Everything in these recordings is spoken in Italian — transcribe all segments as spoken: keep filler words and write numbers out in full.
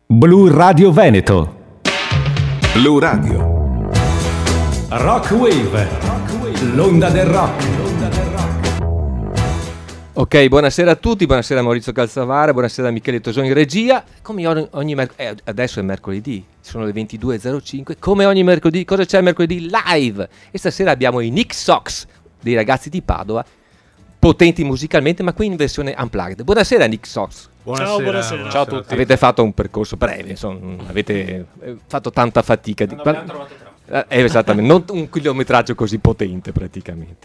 Blu Radio Veneto. Blu Radio. Rock Wave. L'onda del rock. Ok, buonasera a tutti, buonasera a Maurizio Calzavara, buonasera a Michele Tosoni in regia. Come ogni, ogni merc- eh, adesso è mercoledì, sono le ventidue e zero cinque. Come ogni mercoledì, cosa c'è mercoledì? Live! E stasera abbiamo i Nick Sox, dei ragazzi di Padova, potenti musicalmente, ma qui in versione unplugged. Buonasera Nick Sox. Buonasera, Ciao, buonasera. buonasera. Ciao a tutti. Avete fatto un percorso breve, insomma, avete eh, fatto tanta fatica. Di... Non abbiamo trovato troppo. Eh, esattamente, non un chilometraggio così potente praticamente.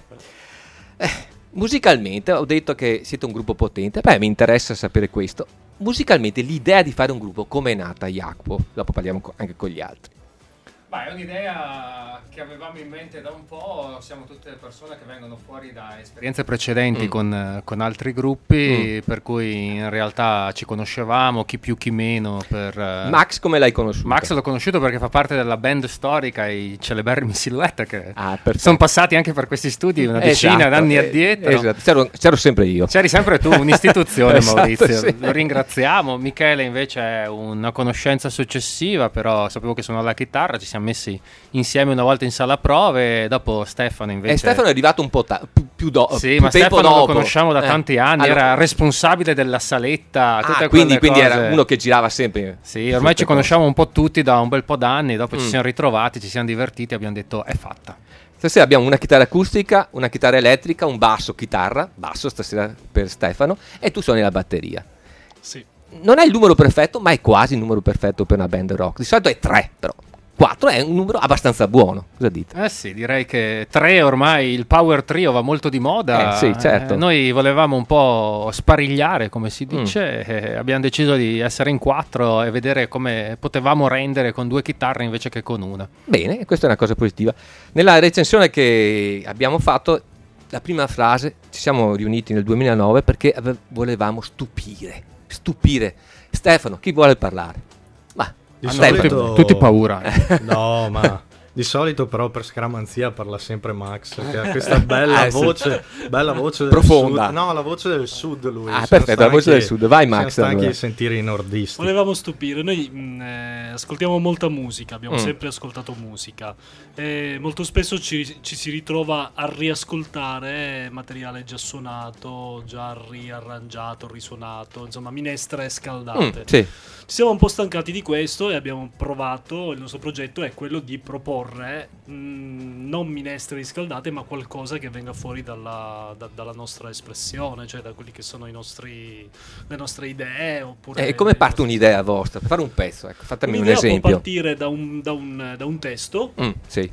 Eh, musicalmente ho detto che siete un gruppo potente, beh, mi interessa sapere questo. Musicalmente l'idea di fare un gruppo come è nata, Jacopo? Dopo parliamo co- anche con gli altri. Beh, è un'idea che avevamo in mente da un po', siamo tutte persone che vengono fuori da esperienze precedenti Mm. con, con altri gruppi, Mm. per cui in realtà ci conoscevamo, chi più chi meno. Per, eh, Max come l'hai conosciuto? Max l'ho conosciuto perché fa parte della band storica, i celeberrimi Silhouette, che Ah, perfetto. sono passati anche per questi studi una decina Esatto, d'anni eh, addietro. Esatto, c'ero, c'ero sempre io. C'eri sempre tu, un'istituzione. Esatto, Maurizio, sì. lo ringraziamo. Michele invece è una conoscenza successiva, però sapevo che suonava la chitarra, ci siamo messi insieme una volta in sala prove, e dopo Stefano invece... E Stefano è arrivato un po' ta- più, più, do- Sì, più ma tempo Stefano dopo. lo conosciamo da Eh. tanti anni, Allora- era responsabile della saletta, tutte Ah, quelle quindi, quindi cose. era uno che girava sempre. Sì, ormai ci conosciamo un po' tutti da un bel po' d'anni, dopo Mm. ci siamo ritrovati, ci siamo divertiti e abbiamo detto è fatta. Stasera abbiamo una chitarra acustica, una chitarra elettrica, un basso chitarra, basso stasera per Stefano, e tu suoni la batteria. Sì. Non è il numero perfetto, ma è quasi il numero perfetto per una band rock. Di solito è tre, però quattro è un numero abbastanza buono. Cosa dite? Eh sì, direi che tre ormai, il power trio va molto di moda. Eh sì, certo. Eh, noi volevamo un po' sparigliare, come si dice, Mm. e abbiamo deciso di essere in quattro e vedere come potevamo rendere con due chitarre invece che con una. Bene, questa è una cosa positiva. Nella recensione che abbiamo fatto, la prima frase, ci siamo riuniti nel duemilanove perché ave- volevamo stupire. Stupire. Stefano, chi vuole parlare? Ma Di Stefano. solito- Tutti paura. No, ma di solito però per scaramanzia parla sempre Max, che ha questa bella Ah, sì. voce, bella voce del Profonda. sud. No, la voce del sud lui. Ah, Siamo perfetto, la voce stanchi- del sud. Vai, Max, Siamo stanchi allora. di sentire i nordisti. Volevamo stupire, noi mh, eh, ascoltiamo molta musica, abbiamo Mm. sempre ascoltato musica e molto spesso ci, ci si ritrova a riascoltare materiale già suonato, già riarrangiato, risuonato, insomma minestre Mm, scaldate. sì. Ci siamo un po' stancati di questo e abbiamo provato, il nostro progetto è quello di proporre mh, non minestre riscaldate ma qualcosa che venga fuori dalla, da- dalla nostra espressione, cioè da quelli che sono i nostri, le nostre idee oppure... E come parte un'idea vostra? Per fare un pezzo, ecco, fatemi un Un'idea può esempio. partire da un, da un- da un testo, Mm, sì.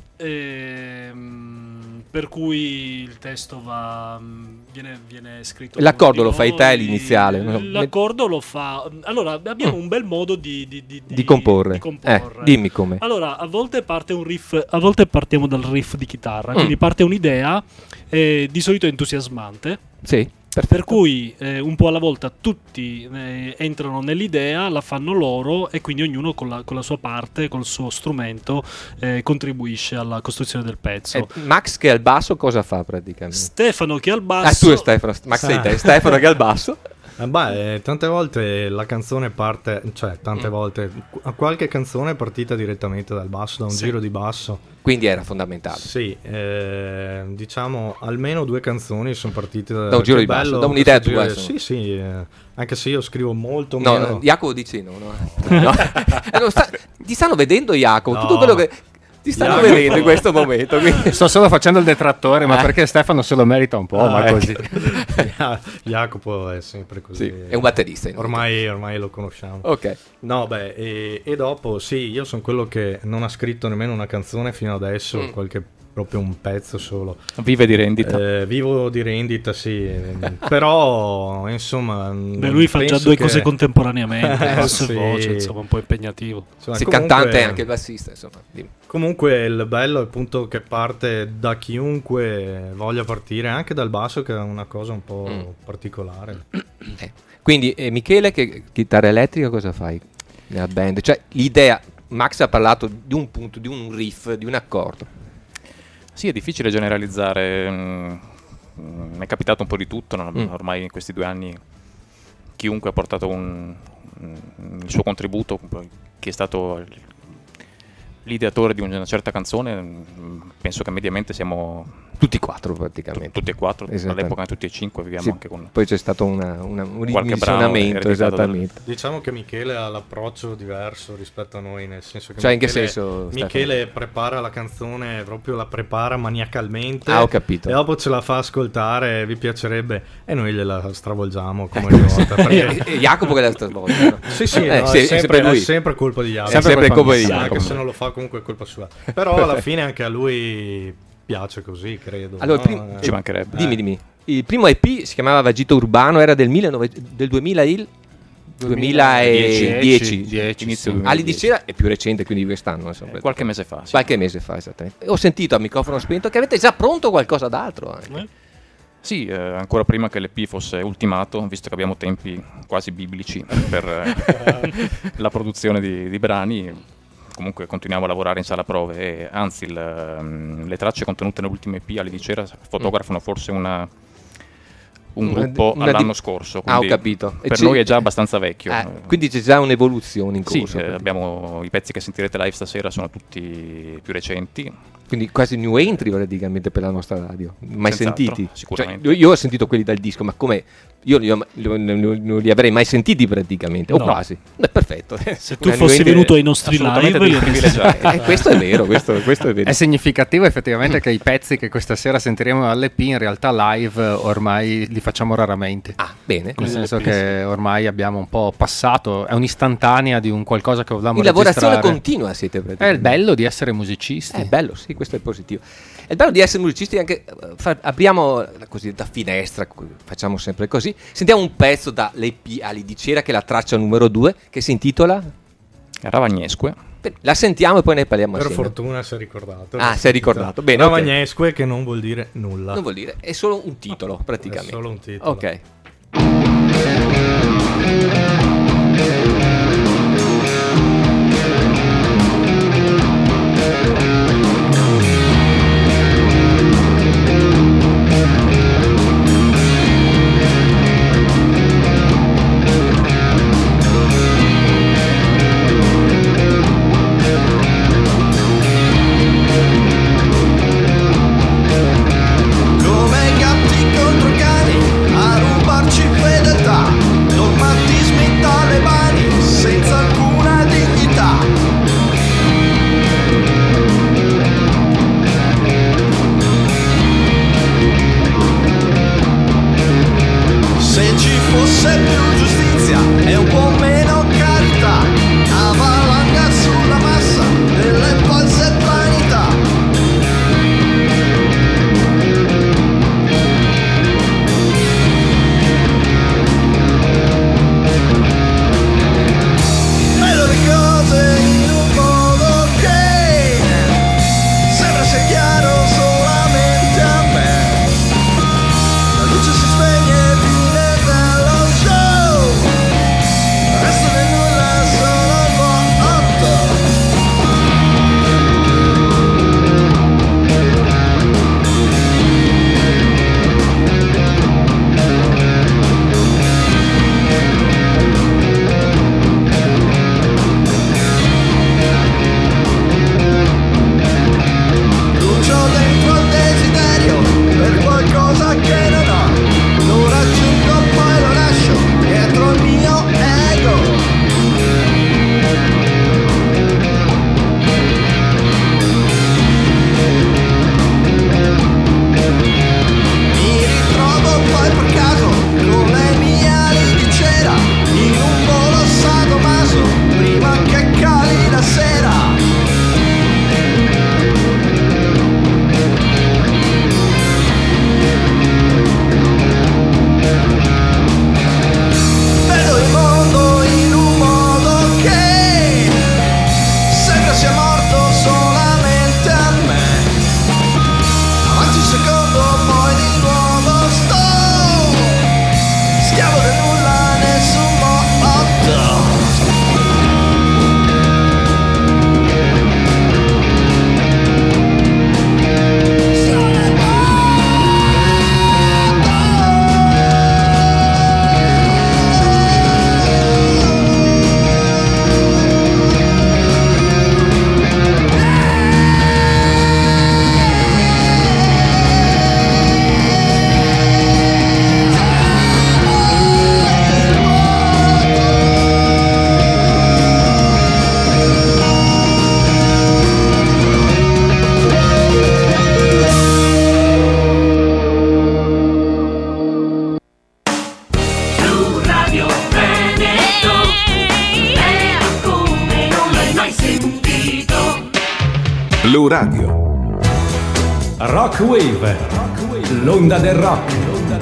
ehm, per cui il testo va, viene, viene scritto. L'accordo da lo uno fai di te, noi. l'iniziale, no? L'accordo lo fa. Allora, abbiamo Mm. un bel modo di, di, di, Di comporre. di comporre. Eh, dimmi come. Allora, a volte parte un riff, a volte partiamo dal riff di chitarra, Mm. quindi parte un'idea, eh, di solito entusiasmante. Sì, perfetto. Per cui eh, un po' alla volta tutti eh, entrano nell'idea, la fanno loro e quindi ognuno con la, con la sua parte, col suo strumento eh, contribuisce alla costruzione del pezzo. E Max che è al basso cosa fa praticamente? Stefano che al Ah, basso... tu e Stefano, Max sei te, Stefano che è al basso. Eh, beh, eh, tante volte la canzone parte, cioè tante Mm. volte, qu- qualche canzone è partita direttamente dal basso, da un Sì. giro di basso. Quindi era fondamentale. Sì, eh, diciamo almeno due canzoni sono partite da, Da un giro che di basso, bello da un'idea questo tua, giro- insomma. Sì, sì, eh, anche se io scrivo molto No, meno. no, Jacopo dice no, no. No. Eh, non sta- ti stanno vedendo, Jacopo, tutto No. quello che ti stanno Jacopo- vedendo in questo momento. quindi- Sto solo facendo il detrattore, ma Eh. perché Stefano se lo merita un po', Ah, ma ecco. così. Ja- Jacopo è sempre così. Sì, è un batterista. inoltre. Ormai, ormai lo conosciamo. Ok. No, beh, e, e dopo sì, io sono quello che non ha scritto nemmeno una canzone fino adesso, Mm. qualche proprio un pezzo solo. Vive di rendita. Eh, vivo di rendita, sì, ehm, però insomma. Beh, lui fa già penso due che- cose contemporaneamente, Eh, basso sì. e voce, insomma un po' impegnativo. Insomma, Sei comunque- cantante e anche il bassista, insomma. Dimmi. Comunque il bello è appunto che parte da chiunque voglia partire, anche dal basso, che è una cosa un po' Mm. particolare. Eh, Quindi, eh, Michele, che chitarra elettrica cosa fai nella band? Cioè, l'idea, Max ha parlato di un punto, di un riff, di un accordo. Sì, è difficile generalizzare. mm, mm, Mi è capitato un po' di tutto, no? Mm. Ormai in questi due anni chiunque ha portato un, il suo contributo, che è stato l'ideatore di una certa canzone. Penso che mediamente siamo tutti e quattro praticamente, tutti e quattro, all'epoca tutti e cinque viviamo, sì, anche con poi c'è stato una, una, un qualche ridimensionamento, esattamente. Dal... Diciamo che Michele ha l'approccio diverso rispetto a noi, nel senso che cioè Michele, in che senso Michele Stefano? prepara la canzone, proprio la prepara maniacalmente, ah, ho capito, e dopo ce la fa ascoltare, vi piacerebbe, e noi gliela stravolgiamo come ogni volta, perché... e Jacopo che la stravolge, no? sì sì, eh, no, sì è, sempre, è, è sempre colpa di Jacopo, è sempre colpa di Jacopo, anche se non lo fa comunque è colpa sua, però alla fine anche a lui piace così, credo. Allora, no? prim- ci mancherebbe. Dimmi, dimmi. Il primo E P si chiamava Vagito Urbano, era del, millenovecento, del duemila, il duemiladieci, dieci, inizio sì. Ali di Cera è più recente, quindi quest'anno. Eh, qualche mese fa. Sì. Qualche mese fa, esattamente. Ho sentito a microfono spento che avete già pronto qualcosa d'altro. Anche. Eh? Sì, eh, ancora prima che l'E P fosse ultimato, visto che abbiamo tempi quasi biblici per eh, la produzione di, di brani. Comunque continuiamo a lavorare in sala prove e anzi il, um, le tracce contenute nell'ultimo E P Ali di Cera fotografano forse una, un una, gruppo una all'anno di... scorso, ah, ho capito. Per c'è... noi è già abbastanza vecchio. Ah, quindi c'è già un'evoluzione in sì, corso. eh, abbiamo i pezzi che sentirete live stasera sono tutti più recenti. Quindi quasi new entry praticamente per la nostra radio. Mai Senz'altro, sentiti? sicuramente. Cioè, io ho sentito quelli dal disco, ma come? Io non li avrei mai sentiti praticamente, o no. quasi. È perfetto. Se tu fossi venuto ai nostri live, eh, questo è vero, questo, questo è vero. È significativo effettivamente che i pezzi che questa sera sentiremo all'E P in realtà live ormai li facciamo raramente. Ah, bene. Nel senso che ormai abbiamo un po' passato, è un'istantanea di un qualcosa che volevamo in registrare. lavorazione continua siete praticamente. È il bello di essere musicisti. È bello, sì, questo è positivo. È il bello di essere musicisti anche fa, apriamo così da finestra, facciamo sempre così. Sentiamo un pezzo dall'E P Ali di Cera che è la traccia numero due che si intitola Ravagnesque. La sentiamo e poi ne parliamo per assieme. fortuna si è ricordato. Ah, si è ricordato. Bene, Ravagnesque, okay. Che non vuol dire nulla. Non vuol dire, è solo un titolo praticamente. È solo un titolo. Ok. Come gatti contro cani a rubarci fedeltà, dogmatismi Blu Radio. Rock Wave, l'onda del rock.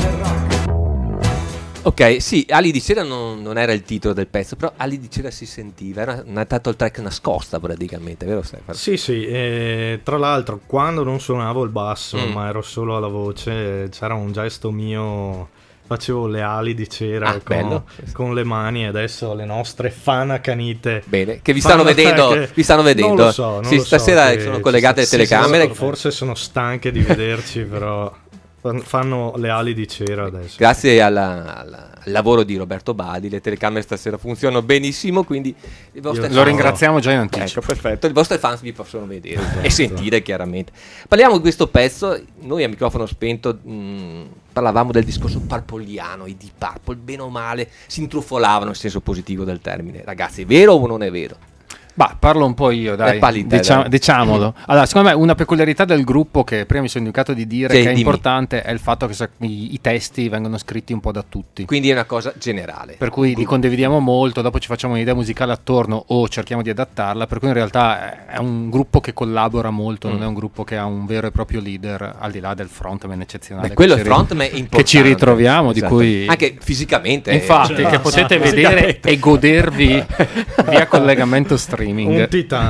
Ok, sì, Ali di Cera non, non era il titolo del pezzo, però Ali di Cera si sentiva, era una title track nascosta praticamente, vero Stefano? Sì, sì, e tra l'altro quando non suonavo il basso, Mm. ma ero solo alla voce, c'era un gesto mio, facevo le ali di cera Ah, con, bello. con le mani, e adesso le nostre fan accanite. Bene, che vi fanno stanno vedendo, che- vi stanno vedendo. Non lo so, non Sì, lo so, stasera che sono collegate le sì, telecamere. sì, forse sono stanche di vederci, però fan- fanno le ali di cera adesso. Grazie alla- alla- al lavoro di Roberto Badi, le telecamere stasera funzionano benissimo, quindi i vostri Io Lo ringraziamo già in anticipo. Ecco, perfetto, i vostri fans vi possono vedere Esatto. e sentire chiaramente. Parliamo di questo pezzo, noi a microfono spento mh, parlavamo del discorso parpoliano, i Deep Purple, bene o male, si intrufolavano nel senso positivo del termine. Ragazzi, è vero o non è vero? Bah, parlo un po' io, dai, Eh, parli te, Dicia- dai. diciamolo. Allora, secondo me una peculiarità del gruppo che prima mi sono indicato di dire Sì, che è dimmi. importante è il fatto che sa- i, i testi vengono scritti un po' da tutti. Quindi è una cosa generale. Per cui li condividiamo molto, dopo ci facciamo un'idea musicale attorno o cerchiamo di adattarla, per cui in realtà è un gruppo che collabora molto, Mm. non è un gruppo che ha un vero e proprio leader, al di là del frontman eccezionale. Beh, quello che è ci il ri- frontman importante. Che ci ritroviamo, Esatto. di cui... Anche fisicamente. Infatti, Cioè, che ah, potete ah, vedere e godervi via collegamento streaming. Un titano.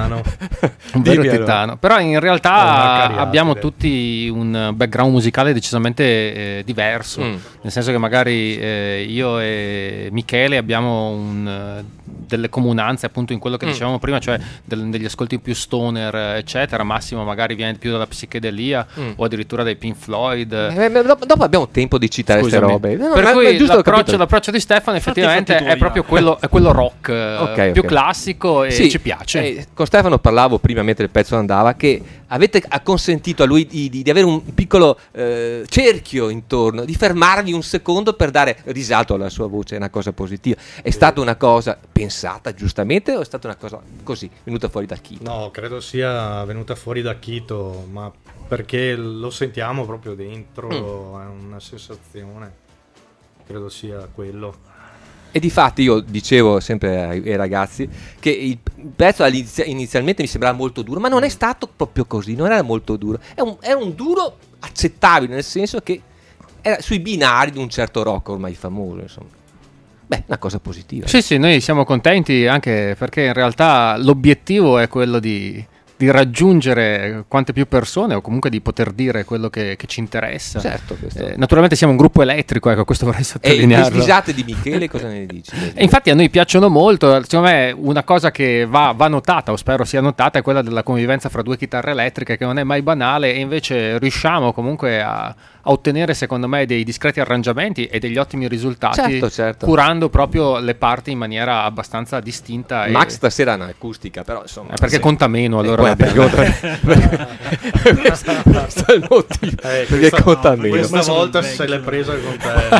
Un vero Dimmi titano. allora. Però in Oh, realtà Marcariate. abbiamo tutti un background musicale decisamente eh, diverso. Mm. Nel senso che magari eh, io e Michele abbiamo un, eh, delle comunanze appunto in quello che Mm. dicevamo prima, cioè del- degli ascolti più stoner, eh, eccetera. Massimo magari viene più dalla psichedelia Mm. o addirittura dai Pink Floyd. Eh, beh, dopo, dopo abbiamo tempo di citare queste Scusami. robe. No, no, per ma- ma cui è giusto, ho l'approccio, capito. l'approccio di Stefano Fatti effettivamente i fatti è tuoi, proprio Jacopo. quello, è quello rock eh, Ok, più ok. classico e Sì, ci piace. eh, con Stefano parlavo prima mentre il pezzo andava che avete ha consentito a lui di, di- di avere un piccolo eh, cerchio intorno, di fermarvi un secondo per dare risalto alla sua voce, è una cosa positiva. È stata una cosa pensata giustamente o è stata una cosa così, venuta fuori da chi? No, credo sia venuta fuori da Chito, ma perché lo sentiamo proprio dentro, Mm. è una sensazione. Credo sia quello. E di fatti io dicevo sempre ai, ai ragazzi che il pezzo all'inizia- inizialmente mi sembrava molto duro, ma non è stato proprio così, non era molto duro. È un, era un duro accettabile, nel senso che era sui binari di un certo rock ormai famoso, insomma. Beh, una cosa positiva. Sì, sì, noi siamo contenti anche perché in realtà l'obiettivo è quello di, di raggiungere quante più persone o comunque di poter dire quello che, che ci interessa. Certo, questo. Eh, naturalmente siamo un gruppo elettrico, ecco, questo vorrei E le sottolinearlo. svisate di Michele cosa ne dici? E infatti a noi piacciono molto, secondo me una cosa che va, va notata, o spero sia notata, è quella della convivenza fra due chitarre elettriche, che non è mai banale, e invece riusciamo comunque a, a ottenere secondo me dei discreti arrangiamenti e degli ottimi risultati, Certo, certo. curando proprio le parti in maniera abbastanza distinta. E, Max stasera è un'acustica, però insomma. eh, perché sì. conta meno, allora Eh, va perché bene. conta- questo, questo è il motivo, Eh, perché questa- conta no, meno. Questa Ma sono volta vecchio. se l'è presa con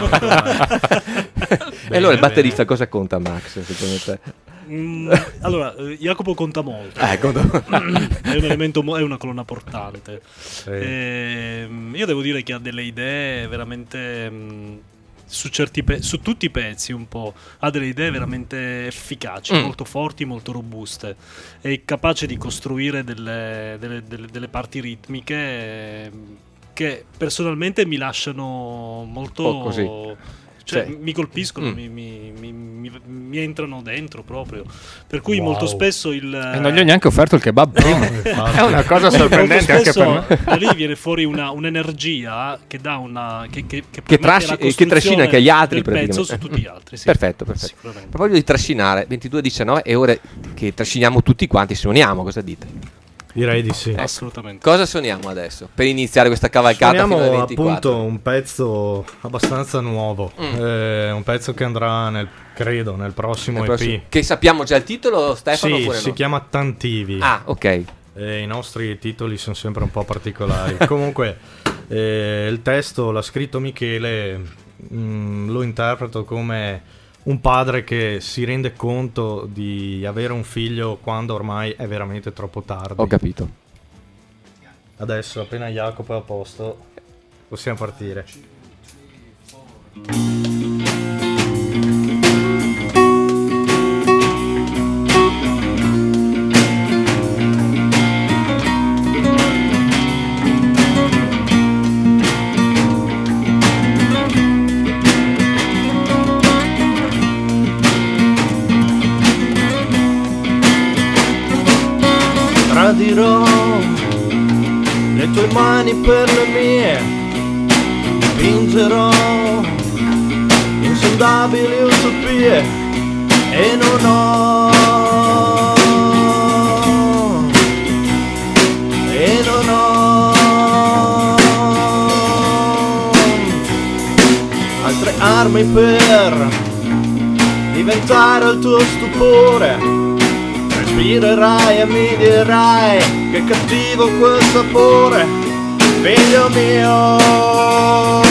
te. E allora il Bene, batterista cosa conta, Max, secondo te? Mm, allora, eh, Jacopo conta molto. Eh, conta- È un elemento, mo- è una colonna portante. Sì. Ehm, io devo dire che ha delle idee veramente mm, su, certi pe- su tutti i pezzi un po', ha delle idee veramente efficaci, Mm. molto forti, molto robuste. È capace di costruire delle, delle- delle- delle parti ritmiche ehm, che personalmente mi lasciano molto... Un po' così. Cioè, Cioè, mi colpiscono, mm. mi, mi- mi- mi- mi entrano dentro proprio. Per cui Wow. molto spesso il... E non gli ho neanche offerto il kebab prima. infatti. È una cosa sorprendente Molto anche per spesso me. da lì viene fuori una, un'energia che dà una che, che, che, Che permette trasci- la eh, che trascina costruzione anche gli altri, del pezzo su praticamente. tutti gli altri, sì. Perfetto, perfetto. Sicuramente. A proposito di trascinare, ventidue e diciannove è ora che trasciniamo tutti quanti, suoniamo, cosa dite? Direi di sì. Assolutamente. Cosa suoniamo adesso per iniziare questa cavalcata fino alle Suoniamo ventiquattro? appunto un pezzo abbastanza nuovo, Mm. eh, un pezzo che andrà nel, credo, nel prossimo Nel E P. prossimo- Che sappiamo già il titolo, Stefano? Sì, oppure si no? chiama Tantivi. Ah, ok. E i nostri titoli sono sempre un po' particolari. Comunque, eh, il testo l'ha scritto Michele, mm, lo interpreto come un padre che si rende conto di avere un figlio quando ormai è veramente troppo tardi. Ho capito. Adesso, appena Jacopo è a posto, possiamo partire. tradirò, le tue mani per le mie, spingerò insondabili utopie e non ho, e non ho altre armi per diventare il tuo stupore. Respirerai e mi dirai che cattivo quel sapore, figlio mio.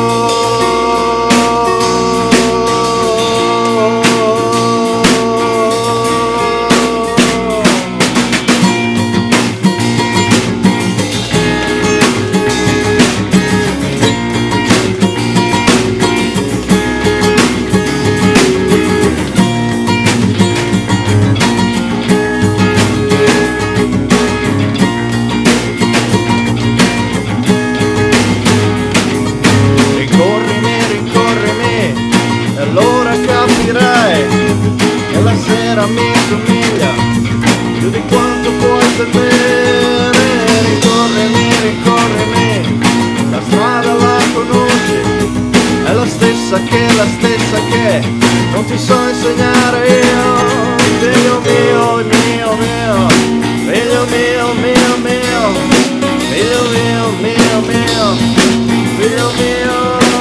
Mi somiglia più di quanto puoi temere. Ricorrimi, ricorrimi, la strada la conosci, è la stessa che, la stessa che non ti so insegnare io. Figlio mio, mio, mio, figlio mio, mio, mio, figlio mio, mio, mio, figlio mio.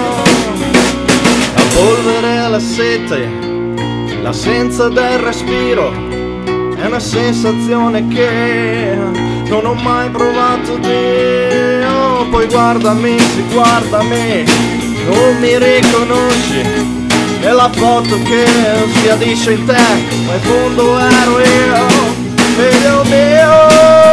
La polvere e la sete, l'assenza del respiro è una sensazione che non ho mai provato, Dio. Poi guardami, sì, guardami, non mi riconosci nella foto che si addice in te, ma in fondo ero io, figlio mio.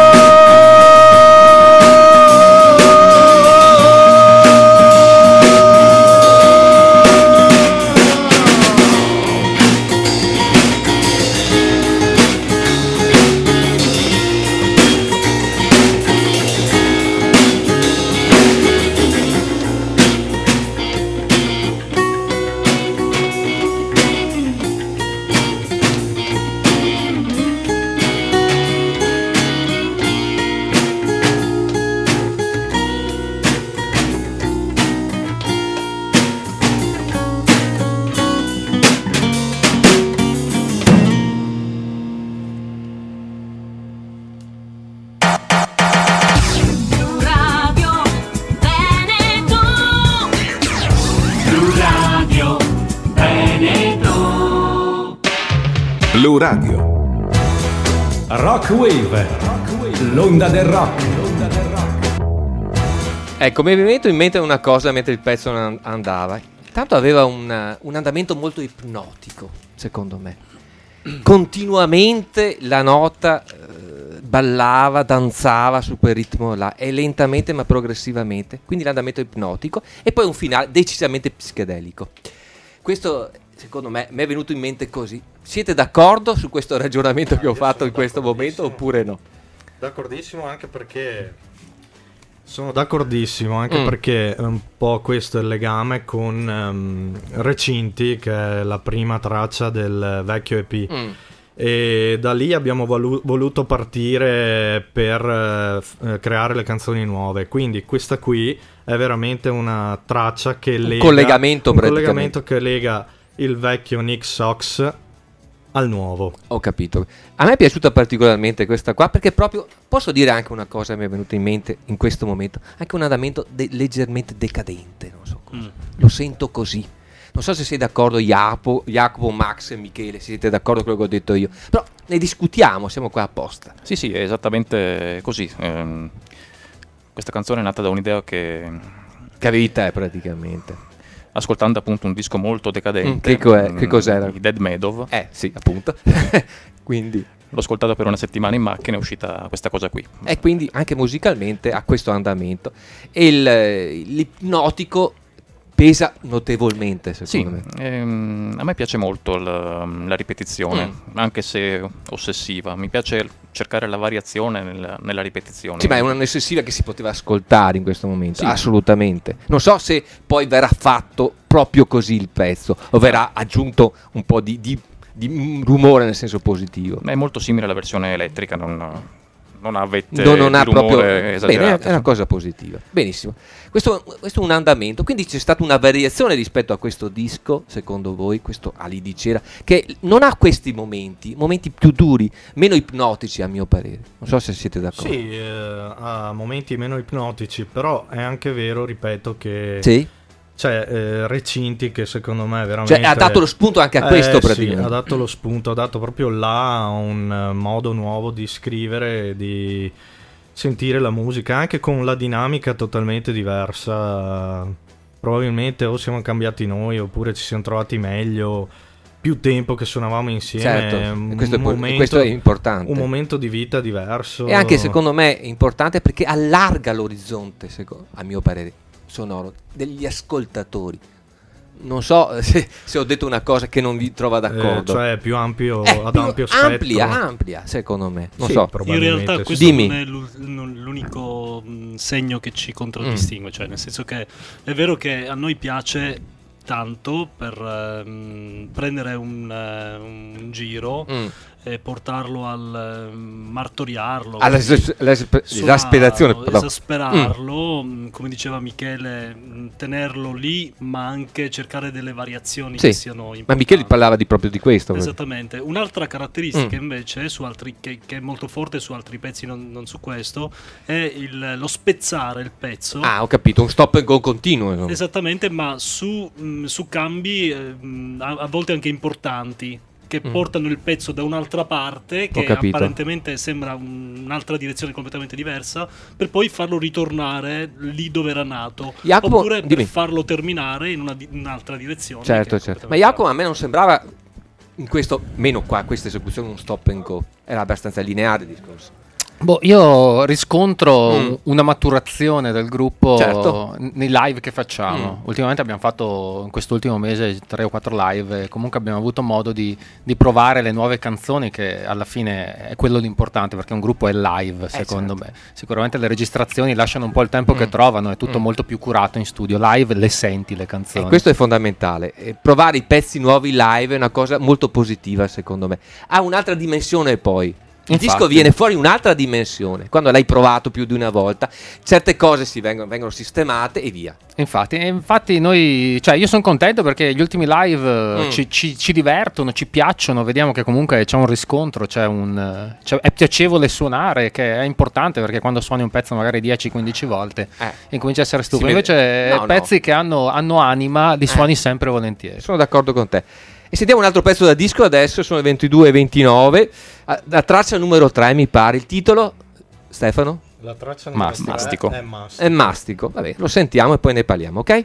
Blu Radio. Rock Wave, l'onda del rock. Ecco, mi è venuto in mente una cosa mentre il pezzo andava. Tanto aveva un, un andamento molto ipnotico, secondo me. Continuamente la nota eh, ballava, danzava su quel ritmo là, e lentamente ma progressivamente. Quindi l'andamento ipnotico e poi un finale decisamente psichedelico. Questo, secondo me, mi è venuto in mente così. Siete d'accordo su questo ragionamento ah, che ho fatto in questo momento oppure no? D'accordissimo, anche perché sono d'accordissimo anche mm. perché un po' questo è il legame con um, Recinti, che è la prima traccia del vecchio E P. Mm. E da lì abbiamo volu- voluto partire per uh, creare le canzoni nuove. Quindi questa qui è veramente una traccia che lega un collegamento, un collegamento che lega il vecchio Nick Sox al nuovo. Ho capito. A me è piaciuta particolarmente questa qua perché proprio, posso dire anche una cosa che mi è venuta in mente in questo momento, anche un andamento de- leggermente decadente, non so cosa. Mm. Lo sento così. Non so se sei d'accordo Jacopo, Jacopo, Max e Michele, se siete d'accordo con quello che ho detto io. Però ne discutiamo, siamo qua apposta. Sì, sì, è esattamente così. Ehm, questa canzone è nata da un'idea che... che avevi te praticamente. Ascoltando appunto un disco molto decadente. Mm, che, co- è, che cos'era? I Dead Meadow. Eh, sì, appunto. Quindi l'ho ascoltato per una settimana in macchina e è uscita questa cosa qui. E quindi anche musicalmente ha questo andamento. E il, l'ipnotico pesa notevolmente, secondo sì, me. Ehm, a me piace molto la, la ripetizione, mm. anche se ossessiva. Mi piace cercare la variazione nella, nella ripetizione. Sì, ma è una necessità che si poteva ascoltare in questo momento, sì. Assolutamente. Non so se poi verrà fatto proprio così il pezzo, o verrà aggiunto un po' di, di, di rumore nel senso positivo. È molto simile alla versione elettrica, non... non ha vette non, non ha di rumore proprio esagerate. bene, è una cosa positiva. Benissimo. Questo, questo è un andamento, quindi c'è stata una variazione rispetto a questo disco, secondo voi, questo Ali di Cera, che non ha questi momenti, momenti più duri, meno ipnotici a mio parere. Non so se siete d'accordo. Sì, eh, ha momenti meno ipnotici, però è anche vero, ripeto, che Sì? c'è eh, Recinti che secondo me veramente... Cioè ha dato lo spunto anche a questo eh, sì, praticamente. ha dato lo spunto, ha dato proprio là un uh, modo nuovo di scrivere, di sentire la musica, anche con la dinamica totalmente diversa. Probabilmente o siamo cambiati noi oppure ci siamo trovati meglio, più tempo che suonavamo insieme. Certo, un questo è, momento, questo è importante. un momento di vita diverso. E anche secondo me è importante perché allarga l'orizzonte, secondo, a mio parere, sonoro degli ascoltatori. Non so se, se ho detto una cosa che non vi trova d'accordo. Eh, cioè più ampio, Eh, ad più ampio spettro. amplia, amplia, secondo me. Non Sì, so. In probabilmente realtà sì. questo Dimmi. non è l'u- l'unico mh, segno che ci contraddistingue, cioè nel senso che è vero che a noi piace tanto per ehm, prendere un, eh, un giro Mm. e portarlo al ehm, martoriarlo, All'es- all'es- esasperazione, suonarlo, pardon. esasperarlo, mh, come diceva Michele, mh, tenerlo lì, ma anche cercare delle variazioni Sì, che siano importanti. ma Michele parlava di proprio di questo. Esattamente. Un'altra caratteristica Mm. invece su altri, che, che è molto forte su altri pezzi, non, non su questo, è il- lo spezzare il pezzo. Ah, ho capito, un stop and go continuo. insomma. Esattamente, ma su, mh, su cambi eh, mh, a, a volte anche importanti, che Mm. portano il pezzo da un'altra parte, Ho che capito. apparentemente sembra un- un'altra direzione completamente diversa, per poi farlo ritornare lì dove era nato, Jacopo, oppure per dimmi. farlo terminare in una di- un'altra direzione. che Certo, è certo. Ma completamente Jacopo a me non sembrava in questo, meno qua, questa esecuzione, un stop and go. Era abbastanza lineare il discorso. Boh, io riscontro Mm. una maturazione del gruppo Certo. n- nei live che facciamo. Mm. Ultimamente abbiamo fatto in quest'ultimo mese tre o quattro live e comunque abbiamo avuto modo di, di provare le nuove canzoni, che alla fine è quello l'importante, perché un gruppo è live, secondo certo. me. Sicuramente le registrazioni lasciano un po' il tempo che Mm. trovano, è tutto Mm. molto più curato in studio. Live le senti le canzoni. E questo è fondamentale. E provare i pezzi nuovi live è una cosa molto positiva, secondo me. Ha un'altra dimensione poi. Il Infatti. disco viene fuori un'altra dimensione. Quando l'hai provato più di una volta, certe cose si vengono, vengono sistemate e via. Infatti, e infatti noi, cioè io sono contento perché gli ultimi live eh, Mm. ci, ci- ci divertono, ci piacciono, vediamo che comunque c'è un riscontro, c'è un, eh, c'è- è piacevole suonare, che è importante perché quando suoni un pezzo magari dieci quindici volte Eh. incomincia a essere stufo. Si vede- Invece No, no. pezzi che hanno, hanno anima li Eh. suoni sempre volentieri. Sono d'accordo con te. E sentiamo un altro pezzo da disco adesso, sono le ventidue e ventinove. Ah, La traccia numero tre mi pare. Il titolo, Stefano? La traccia Mas- numero tre Mastico. è Mastico. È Mastico. Vabbè, lo sentiamo e poi ne parliamo, ok?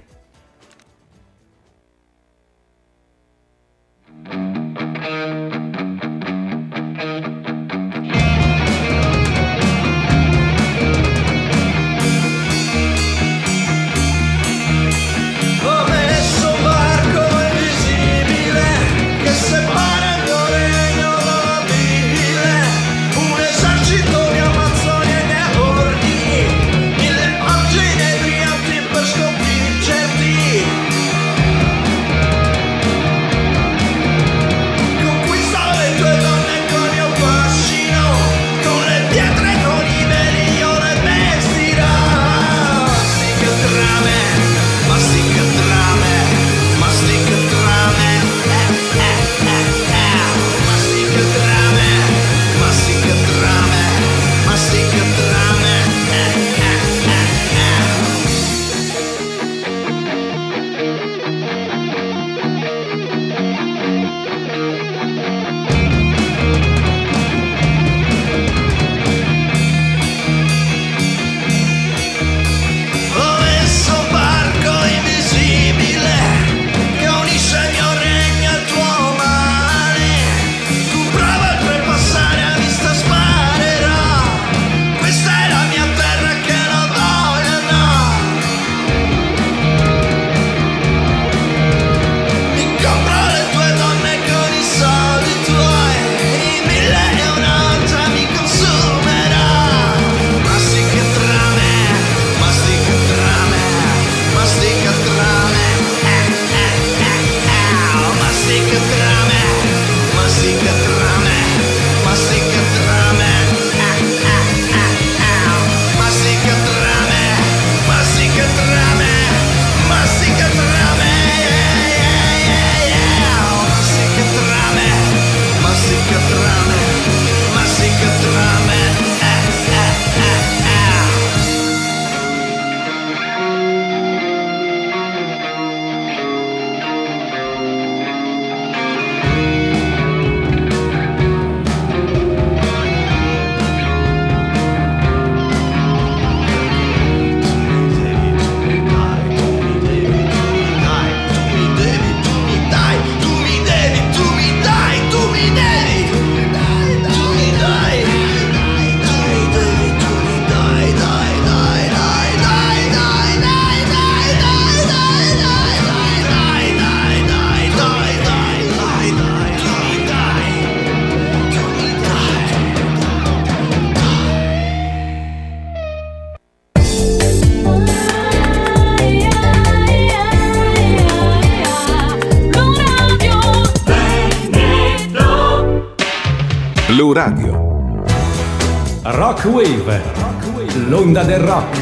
Ho messo un varco invisibile che separa il mio regno nobile, un esercito di amazzoni e di ordini, mille pagine brillanti per sconfiggerti. Radio. Rock Wave, l'onda del rock.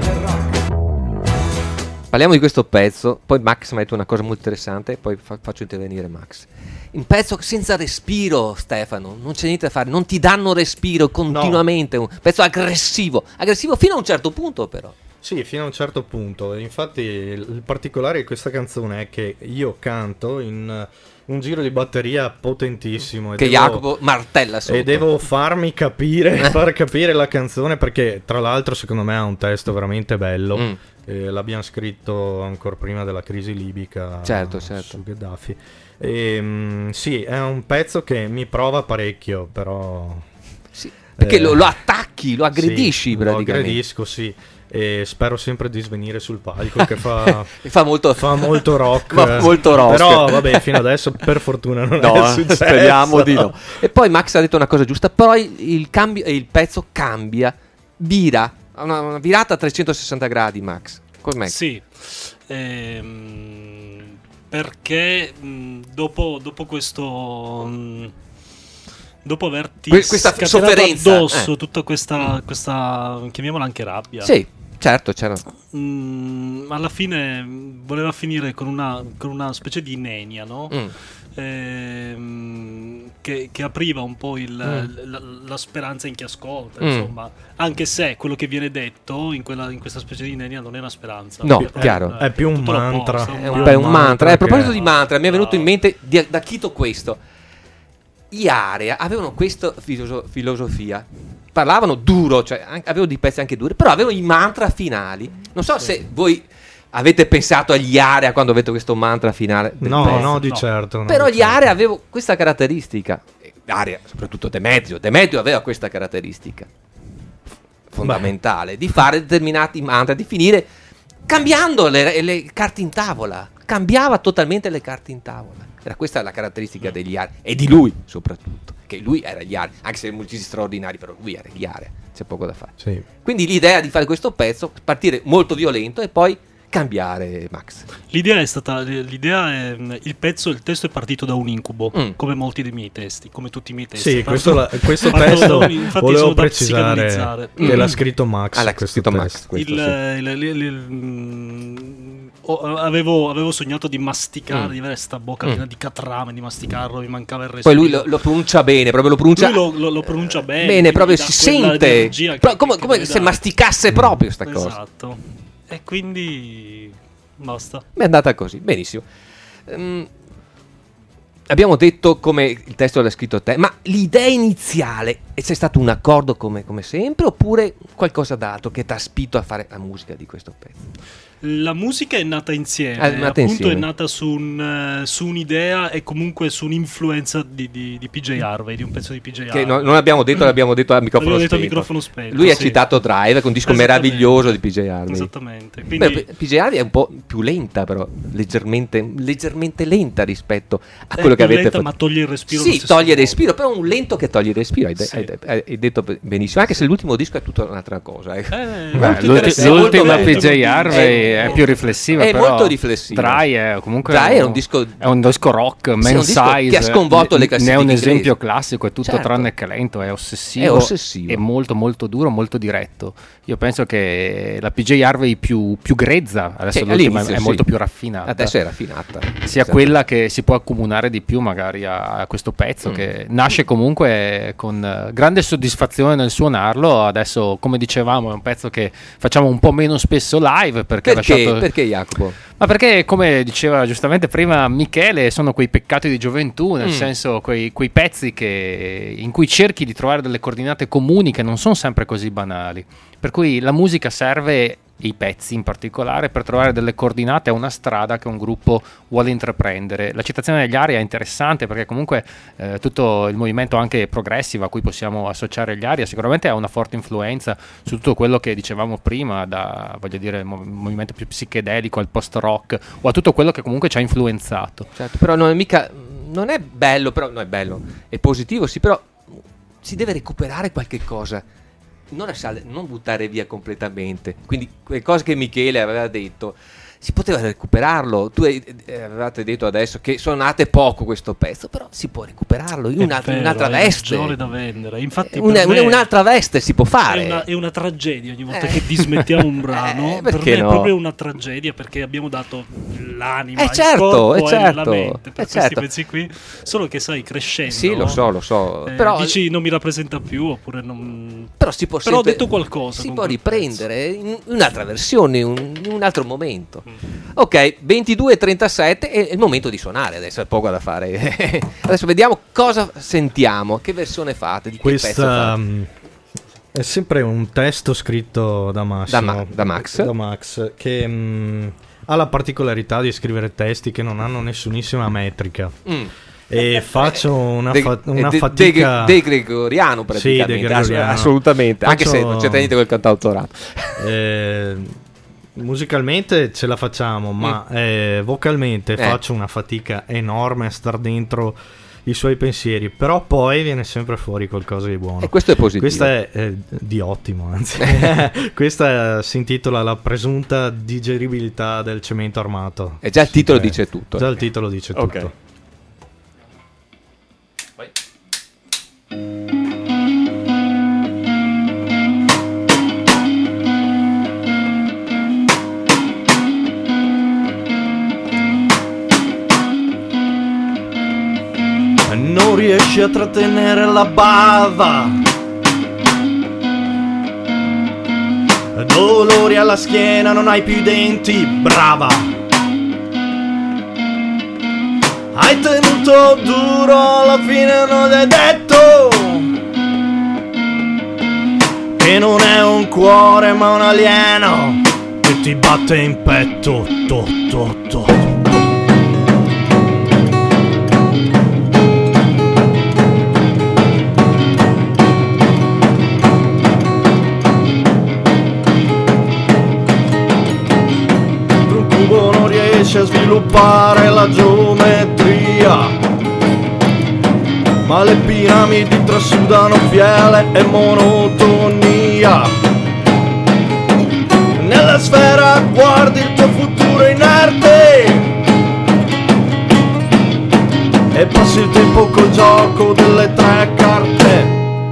Parliamo di questo pezzo, poi Max mi ha detto una cosa molto interessante, poi fa- faccio intervenire Max. Un pezzo senza respiro, Stefano, non c'è niente da fare, non ti danno respiro continuamente, un pezzo aggressivo, aggressivo fino a un certo punto però. Sì, fino a un certo punto. Infatti il particolare di questa canzone è che io canto in un giro di batteria potentissimo. E che devo, Jacopo martella sotto. E devo farmi capire, far capire la canzone, perché tra l'altro secondo me ha un testo veramente bello. Mm. Eh, l'abbiamo scritto ancora prima della crisi libica, certo, certo. su Gheddafi. E, mh, sì, è un pezzo che mi prova parecchio, però... Sì, perché eh, lo, lo attacchi, lo aggredisci sì, praticamente. Lo aggredisco, sì. E spero sempre di svenire sul palco, che fa, fa, molto, fa molto rock. Ma molto rock. Però vabbè, fino adesso per fortuna non no, è successo. Speriamo di no. E poi Max ha detto una cosa giusta, poi il, cambio, il pezzo cambia, vira, una, una virata a trecentosessanta gradi, Max. Com'è? Sì, ehm, perché mh, dopo, dopo questo... Mh, dopo averti que- questa sofferenza addosso eh. tutta questa, questa, chiamiamola anche rabbia. Sì, certo, certo. Mm, alla fine voleva finire con una, con una specie di nenia, no? Mm. Ehm, che, che apriva un po' il, mm. la, la speranza in chi ascolta, mm. insomma, anche se quello che viene detto in, quella, in questa specie di nenia non è una speranza. No, è, chiaro. È, è più un mantra. È un, è un, beh, un mantra. Eh, a proposito che... di mantra, mi è venuto in mente di, da Chito questo. Gli Area avevano questa filoso- filosofia, parlavano duro, cioè avevano dei pezzi anche duri, però avevano i mantra finali. Non so sì. se voi avete pensato agli Area quando avete questo mantra finale del no pezzo. no di no. certo no, però di gli certo. Area avevano questa caratteristica, Area soprattutto Demetrio Demetrio aveva questa caratteristica fondamentale Beh. di fare determinati mantra, di finire cambiando le, le carte in tavola, cambiava totalmente le carte in tavola. Era questa la caratteristica degli Area e di lui soprattutto, che lui era gli Area, anche se musicisti straordinari, però lui era gli Area, c'è poco da fare. Sì. Quindi l'idea di fare questo pezzo, partire molto violento e poi cambiare, Max. L'idea è stata, l'idea è, il pezzo, il testo è partito da un incubo, mm. come molti dei miei testi, come tutti i miei testi. Sì, questo, la, questo testo infatti volevo precisare che mm. l'ha scritto Max. Ah, l'ha scritto Max. Questo, il, sì. il, il, il, il, oh, avevo, avevo sognato di masticare, mm. di avere sta bocca mm. piena di catrame, di masticarlo, mi mancava il respiro. Poi lui lo, lo pronuncia bene, proprio lo pronuncia. Lui lo, lo, lo pronuncia bene. Bene, proprio si sente. Pro, come che, come che se masticasse proprio sta esatto. cosa. Esatto. E quindi basta. È andata così, benissimo. Um, abbiamo detto come il testo l'ha scritto te, ma l'idea iniziale c'è stato un accordo come, come sempre oppure qualcosa d'altro che ti ha spinto a fare la musica di questo pezzo? La musica è nata insieme, è nata appunto insieme. È nata su, un, uh, su un'idea e comunque su un'influenza di, di, di P J Harvey, di un pezzo di P J Harvey. Che no, non abbiamo detto, l'abbiamo detto al microfono, detto spento. Al microfono spento. Lui sì. ha citato Drive, che è un disco meraviglioso di P J Harvey. Esattamente. Quindi... Beh, P J Harvey è un po' più lenta, però leggermente, leggermente lenta rispetto a quello che avete lenta, fatto. Ma toglie il respiro. Sì, toglie il respiro, però un lento che toglie il respiro. Hai, de- sì. hai, de- hai detto benissimo, anche se l'ultimo disco è tutta un'altra cosa. Eh. Eh, Beh, l'ulti- l'ultima P J Harvey è, è più riflessiva. È però molto riflessiva. Dry è comunque Dry è un, un disco, è un disco rock, sì, man size, che ha sconvolto le classifiche. Ne è un esempio inglesi. classico, è tutto certo. tranne che lento, è ossessivo, è ossessivo, è molto molto duro, molto diretto. Io penso che la P J Harvey più, più grezza, adesso sì, l'ultima è sì. molto più raffinata. Adesso è raffinata. Sia esatto. quella che si può accomunare di più magari a, a questo pezzo mm. che nasce comunque con grande soddisfazione nel suonarlo. Adesso, come dicevamo, è un pezzo che facciamo un po' meno spesso live perché, perché? Lasciato... perché Jacopo? Ma perché, come diceva giustamente prima Michele, sono quei peccati di gioventù, nel mm. senso quei, quei pezzi che, in cui cerchi di trovare delle coordinate comuni che non sono sempre così banali. Per cui la musica serve, i pezzi in particolare, per trovare delle coordinate a una strada che un gruppo vuole intraprendere. La citazione degli Aria è interessante perché comunque eh, tutto il movimento anche progressive a cui possiamo associare gli Aria sicuramente ha una forte influenza su tutto quello che dicevamo prima, da voglio dire il mov- movimento più psichedelico al post rock o a tutto quello che comunque ci ha influenzato. Certo, però non è mica, non è bello, però no, è bello, è positivo, sì, però si deve recuperare qualche cosa. Non lasciare, non buttare via completamente. Quindi quelle cose che Michele aveva detto, si poteva recuperarlo. Tu hai, eh, avevate detto adesso che suonate poco questo pezzo, però si può recuperarlo in, un'altra, vero, in un'altra veste. È da vendere. Infatti una, per me un'altra veste si può fare. È una, è una tragedia ogni volta Eh. che dismettiamo un brano. Eh, per perché me no? è proprio una tragedia, perché abbiamo dato l'anima, Eh, certo, il corpo eh, e certo, la mente per eh, questi certo. pezzi qui. Solo che sai, crescendo, Sì, lo so, lo so. eh, però, dici non mi rappresenta più, oppure non. però si può Però ho sempre- detto qualcosa. Si con può quel riprendere in un'altra versione, un- in un altro momento. Mm. Ok, ventidue e trentasette è il momento di suonare, adesso è poco da fare. Adesso vediamo cosa sentiamo, che versione fate, di che pezzo Questa fate. mm, è sempre un testo scritto da Massimo, Da Ma- da Max. da Max, che mm, ha la particolarità di scrivere testi che non hanno nessunissima metrica. Mm. E faccio una, De- fa- una de- fatica De, de Gregoriano praticamente. Sì, De Gregoriano. Ass- assolutamente, anche se Faccio- non c'entra niente col cantautorato. eh, musicalmente ce la facciamo, ma eh, vocalmente Eh. faccio una fatica enorme a star dentro i suoi pensieri, però poi viene sempre fuori qualcosa di buono. E questo è positivo. Questa è eh, di ottimo, anzi. Questa si intitola La presunta digeribilità del cemento armato. E già il titolo Eh, dice tutto. Già il titolo dice Ok. tutto. Non riesci a trattenere la bava, dolori alla schiena, non hai più i denti, brava. Hai tenuto duro, alla fine non hai detto che non è un cuore ma un alieno che ti batte in petto, to, to, to. A sviluppare la geometria, ma le piramidi trasudano fiele e monotonia. Nella sfera guardi il tuo futuro inerte e passi il tempo col gioco delle tre carte.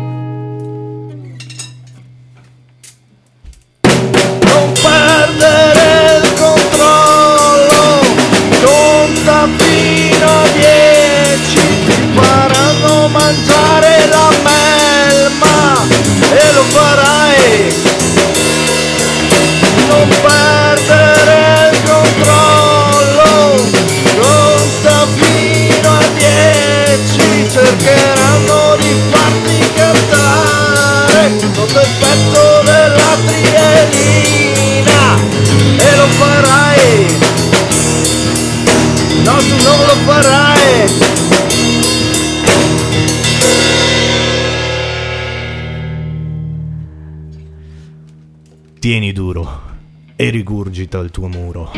Non perdere il controllo, conta fino a dieci, ti faranno mangiare la melma e lo farai. Non perdere il controllo, conta fino a dieci, cercheranno di farti cantare sotto effetto della trielina e lo farai. No, tu non lo farai. Tieni duro e rigurgita il tuo muro.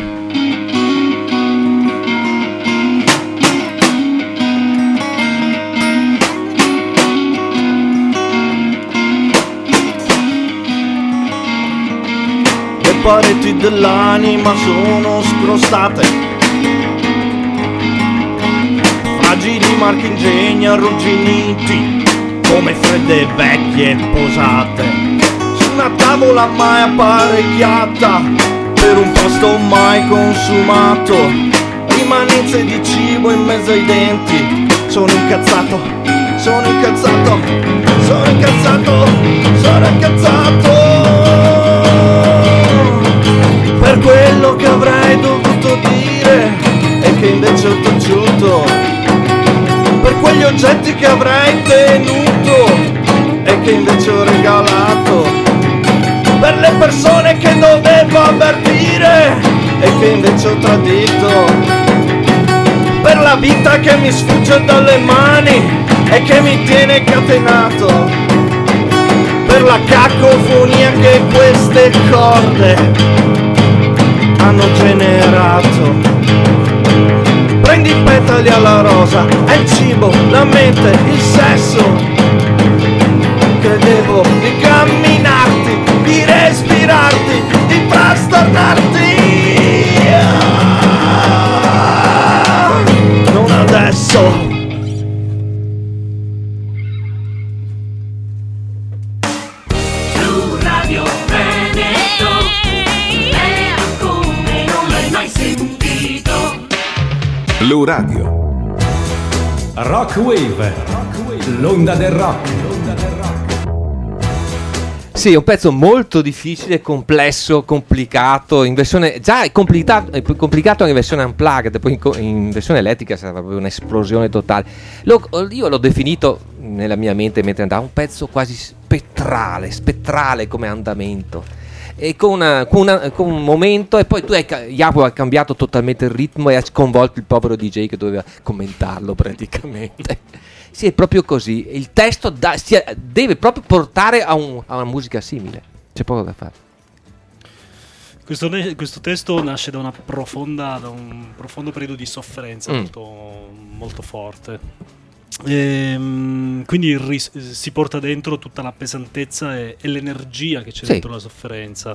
Le pareti dell'anima sono scrostate, fragili marchingegni arrugginiti come fredde vecchie posate su una tavola mai apparecchiata per un pasto mai consumato, rimanenze di cibo in mezzo ai denti. Sono incazzato, sono incazzato, sono incazzato, sono incazzato per quello che avrei dovuto dire e che invece ho taciuto, per quegli oggetti che avrei tenuto e che invece ho regalato, per le persone che dovevo avvertire e che invece ho tradito, per la vita che mi sfugge dalle mani e che mi tiene catenato, per la cacofonia che queste corde hanno generato. Prendi i petali alla rosa, è il cibo, la mente, il sesso. Credevo di camminarti, di respirarti, di frastornarti. Blu Radio. Rock Wave, l'onda del rock. Sì, è un pezzo molto difficile, complesso, complicato, in versione già è complicato, è complicato in versione unplugged, poi in, co- in versione elettrica sarà proprio un'esplosione totale. Lo, io l'ho definito nella mia mente mentre andava un pezzo quasi spettrale, spettrale come andamento. E con, una, con, una, con un momento, e poi tu hai, Jacopo ha cambiato totalmente il ritmo e ha sconvolto il povero D J che doveva commentarlo praticamente. Sì, è proprio così. Il testo da, si, deve proprio portare a, un, a una musica simile. C'è poco da fare. Questo, ne- questo testo nasce da una profonda, da un profondo periodo di sofferenza mm. molto, molto forte. E, quindi ris- si porta dentro tutta la pesantezza e, e l'energia che c'è sì. dentro la sofferenza.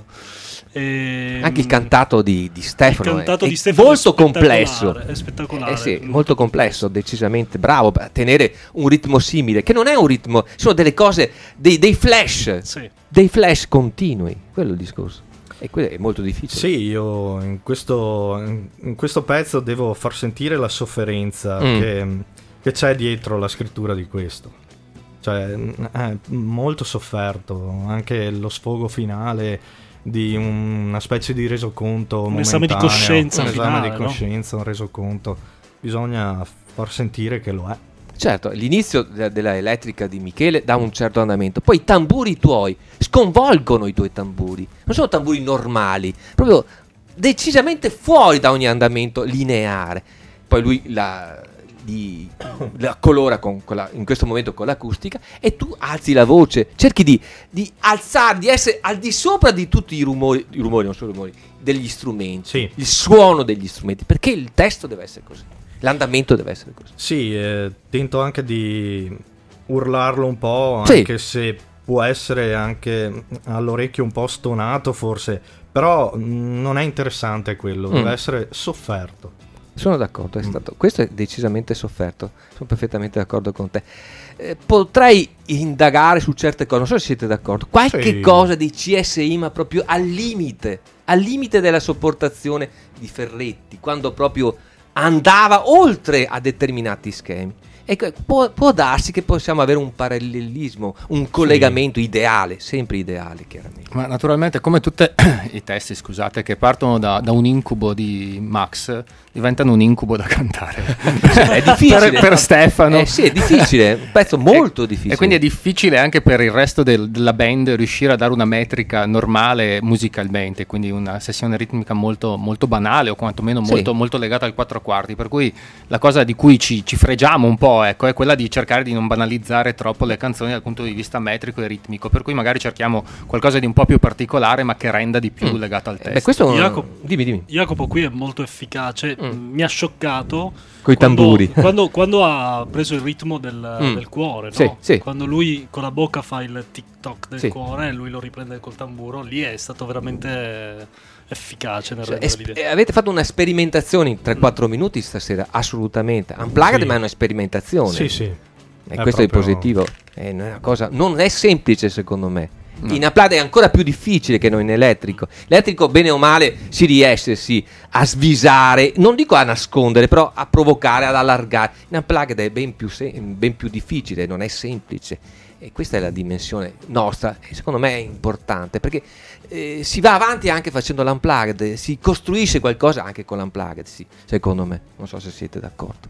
E, anche il cantato di, di Stefano, il cantato è, di Stefano molto è complesso, è spettacolare, eh sì, molto complesso, decisamente bravo a tenere un ritmo simile, che non è un ritmo, sono delle cose, dei, dei flash, sì. dei flash continui, quello è il discorso. E quello è molto difficile. Sì, io in questo, in questo pezzo devo far sentire la sofferenza mm. che, che c'è dietro la scrittura di questo. Cioè, è molto sofferto, anche lo sfogo finale di una specie di resoconto un esame di coscienza un finale, esame di coscienza, no? un resoconto. Bisogna far sentire che lo è. Certo, l'inizio de- della elettrica di Michele dà un certo andamento, poi i tamburi tuoi sconvolgono i tuoi tamburi, non sono tamburi normali, proprio decisamente fuori da ogni andamento lineare. Poi lui la, li, la colora con, con la, in questo momento con l'acustica, e tu alzi la voce, cerchi di, di alzare, di essere al di sopra di tutti i rumori, i rumori non solo i rumori, degli strumenti, sì. il suono degli strumenti, perché il testo deve essere così. L'andamento deve essere così. Sì, eh, tento anche di urlarlo un po', anche sì. se può essere anche all'orecchio un po' stonato forse, però non è interessante quello, mm. deve essere sofferto. Sono d'accordo, è stato, mm. questo è decisamente sofferto, sono perfettamente d'accordo con te. Eh, potrei indagare su certe cose, non so se siete d'accordo, qualche sì. cosa di C S I ma proprio al limite, al limite della sopportazione di Ferretti, quando proprio andava oltre a determinati schemi. Ecco, può, può darsi che possiamo avere un parallelismo, un collegamento sì. ideale, sempre ideale chiaramente. Ma naturalmente, come tutti i testi, scusate, che partono da, da un incubo di Max, diventano un incubo da cantare. È difficile per, per Stefano. Eh sì, è difficile, un pezzo molto e, difficile. E quindi è difficile anche per il resto del, della band riuscire a dare una metrica normale musicalmente, quindi una sessione ritmica molto, molto banale, o quantomeno molto, sì. molto legata al quattro quarti, per cui la cosa di cui ci, ci fregiamo un po', ecco, è quella di cercare di non banalizzare troppo le canzoni dal punto di vista metrico e ritmico, per cui magari cerchiamo qualcosa di un po' più particolare ma che renda di più mm. legato al testo. Eh, questo un... Jacopo, dimmi, dimmi. Jacopo qui è molto efficace, mm. mi ha scioccato coi tamburi quando, quando ha preso il ritmo del, mm. del cuore, no? Sì, sì. Quando lui con la bocca fa il tic-toc del sì. cuore e lui lo riprende col tamburo, lì è stato veramente efficace nel cioè, rendere esp- l'idea. Avete fatto una sperimentazione in tre quattro mm. minuti stasera, assolutamente unplugged, sì. ma è una sperimentazione. Sì, sì. E è questo è proprio... positivo, è una cosa, non è semplice secondo me. No. In unplugged è ancora più difficile che non in elettrico. L'elettrico bene o male si riesce sì, a svisare, non dico a nascondere, però a provocare, ad allargare. In unplugged è ben più, se- ben più difficile, non è semplice. E questa è la dimensione nostra, e secondo me è importante, perché eh, si va avanti anche facendo l'unplugged, si costruisce qualcosa anche con l'unplugged, sì, secondo me, non so se siete d'accordo.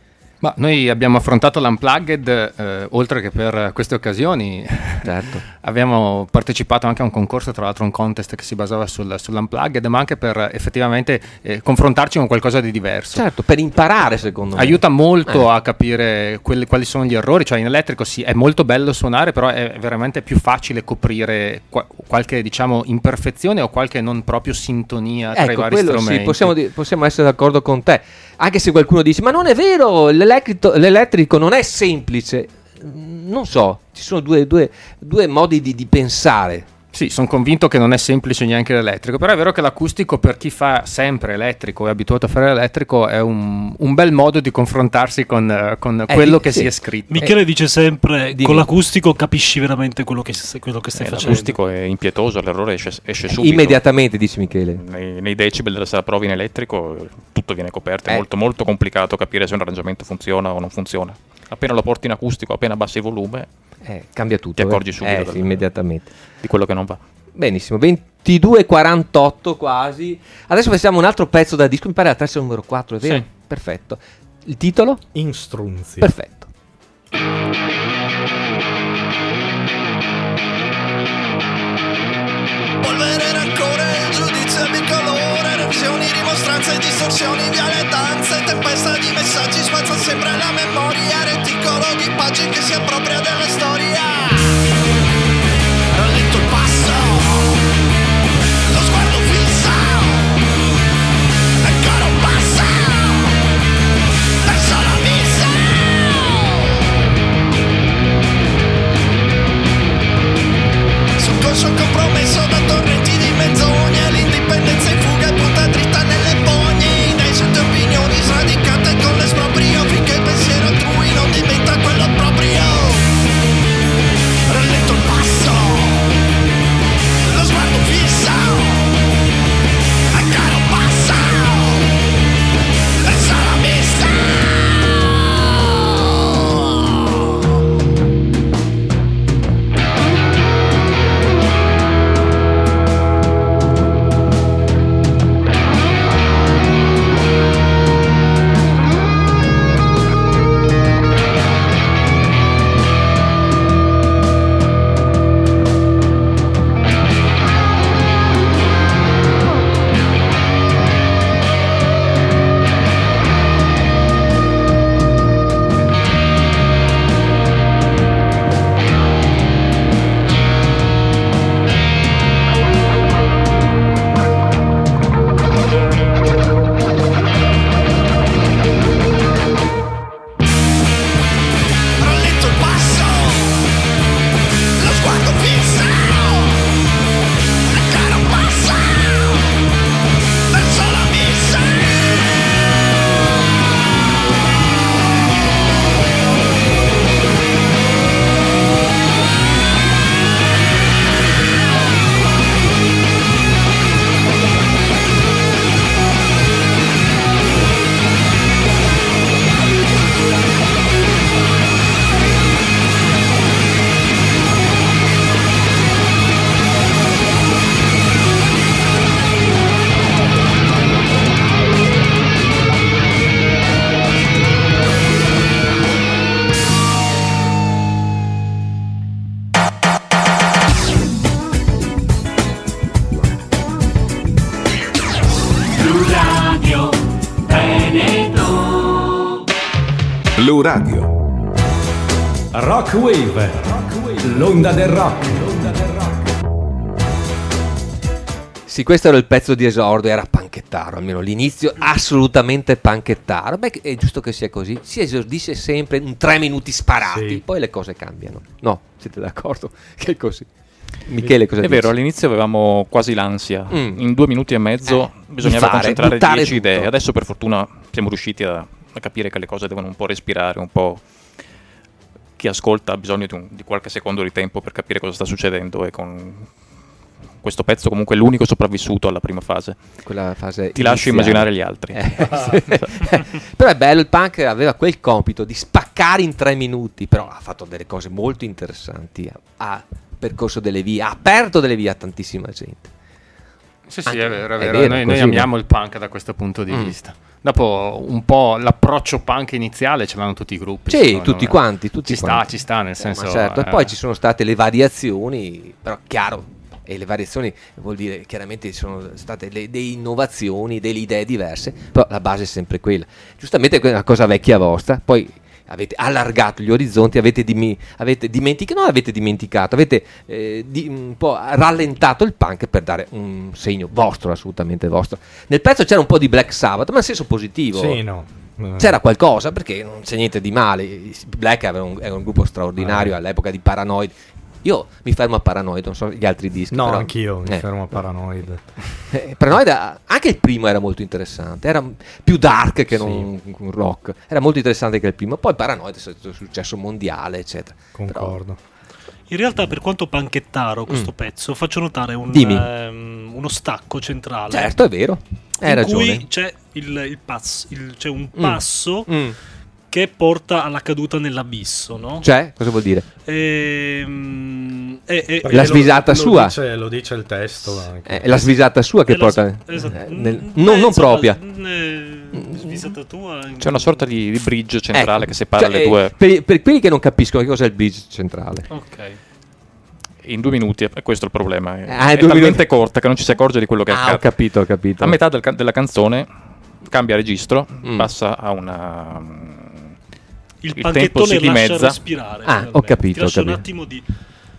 Ma noi abbiamo affrontato l'Unplugged eh, oltre che per queste occasioni, certo. abbiamo partecipato anche a un concorso, tra l'altro un contest che si basava sul, sull'Unplugged, ma anche per effettivamente eh, confrontarci con qualcosa di diverso. Certo, per imparare secondo me. Aiuta molto eh. a capire quelli, quali sono gli errori, cioè in elettrico sì, è molto bello suonare, però è veramente più facile coprire qua, qualche diciamo imperfezione o qualche non proprio sintonia tra ecco, i vari quello strumenti. Sì, possiamo, di- possiamo essere d'accordo con te. Anche se qualcuno dice, ma non è vero, l'elettrico, l'elettrico non è semplice. Non so, ci sono due, due, due modi di, di pensare. Sì, sono convinto che non è semplice neanche l'elettrico, però è vero che l'acustico per chi fa sempre elettrico, è abituato a fare l'elettrico, è un, un bel modo di confrontarsi con, con eh, quello che sì. si è scritto. Michele eh, dice sempre, dimmi. con l'acustico capisci veramente quello che, quello che stai eh, facendo. L'acustico è impietoso, l'errore esce, esce subito. Immediatamente, dice Michele. Nei, nei decibel della sala prova in elettrico tutto viene coperto, è eh. molto molto complicato capire se un arrangiamento funziona o non funziona. Appena lo porti in acustico, appena abbassi il volume, eh, cambia tutto. ti accorgi eh. subito eh, del, sì, immediatamente. di quello che non va. Benissimo, ventidue e quarantotto quasi. Adesso facciamo un altro pezzo da disco, mi pare la traccia numero quattro, è vero? Sì. Perfetto. Il titolo? Instrunzi. Perfetto. Polvere, rancore, giudizio e bicolore, revisioni, rimostranze, distorsioni, dialettanze, tempesta di messaggi, spazza sempre la memoria, reticolo di pagine che si appropria della storia. Rallento il passo, lo sguardo fisso, ancora un passo, verso la missa. Sul corso il compromesso da torrenti di menzogne, l'indipendenza in fuga e punta dritta nelle fogne, dai sette opinioni sradicate con l'esproprio, finché il pensiero altrui non diventa quello proprio. Rallento il passo, lo sguardo fisso, ancora un passo, verso la missa. Rallento il passo, lo sguardo fisso, ancora un passo, verso la missa. Blu Radio. Rock Wave. L'onda del rock. Sì, questo era il pezzo di esordio, era panchettaro, almeno l'inizio assolutamente panchettaro. Beh, è giusto che sia così, si esordisce sempre in tre minuti sparati, Sì. poi le cose cambiano. No, siete d'accordo? Che è così. Michele, cosa È dici? vero, all'inizio avevamo quasi l'ansia. Mm. In due minuti e mezzo Eh, bisognava fare, concentrare buttare dieci tutto. idee. Adesso per fortuna siamo riusciti a, a capire che le cose devono un po' respirare, un po'. Chi ascolta ha bisogno di, un, di qualche secondo di tempo per capire cosa sta succedendo, e con questo pezzo comunque è l'unico sopravvissuto alla prima fase. Quella fase Ti lascio iniziale. immaginare gli altri. Eh, sì. Però è bello, il punk aveva quel compito di spaccare in tre minuti, però ha fatto delle cose molto interessanti, ha percorso delle vie, ha aperto delle vie a tantissima gente. Sì, sì, Anche- è vero, è è vero. vero, noi, così, noi amiamo no? il punk da questo punto di Mm. vista. Dopo un po' l'approccio punk iniziale ce l'hanno tutti i gruppi. Sì, secondo tutti me. quanti, tutti ci sta, quanti. ci sta, nel Eh, senso. ma certo. eh, E poi ci sono state le variazioni, però chiaro, e le variazioni vuol dire chiaramente ci sono state le, delle innovazioni, delle idee diverse, però la base è sempre quella. Giustamente è una cosa vecchia vostra, poi avete allargato gli orizzonti, avete, dimi- avete dimenticato, non avete dimenticato, avete eh, di- un po' rallentato il punk per dare un segno vostro, assolutamente vostro. Nel pezzo c'era un po' di Black Sabbath, ma in senso positivo. Sì, no. Eh, C'era qualcosa, perché non c'è niente di male. I Black era un, era un gruppo straordinario Eh. all'epoca di Paranoid, Io mi fermo a Paranoid, non so gli altri dischi. No, però, anch'io mi eh. fermo a Paranoid. Eh, Paranoid, anche il primo era molto interessante, era più dark che Sì. non un rock, era molto interessante che il primo. Poi Paranoid è stato un successo mondiale, eccetera. Concordo. In realtà, per quanto panchettaro questo Mm. pezzo, faccio notare un, Dimmi. ehm, uno stacco centrale. Certo, è vero, hai in ragione. cui c'è il, il pass, il- c'è un Mm. passo Mm. che porta alla caduta nell'abisso, no? Cioè, cosa vuol dire? Ehm, e- e- Perché La e- lo- svisata lo sua. Dice, lo dice il testo anche. È la svisata sua che è la- porta esatto. eh, nel- Mm, non, eh, non insomma, propria. mm, eh, svisata tua. C'è una sorta di, di bridge centrale Ecco, che separa cioè, le eh, due per, per quelli che non capiscono che cos'è il bridge centrale. Ok. in due minuti, e questo è il problema. È, Ah, è due talmente minuti. corta che non ci si accorge di quello che Ah, ho accade. capito, ho capito. A metà del ca- della canzone cambia registro, Mm. passa a una... Il, Il tempo panchettone si lascia dimezza. respirare. Ah, finalmente. ho capito, Ti lascia ho un capito. attimo di...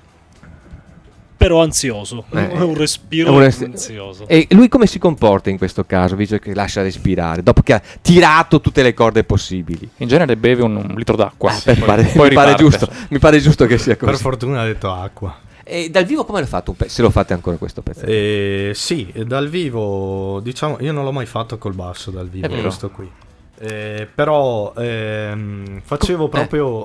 Però ansioso. Eh, un respiro è un res- ansioso. E lui come si comporta in questo caso, visto che lascia respirare, dopo che ha tirato tutte le corde possibili? In genere beve un, un litro d'acqua. Ah, per- poi- pare- poi mi, pare riparte. giusto, mi pare giusto che sia Per così. fortuna ha detto acqua. E dal vivo come l'ha fatto un pezzo? Se lo fate ancora questo pezzo? Eh, sì, dal vivo, diciamo, io non l'ho mai fatto col basso dal vivo, È vero. questo qui. Eh, però ehm, facevo Co- eh. proprio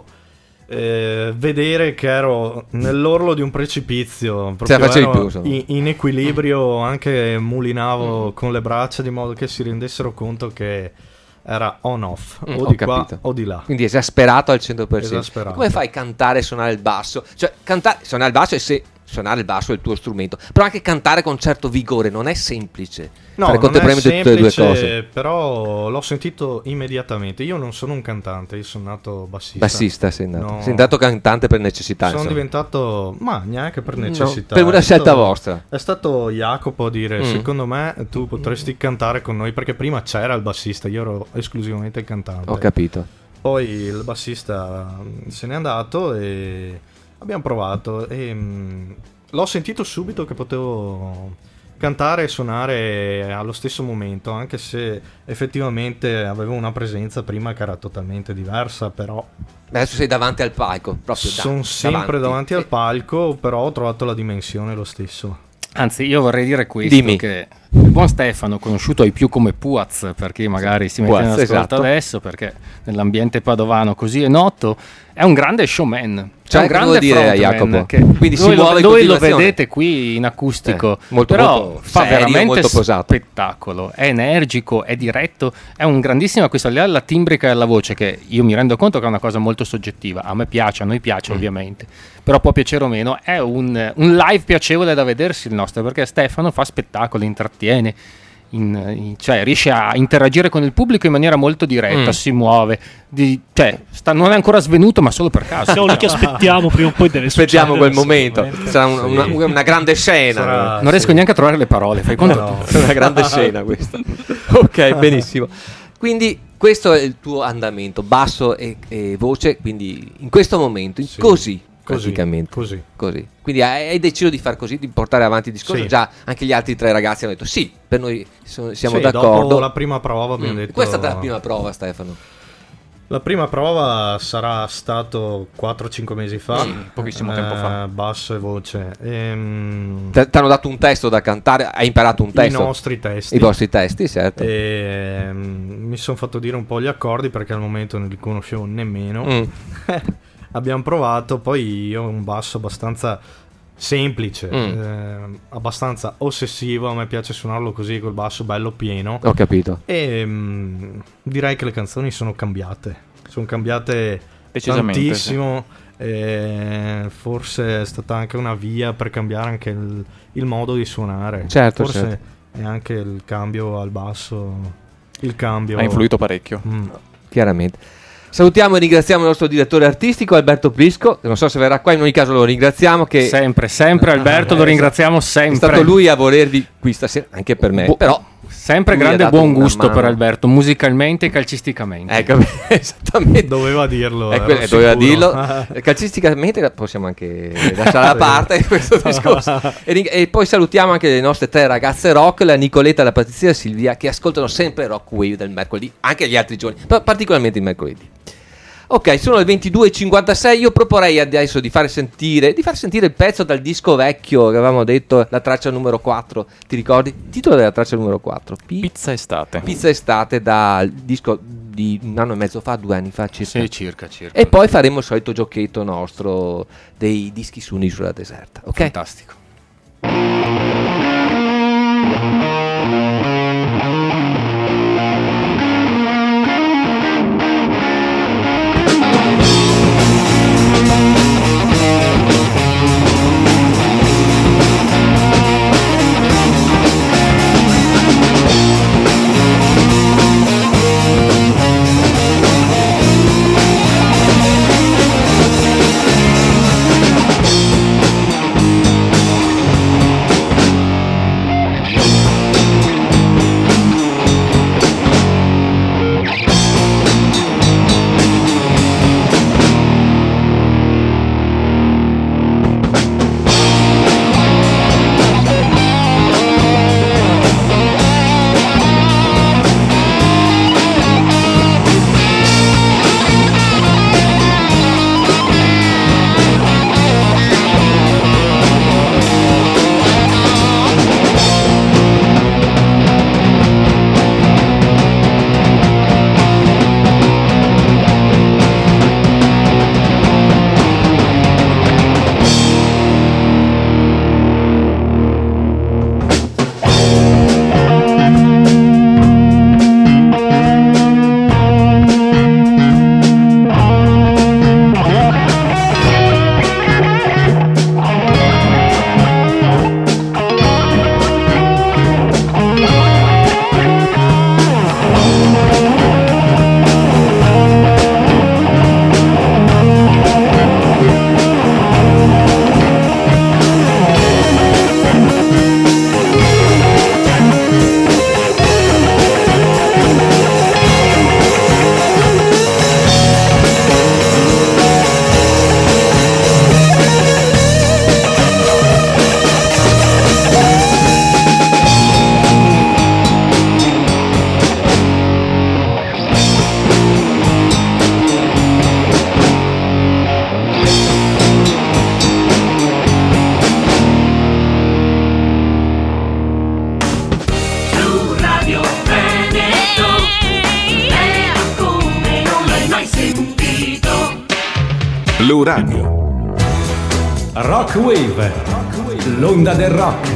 eh, vedere che ero nell'orlo di un precipizio, Ce la proprio facevi ero più, insomma. in, in equilibrio, anche mulinavo Mm. con le braccia di modo che si rendessero conto che era on off, Mm, o ho di qua capito. o di là. Quindi esasperato al cento per cento. Esasperato. Come fai a cantare e suonare il basso? Cioè, cantare, suonare il basso e se suonare il basso è il tuo strumento, però anche cantare con certo vigore non è semplice. No, fare non è contemporaneamente tutte e due semplice, cose. però l'ho sentito immediatamente. Io non sono un cantante, io sono nato bassista. Bassista sei andato. No. Sei andato cantante per necessità. Sono insomma. diventato, ma neanche per No, necessità. per una È scelta stato- vostra. È stato Jacopo a dire: Mm. secondo me tu potresti cantare con noi, perché prima c'era il bassista, io ero esclusivamente il cantante. Ho capito. Poi il bassista mm, se n'è andato e abbiamo provato. E mm, l'ho sentito subito che potevo cantare e suonare allo stesso momento, anche se effettivamente avevo una presenza prima che era totalmente diversa, però Adesso sei davanti al palco, proprio da- sono sempre davanti, al Sì. palco, però ho trovato la dimensione lo stesso. Anzi, io vorrei dire questo, Dimmi. che il buon Stefano, conosciuto ai più come Puaz, per chi magari si mette Puaz, in ascolto esatto. adesso, perché nell'ambiente padovano così è noto, è un grande showman. Cioè, è un cosa grande vuol dire, frontman, Jacopo? che Quindi si voi, lo, muove in voi lo continuazione. vedete qui in acustico, Eh, molto, però molto fa serio, veramente molto posato. spettacolo, è energico, è diretto, è un grandissimo acquisto, al di là della timbrica e della voce, che io mi rendo conto che è una cosa molto soggettiva, a me piace, a noi piace Mm. ovviamente, però può piacere o meno, è un, un live piacevole da vedersi il nostro, perché Stefano fa spettacoli, intrattiene, in- in- cioè riesce a interagire con il pubblico in maniera molto diretta, Mm. si muove, di- cioè, sta- non è ancora svenuto ma solo per caso. Siamo lì che aspettiamo, prima o poi deve Aspettiamo succedere. quel momento. Sarà un- una, una grande scena. Sarà- Non riesco sì. neanche a trovare le parole, fai conto? No. È una grande scena questa. Ok, benissimo. Quindi questo è il tuo andamento, basso e, e voce, quindi in questo momento, in- Sì. così, Così, praticamente. così. Così. Quindi hai, hai deciso di far così, di portare avanti il discorso. Sì. Già anche gli altri tre ragazzi hanno detto sì, per noi so- siamo Sì, d'accordo. dopo la prima prova abbiamo Mm. detto... Questa è stata la prima prova, Stefano. La prima prova sarà stato quattro cinque mesi fa, Sì, pochissimo tempo fa. basso e voce. Ehm, Ti hanno dato un testo da cantare, hai imparato un I testo. nostri testi. I vostri testi, certo. E, mm, mi sono fatto dire un po' gli accordi perché al momento non li conoscevo nemmeno. Mm. Abbiamo provato, poi io ho un basso abbastanza semplice, Mm. ehm, abbastanza ossessivo, a me piace suonarlo così col basso bello pieno. Ho capito. E mm, direi che le canzoni sono cambiate, sono cambiate Decisamente, tantissimo. E forse è stata anche una via per cambiare anche il, il modo di suonare. Certo, forse certo. è anche il cambio al basso, il cambio Ha influito parecchio. Mm. Chiaramente. Salutiamo e ringraziamo il nostro direttore artistico Alberto Prisco, che non so se verrà qua, in ogni caso lo ringraziamo, che Sempre, sempre Alberto, lo ringraziamo è sempre. stato lui a volervi qui stasera, anche per me, Bu- però Sempre lui ha grande dato buon una gusto mano. per Alberto, musicalmente e calcisticamente. ecco, esattamente. Doveva dirlo, Eh, ero que- doveva sicuro. dirlo. Eh, Calcisticamente possiamo anche lasciare da parte questo discorso. E, ring- e poi salutiamo anche le nostre tre ragazze rock, la Nicoletta, la Patrizia e la Silvia, che ascoltano sempre Rock Wave del mercoledì, anche gli altri giorni, però particolarmente il mercoledì. Ok, sono le ventidue e cinquantasei. Io proporrei adesso di fare sentire di far sentire il pezzo dal disco vecchio che avevamo detto, la traccia numero quattro. Ti ricordi? Il titolo della traccia numero quattro? P- Pizza estate. Pizza estate, dal disco di un anno e mezzo fa, due anni fa circa. Sì, circa, circa. E poi faremo il solito giochetto nostro dei dischi su un'isola deserta. Ok? Fantastico. Blu Radio. Rock Wave, l'onda del rock.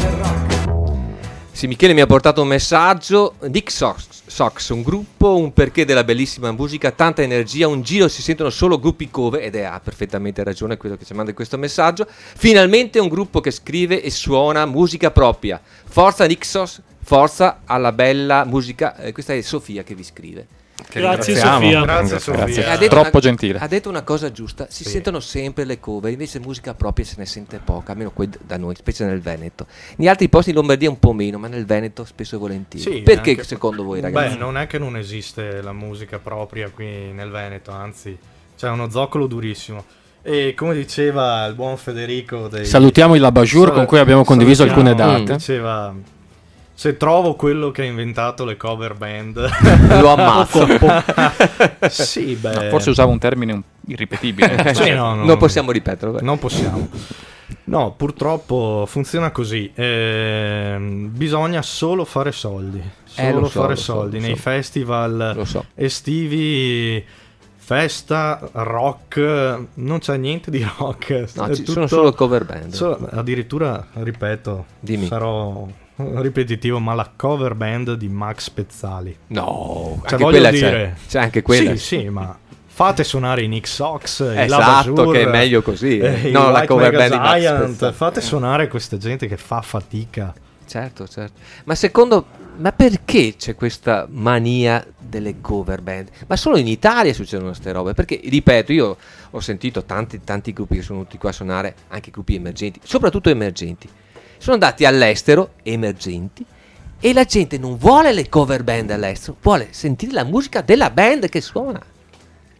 Sì, Michele mi ha portato un messaggio. Nick Sox, Sox, un gruppo, un perché della bellissima musica, tanta energia, un giro si sentono solo gruppi cover, ed è, ha perfettamente ragione quello che ci manda in questo messaggio. Finalmente un gruppo che scrive e suona musica propria. Forza Nick Sox, forza alla bella musica. Eh, questa è Sofia che vi scrive. Che Grazie ringraziamo. Sofia. Grazie Sofia. Grazie. Ha detto Troppo una- gentile. Ha detto una cosa giusta, si Sì. sentono sempre le cover, invece musica propria se ne sente poca, almeno qui da noi, specie nel Veneto. In altri posti in Lombardia un po' meno, ma nel Veneto spesso e volentieri. Sì, Perché anche- secondo voi, ragazzi? Beh, non è che non esiste la musica propria qui nel Veneto, anzi c'è uno zoccolo durissimo. E come diceva il buon Federico dei... Salutiamo il Labajur Sal- con cui abbiamo condiviso salutiamo, alcune date. Diceva: se trovo quello che ha inventato le cover band Lo ammazzo. sì, beh, No, forse usava un termine un- irripetibile. Sì, no, no, non possiamo ripeterlo. beh. non possiamo. No, purtroppo funziona così. Ehm, bisogna solo fare soldi. Solo Eh, lo so, fare lo so, soldi lo nei so. festival Lo so. estivi, festa, rock. Non c'è niente di rock. No, è ci tutto- sono solo cover band. solo- addirittura, ripeto, Dimmi. sarò ripetitivo, ma la cover band di Max Pezzali. No, Cioè, anche voglio quella dire, c'è. C'è anche quella. Sì, sì, ma fate suonare i Nick Sox, i Esatto, Labajur, che è meglio così. eh, i No, la White cover Mega band di Max Giant, Pezzali. fate suonare questa gente che fa fatica. Certo, certo. Ma secondo, ma perché c'è questa mania delle cover band? Ma solo in Italia succedono queste robe? Perché, ripeto, io ho sentito tanti, tanti gruppi che sono venuti qua a suonare, anche gruppi emergenti, soprattutto emergenti. Sono andati all'estero, emergenti, e la gente non vuole le cover band all'estero, vuole sentire la musica della band che suona.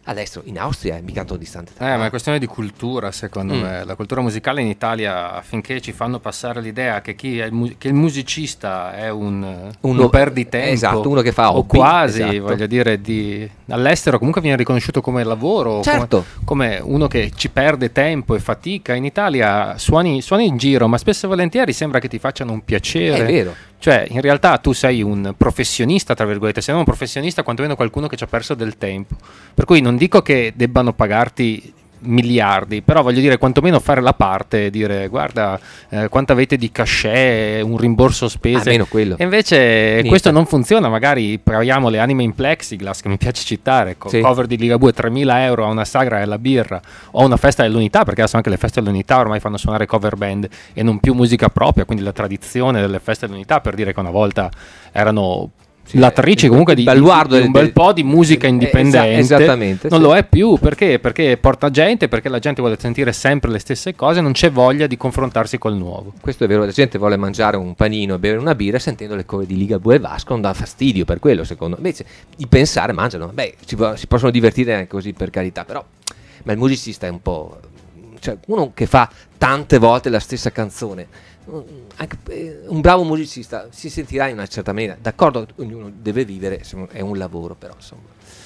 All'estero, in Austria è mica tanto distante. Eh, ma è questione di cultura, secondo Mm. me. La cultura musicale in Italia, finché ci fanno passare l'idea che, chi è il, mu- che il musicista è un, Uno- un perditempo, esatto, uno che fa o hobby, quasi, esatto. voglio dire, di, all'estero comunque viene riconosciuto come lavoro, Certo. come, come uno che ci perde tempo e fatica. In Italia suoni, suoni in giro, ma spesso e volentieri sembra che ti facciano un piacere. È vero. Cioè, in realtà tu sei un professionista, tra virgolette, sei non un professionista, quantomeno qualcuno che ci ha perso del tempo. Per cui non dico che debbano pagarti miliardi, però voglio dire, quantomeno fare la parte e dire guarda eh, quanto avete di cachet, un rimborso spese. Almeno quello. E invece Niente. questo non funziona. Magari paghiamo le anime in plexiglass, che mi piace citare, co- Sì. cover di Ligabue tremila euro a una sagra e alla birra, o a una festa dell'unità, perché adesso anche le feste dell'unità ormai fanno suonare cover band e non più musica propria, quindi la tradizione delle feste dell'unità, per dire che una volta erano latrici comunque di, il baluardo di un del- bel po' di musica Eh, indipendente. esa- esattamente, non sì. lo è più, perché? Perché porta gente, perché la gente vuole sentire sempre le stesse cose, non c'è voglia di confrontarsi col nuovo. Questo è vero, la gente vuole mangiare un panino e bere una birra sentendo le cover di Ligabue e Vasco, non dà fastidio per quello, secondo me. Invece di pensare, mangiano, beh, si, può- si possono divertire anche così, per carità, però ma il musicista è un po', cioè uno che fa tante volte la stessa canzone, anche eh, un bravo musicista si sentirà in una certa maniera, d'accordo, ognuno deve vivere, insomma, è un lavoro, però insomma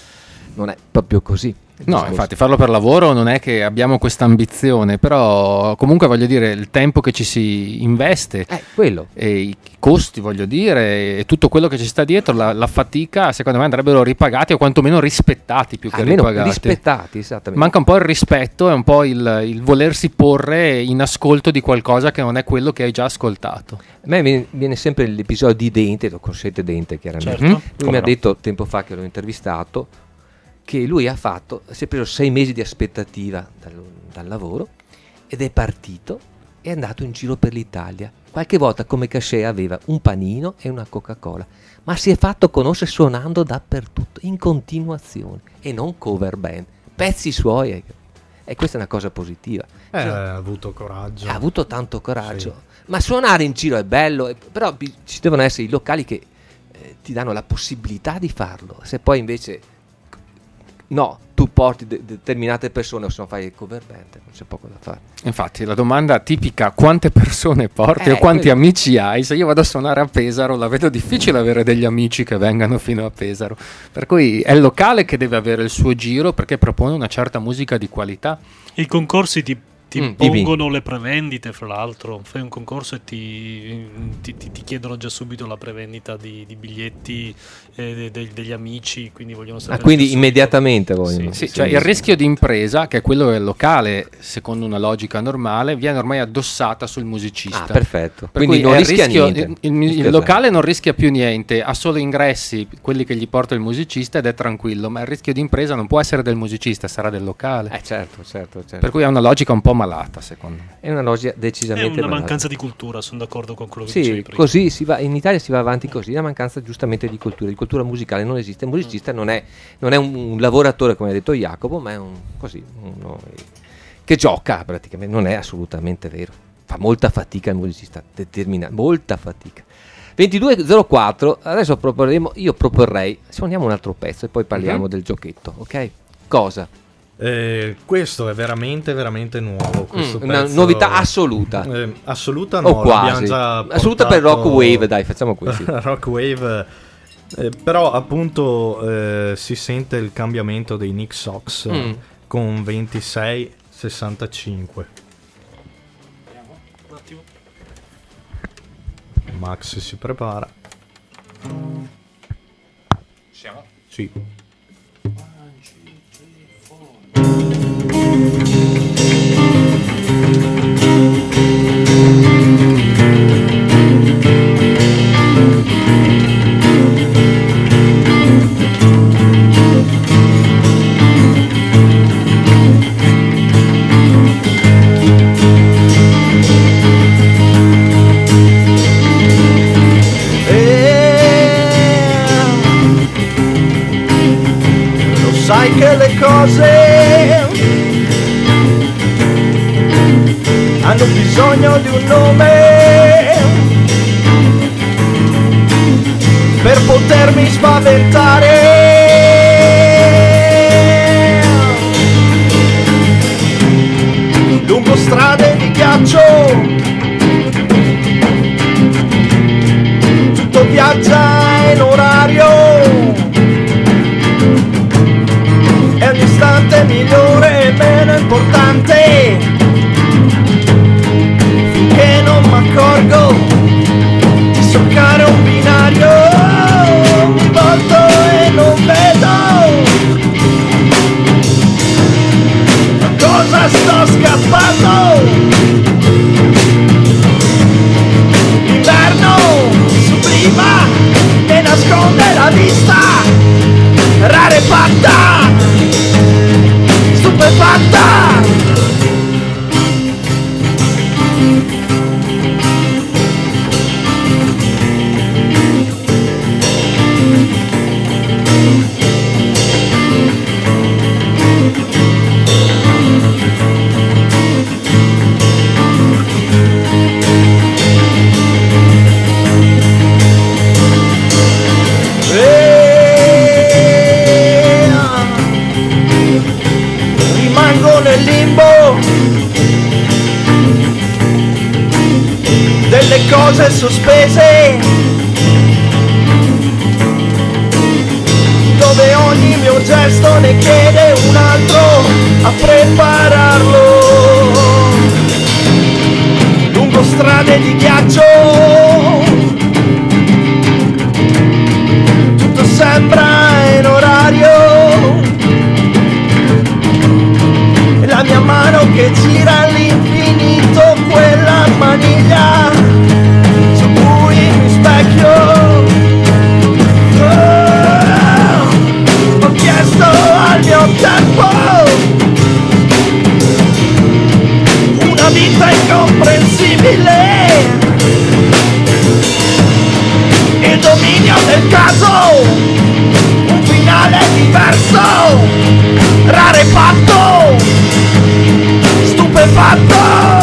non è proprio così il No, discorso. infatti farlo per lavoro non è che abbiamo questa ambizione, però comunque voglio dire il tempo che ci si investe, Eh, quello. e i costi, voglio dire, e tutto quello che ci sta dietro, la, la fatica, secondo me andrebbero ripagati o quantomeno rispettati più che Almeno ripagati. rispettati, esattamente. Manca un po' il rispetto e un po' il, il volersi porre in ascolto di qualcosa che non è quello che hai già ascoltato. A me viene, viene sempre l'episodio di Dente, lo conoscete Dente chiaramente. Certo. Mhm. Lui Come mi ha no. detto tempo fa che l'ho intervistato che lui ha fatto, si è preso sei mesi di aspettativa dal, dal lavoro ed è partito e è andato in giro per l'Italia. Qualche volta come cachet aveva un panino e una Coca-Cola, ma si è fatto conoscere suonando dappertutto, in continuazione, e non cover band, pezzi suoi. E, e questa è una cosa positiva. Eh, Cioè, ha avuto coraggio. ha avuto tanto coraggio, ma suonare in giro è bello, e- però bi- ci devono essere i locali che eh, ti danno la possibilità di farlo. Se poi invece no, tu porti de- determinate persone o se no fai il cover band, non c'è poco da fare. Infatti la domanda tipica, quante persone porti Eh, o quanti quello. amici hai? Se io vado a suonare a Pesaro la vedo difficile avere degli amici che vengano fino a Pesaro, per cui è il locale che deve avere il suo giro perché propone una certa musica di qualità. I concorsi ti, ti Mm, pongono le prevendite, fra l'altro. Fai un concorso e ti, ti- ti- ti chiedono già subito la prevendita di, di biglietti eh, de- de- degli amici, quindi vogliono Ah, sapere. quindi subito. immediatamente vogliono. Sì, cioè il rischio di impresa, che è quello del locale, secondo una logica normale, viene ormai addossata sul musicista. Ah, perfetto. Per Quindi cui non è il rischia rischio- niente. Il, il- il Rischia locale non rischia più niente, ha solo ingressi, quelli che gli porta il musicista, ed è tranquillo, ma il rischio di impresa non può essere del musicista, sarà del locale. Eh certo, certo, certo. Per cui è una logica un po' malata, secondo me. È una logica È decisamente una malata. mancanza di cultura, sono d'accordo con quello che dicevi Sì, prima. così si va, in Italia si va avanti così, la mancanza giustamente di cultura, di cultura musicale non esiste, il musicista non è, non è un, un lavoratore come ha detto Jacopo, ma è un così, uno che gioca praticamente, non è assolutamente vero, fa molta fatica il musicista, determina, molta fatica. ventidue zero quattro, adesso proporremo, io proporrei, suoniamo un altro pezzo e poi parliamo Mhm. del giochetto, ok? Cosa? Eh, questo è veramente veramente nuovo, questo Mm, una pezzo- novità assoluta. Eh, assoluta no, O l'abbiamo quasi. già Assoluta per portato- Rock Wave, dai, facciamo così. Rock Wave, eh, però appunto eh, si sente il cambiamento dei Nick Sox Mm. con ventisei sessantacinque. Un attimo. Max si prepara. Siamo? Sì. Lo sai che le cose hanno bisogno di un nome per potermi spaventare. lungo strade di ghiaccio, tutto viaggia in orario, è un istante migliore e meno importante, finché non m'accorgo di solcare un binario, mi volto e non vedo da cosa sto scappando. L'inverno sublima e nasconde la vista, rarefatta, stupefatta. Rimango nel limbo delle cose sospese, dove ogni mio gesto ne chiede un altro a prepararlo. Lungo strade di ghiaccio, tutto sembra in orario, e la mia mano che gira all'infinito, quella maniglia su cui mi specchio. Oh, ho chiesto al mio tempo una vita incomprensibile, il dominio del caso, un finale diverso, rarefatto, stupefatto.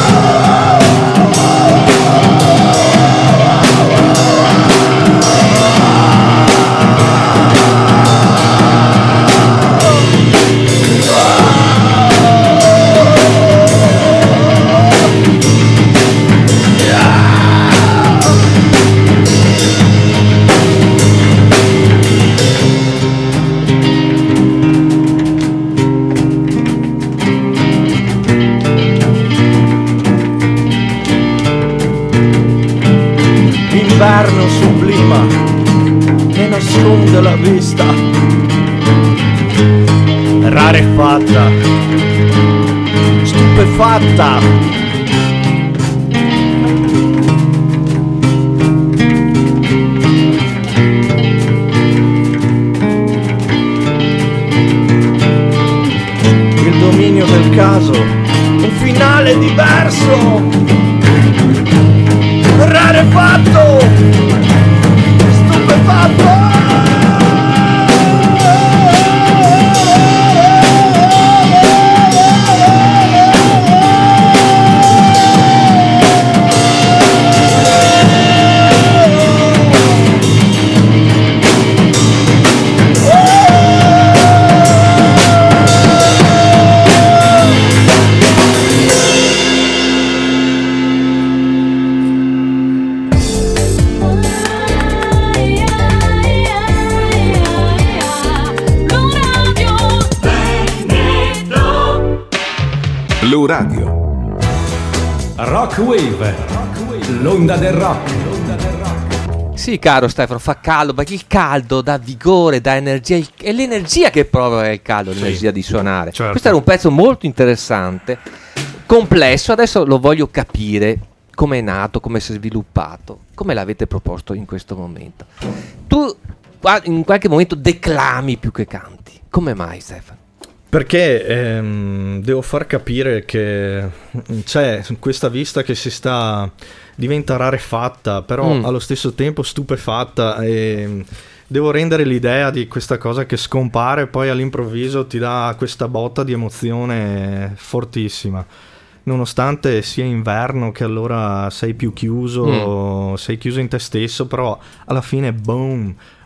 L'inverno sublima e nasconde la vista, rarefatta, stupefatta. Il dominio del caso, un finale diverso, rarefatto, stupefatto. Blu Radio. Rock Wave, l'onda del rock. Sì, caro Stefano, fa caldo, perché il caldo dà vigore, dà energia, il- è l'energia che provoca il caldo, l'energia di suonare. certo. Questo era un pezzo molto interessante, complesso, adesso lo voglio capire come è nato, come si è sviluppato, come l'avete proposto in questo momento. Tu qua- in qualche momento declami più che canti, come mai, Stefano? Perché ehm, devo far capire che c'è questa vista che si sta diventa rarefatta, però Mm. allo stesso tempo stupefatta, e devo rendere l'idea di questa cosa che scompare e poi all'improvviso ti dà questa botta di emozione fortissima. Nonostante sia inverno, che allora sei più chiuso, sei chiuso in te stesso, però alla fine boom,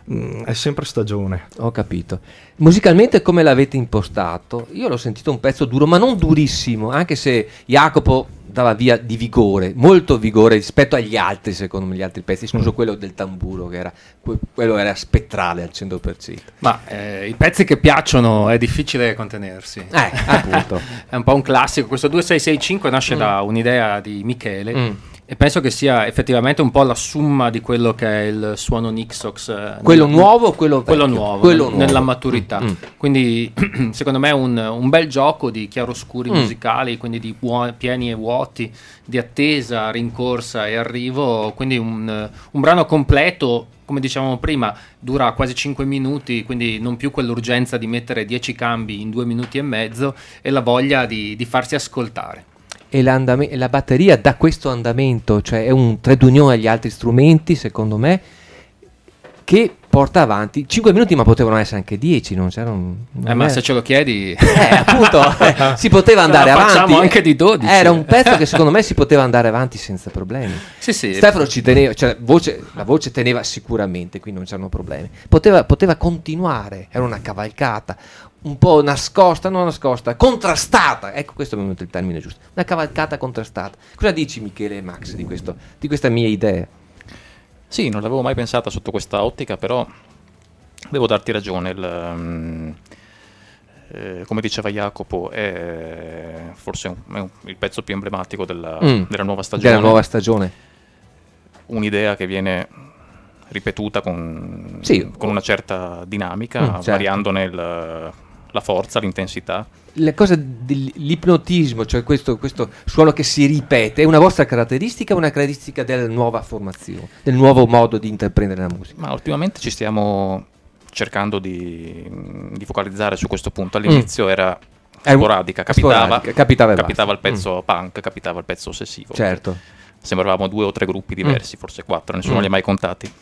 mh, è sempre stagione. Ho capito. Musicalmente come l'avete impostato? Io l'ho sentito un pezzo duro, ma non durissimo, anche se Jacopo dava via di vigore, molto vigore rispetto agli altri, secondo me, gli altri pezzi, escluso quello del tamburo, che era que- quello era spettrale al cento per cento. Ma eh, i pezzi che piacciono è difficile contenersi. Eh, appunto. È un po' un classico. Questo due sei sei cinque nasce mm. da un'idea di Michele. Mm. E penso che sia effettivamente un po' la somma di quello che è il suono Nixox. Eh, quello nel, nuovo o quello quello vecchio? nuovo, quello nel, nuovo. Nella maturità. Mm. Quindi secondo me è un, un bel gioco di chiaroscuri mm. musicali, quindi di vuo- pieni e vuoti, di attesa, rincorsa e arrivo. Quindi un, un brano completo, come dicevamo prima, dura quasi cinque minuti, quindi non più quell'urgenza di mettere dieci cambi in due minuti e mezzo e la voglia di, di farsi ascoltare. E la batteria dà questo andamento, cioè è un trade union agli altri strumenti, secondo me, che porta avanti cinque minuti, ma potevano essere anche dieci, non c'era un, non eh, ma se ce lo chiedi eh, appunto eh, si poteva andare avanti, facciamo anche di dodici. Era un pezzo che secondo me si poteva andare avanti senza problemi. Sì, sì. Stefano ci teneva, cioè voce, la voce teneva sicuramente, qui non c'erano problemi, poteva, poteva continuare, era una cavalcata un po' nascosta, non nascosta, contrastata, ecco, questo è venuto il termine giusto, una cavalcata contrastata. Cosa dici, Michele e Max, di, questo, di questa mia idea? Sì, non l'avevo mai pensata sotto questa ottica, però devo darti ragione. Il, um, eh, come diceva Jacopo, è forse un, è un, il pezzo più emblematico della, mm, della nuova stagione. Della nuova stagione. Un'idea che viene ripetuta con, sì. con una certa dinamica, mm, certo. variandone il, la forza, l'intensità. La cosa dell'ipnotismo, cioè questo, questo suono che si ripete, è una vostra caratteristica o una caratteristica della nuova formazione, del nuovo modo di intraprendere la musica? Ma ultimamente ci stiamo cercando di, di focalizzare su questo punto. All'inizio mm. era sporadica, capitava, sporadica, capitava, capitava il pezzo mm. punk, capitava il pezzo ossessivo. Certo. Sembravamo due o tre gruppi diversi, mm. forse quattro, nessuno mm. li ha mai contati.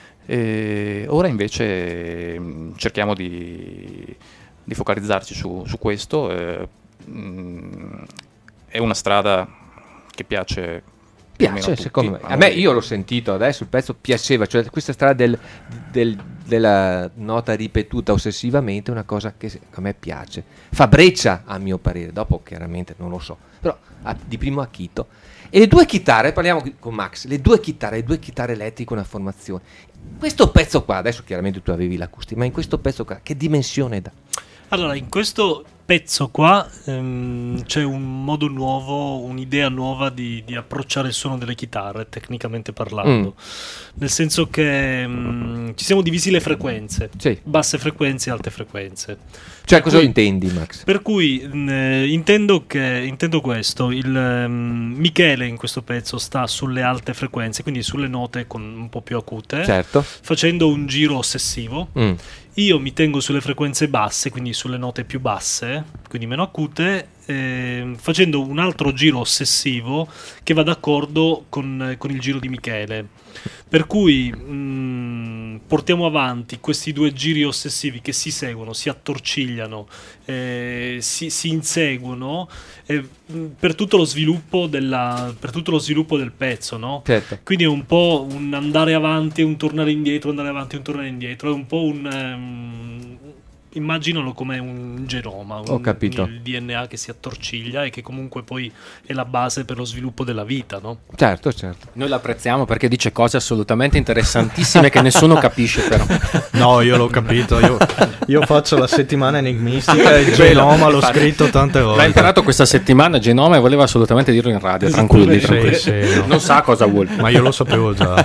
E ora invece cerchiamo di... di focalizzarci su, su questo. Eh, mh, è una strada che piace piace secondo me. A me, io l'ho sentito adesso, il pezzo piaceva, cioè questa strada del, del, della nota ripetuta ossessivamente è una cosa che a me piace, fa breccia a mio parere, dopo chiaramente non lo so, però a, di primo acchito. E le due chitarre, parliamo con Max, le due chitarre, le due chitarre elettriche, una formazione. Questo pezzo qua, adesso chiaramente tu avevi l'acustica, ma in questo pezzo qua che dimensione dà? Allora, in questo pezzo qua ehm, c'è un modo nuovo, un'idea nuova di, di approcciare il suono delle chitarre, tecnicamente parlando. Mm. Nel senso che mh, ci siamo divisi le frequenze, sì. basse frequenze e alte frequenze. Cioè, per cosa cui, intendi, Max? Per cui mh, intendo, che, intendo questo, il mh, Michele in questo pezzo sta sulle alte frequenze, quindi sulle note con un po' più acute, certo. facendo un giro ossessivo. Mm. Io mi tengo sulle frequenze basse, quindi sulle note più basse, quindi meno acute, eh, facendo un altro giro ossessivo che va d'accordo con, con il giro di Michele. Per cui mh, portiamo avanti questi due giri ossessivi che si seguono, si attorcigliano, eh, si, si inseguono eh, per tutto lo sviluppo della, per tutto lo sviluppo del pezzo, no? Certo. Quindi è un po' un andare avanti e un tornare indietro, andare avanti e un tornare indietro, è un po' un um, immaginalo come un genoma, un, Ho capito. il D N A che si attorciglia e che comunque poi è la base per lo sviluppo della vita, no? Certo, certo. Noi l'apprezziamo perché dice cose assolutamente interessantissime che nessuno capisce però. No, io l'ho capito, io, io faccio la settimana enigmistica e il genoma l'ho scritto tante volte. L'ha imparato questa settimana genoma e voleva assolutamente dirlo in radio, tranquilli, sì, tranquilli. Sì, no. Non sa cosa vuol. Ma io lo sapevo già.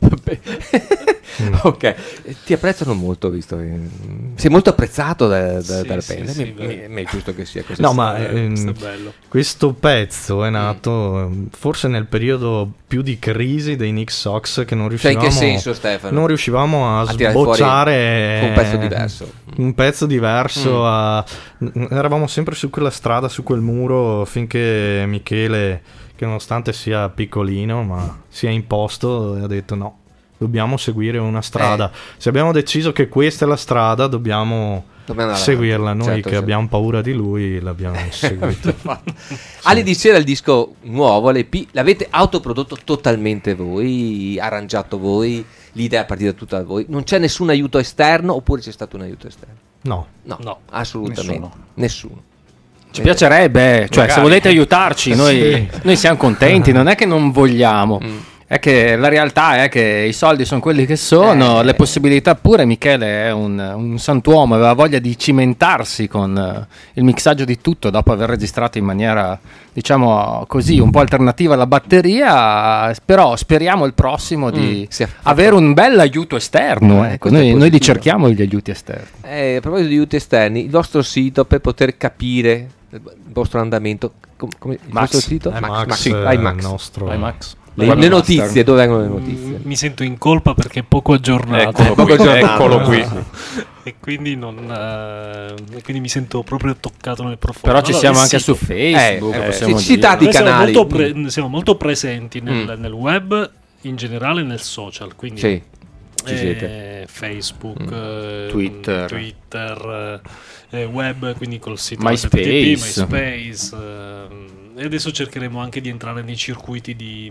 Mm. Ok, ti apprezzano molto, visto che sei molto apprezzato da, da, sì, dal sì, band. sì, mi, mi, mi è giusto che sia così. No, ma ehm, questo pezzo è nato mm. forse nel periodo più di crisi dei Nick Sox, che non riuscivamo, cioè, in che senso, Stefano? Non riuscivamo a, a sbocciare un pezzo diverso. Un pezzo diverso. Mm. A, eravamo sempre su quella strada, su quel muro, finché Michele, che nonostante sia piccolino, ma si è imposto e ha detto no. dobbiamo seguire una strada. Eh. Se abbiamo deciso che questa è la strada, dobbiamo, Dobbiamo andare seguirla. avanti. Noi Certo, che certo. abbiamo paura di lui, l'abbiamo seguito. Ali diceva il disco nuovo, l'E P, l'avete autoprodotto totalmente voi, arrangiato voi, l'idea è partita tutta da voi, non c'è nessun aiuto esterno oppure c'è stato un aiuto esterno? No. No, No. assolutamente Nessuno. nessuno. Ci piacerebbe, cioè se volete aiutarci, noi, Sì. noi siamo contenti, non è che non vogliamo. Mm. È che la realtà è che i soldi sono quelli che sono, Eh. le possibilità pure. Michele è un, un santuomo, aveva voglia di cimentarsi con eh, il mixaggio di tutto dopo aver registrato in maniera, diciamo così, un po' alternativa alla batteria, però speriamo il prossimo di Mm, sia- avere un bel aiuto esterno. Eh, Ecco. questo è Noi, noi li positivo. cerchiamo gli aiuti esterni. Eh, a proposito di aiuti esterni, il vostro sito per poter capire il vostro andamento, com- come il Max. vostro sito? Eh, Max, Max, Max, sì, eh, vai Max. il nostro. Vai Max. Le, Vai le Max. notizie, dove vengono le notizie? Mi sento in colpa perché è poco aggiornato. Eccolo poco qui, aggiornato. eccolo qui. E quindi, non, eh, e quindi mi sento proprio toccato nel profondo. Però ci Allora, siamo il anche sito. su Facebook, Eh, eh, possiamo sì, citate dire. i Noi siamo canali. molto, pre- siamo molto presenti nel, Mm. nel web, in generale nel social, quindi Sì, ci eh, siete. Facebook, Mm. eh, Twitter. Twitter, eh, eh, web, quindi col sito MySpace. H T T P, MySpace, ehm, e adesso cercheremo anche di entrare nei circuiti di...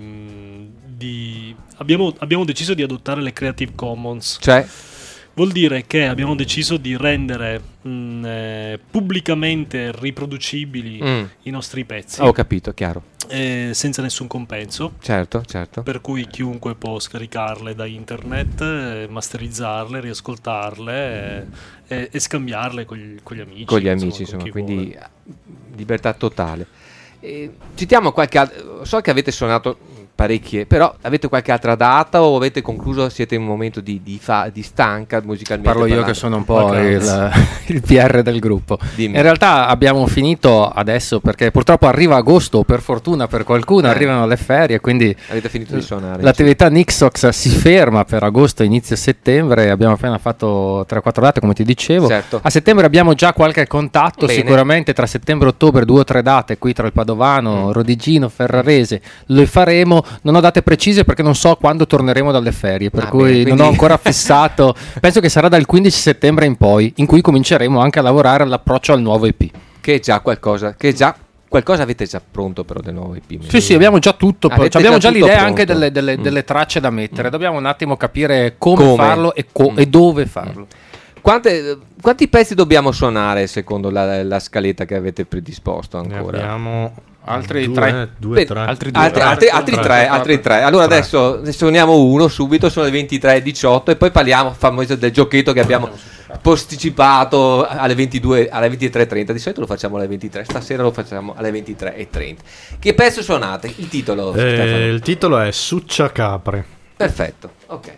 di- abbiamo, abbiamo deciso di adottare le Creative Commons. Cioè, Vuol dire che abbiamo deciso di rendere mh, eh, pubblicamente riproducibili mm, i nostri pezzi, ho capito, chiaro. eh, senza nessun compenso, Certo, certo. per cui chiunque può scaricarle da internet, eh, masterizzarle, riascoltarle eh, e, e scambiarle con gli, con gli amici. Con gli amici, con insomma, chi quindi vuole. libertà totale. Eh, citiamo qualche altro, so che avete suonato parecchie, però avete qualche altra data o avete concluso, siete in un momento di, di, fa, di stanca musicalmente Parlo io parlando? che sono un po' Vacanze. il, il P R del gruppo. Dimmi. In realtà abbiamo finito adesso perché purtroppo arriva agosto, per fortuna per qualcuno, Eh. arrivano le ferie, quindi Avete finito di suonare? l'attività Nixox si ferma per agosto, inizio settembre. Abbiamo appena fatto tre quattro date, come ti dicevo. Certo. A settembre abbiamo già qualche contatto, Bene. sicuramente tra settembre e ottobre due o tre date qui tra il Padovano, Mm. Rodigino, Ferrarese. Lo faremo, non ho date precise perché non so quando torneremo dalle ferie, per Ah, cui bene, non quindi- ho ancora fissato. Penso che sarà dal quindici settembre in poi, in cui cominceremo anche a lavorare all'approccio al nuovo E P. Che è già qualcosa, che è già qualcosa avete già pronto però del nuovo E P. Sì, sì, abbiamo già tutto. Avete cioè, abbiamo già già tutto l'idea pronto. anche delle, delle- Mm. delle tracce da mettere. Dobbiamo un attimo capire come, Come? farlo e, co- Mm. e dove farlo. Quante- quanti pezzi dobbiamo suonare secondo la, la scaletta che avete predisposto Ne ancora? abbiamo Altri due, tre. due, Bene, tre. altri due. Altri, altri, altri Tre. tre, altri tre. Allora Tre. adesso ne suoniamo uno subito, sono le ventitré e diciotto e poi parliamo famoso del giochetto che abbiamo posticipato alle ventidue, alle ventitré e trenta. Di solito lo facciamo alle ventitré, stasera lo facciamo alle ventitré e trenta. Che pezzo suonate? Il titolo? Eh, Stefano? il titolo è Succia Capre Perfetto, ok.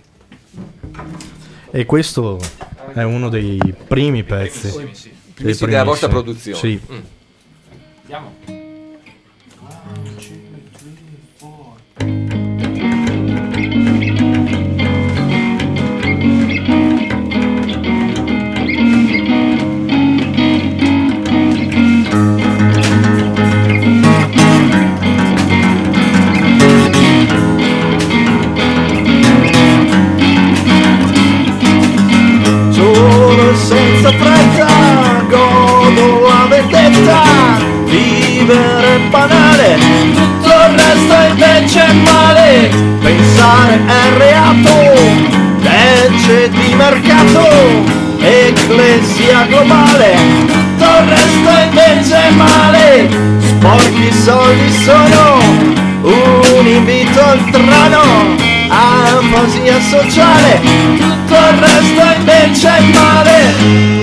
e questo è uno dei primi pezzi. Dei Primissimi della vostra primissimi. produzione. Sì. Mm. Solo e senza fretta, godo la vendetta, vivere è banale, tutto il resto invece è male, pensare è reato, legge di mercato, ecclesia globale, tutto il resto invece è male, sporchi soldi sono un invito al trono, afasia sociale, tutto il resto invece è male.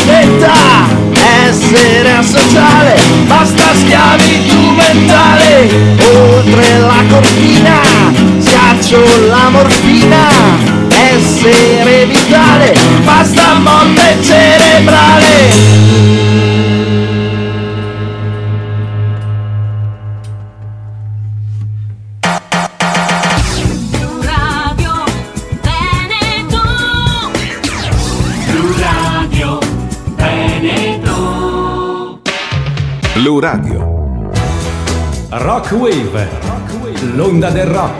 diventa essere asociale, basta schiavitù mentale, oltre la cortina, schiaccio la morfina, essere vitale, basta morte cerebrale. Blu Radio. Rock Wave. L'onda del rock.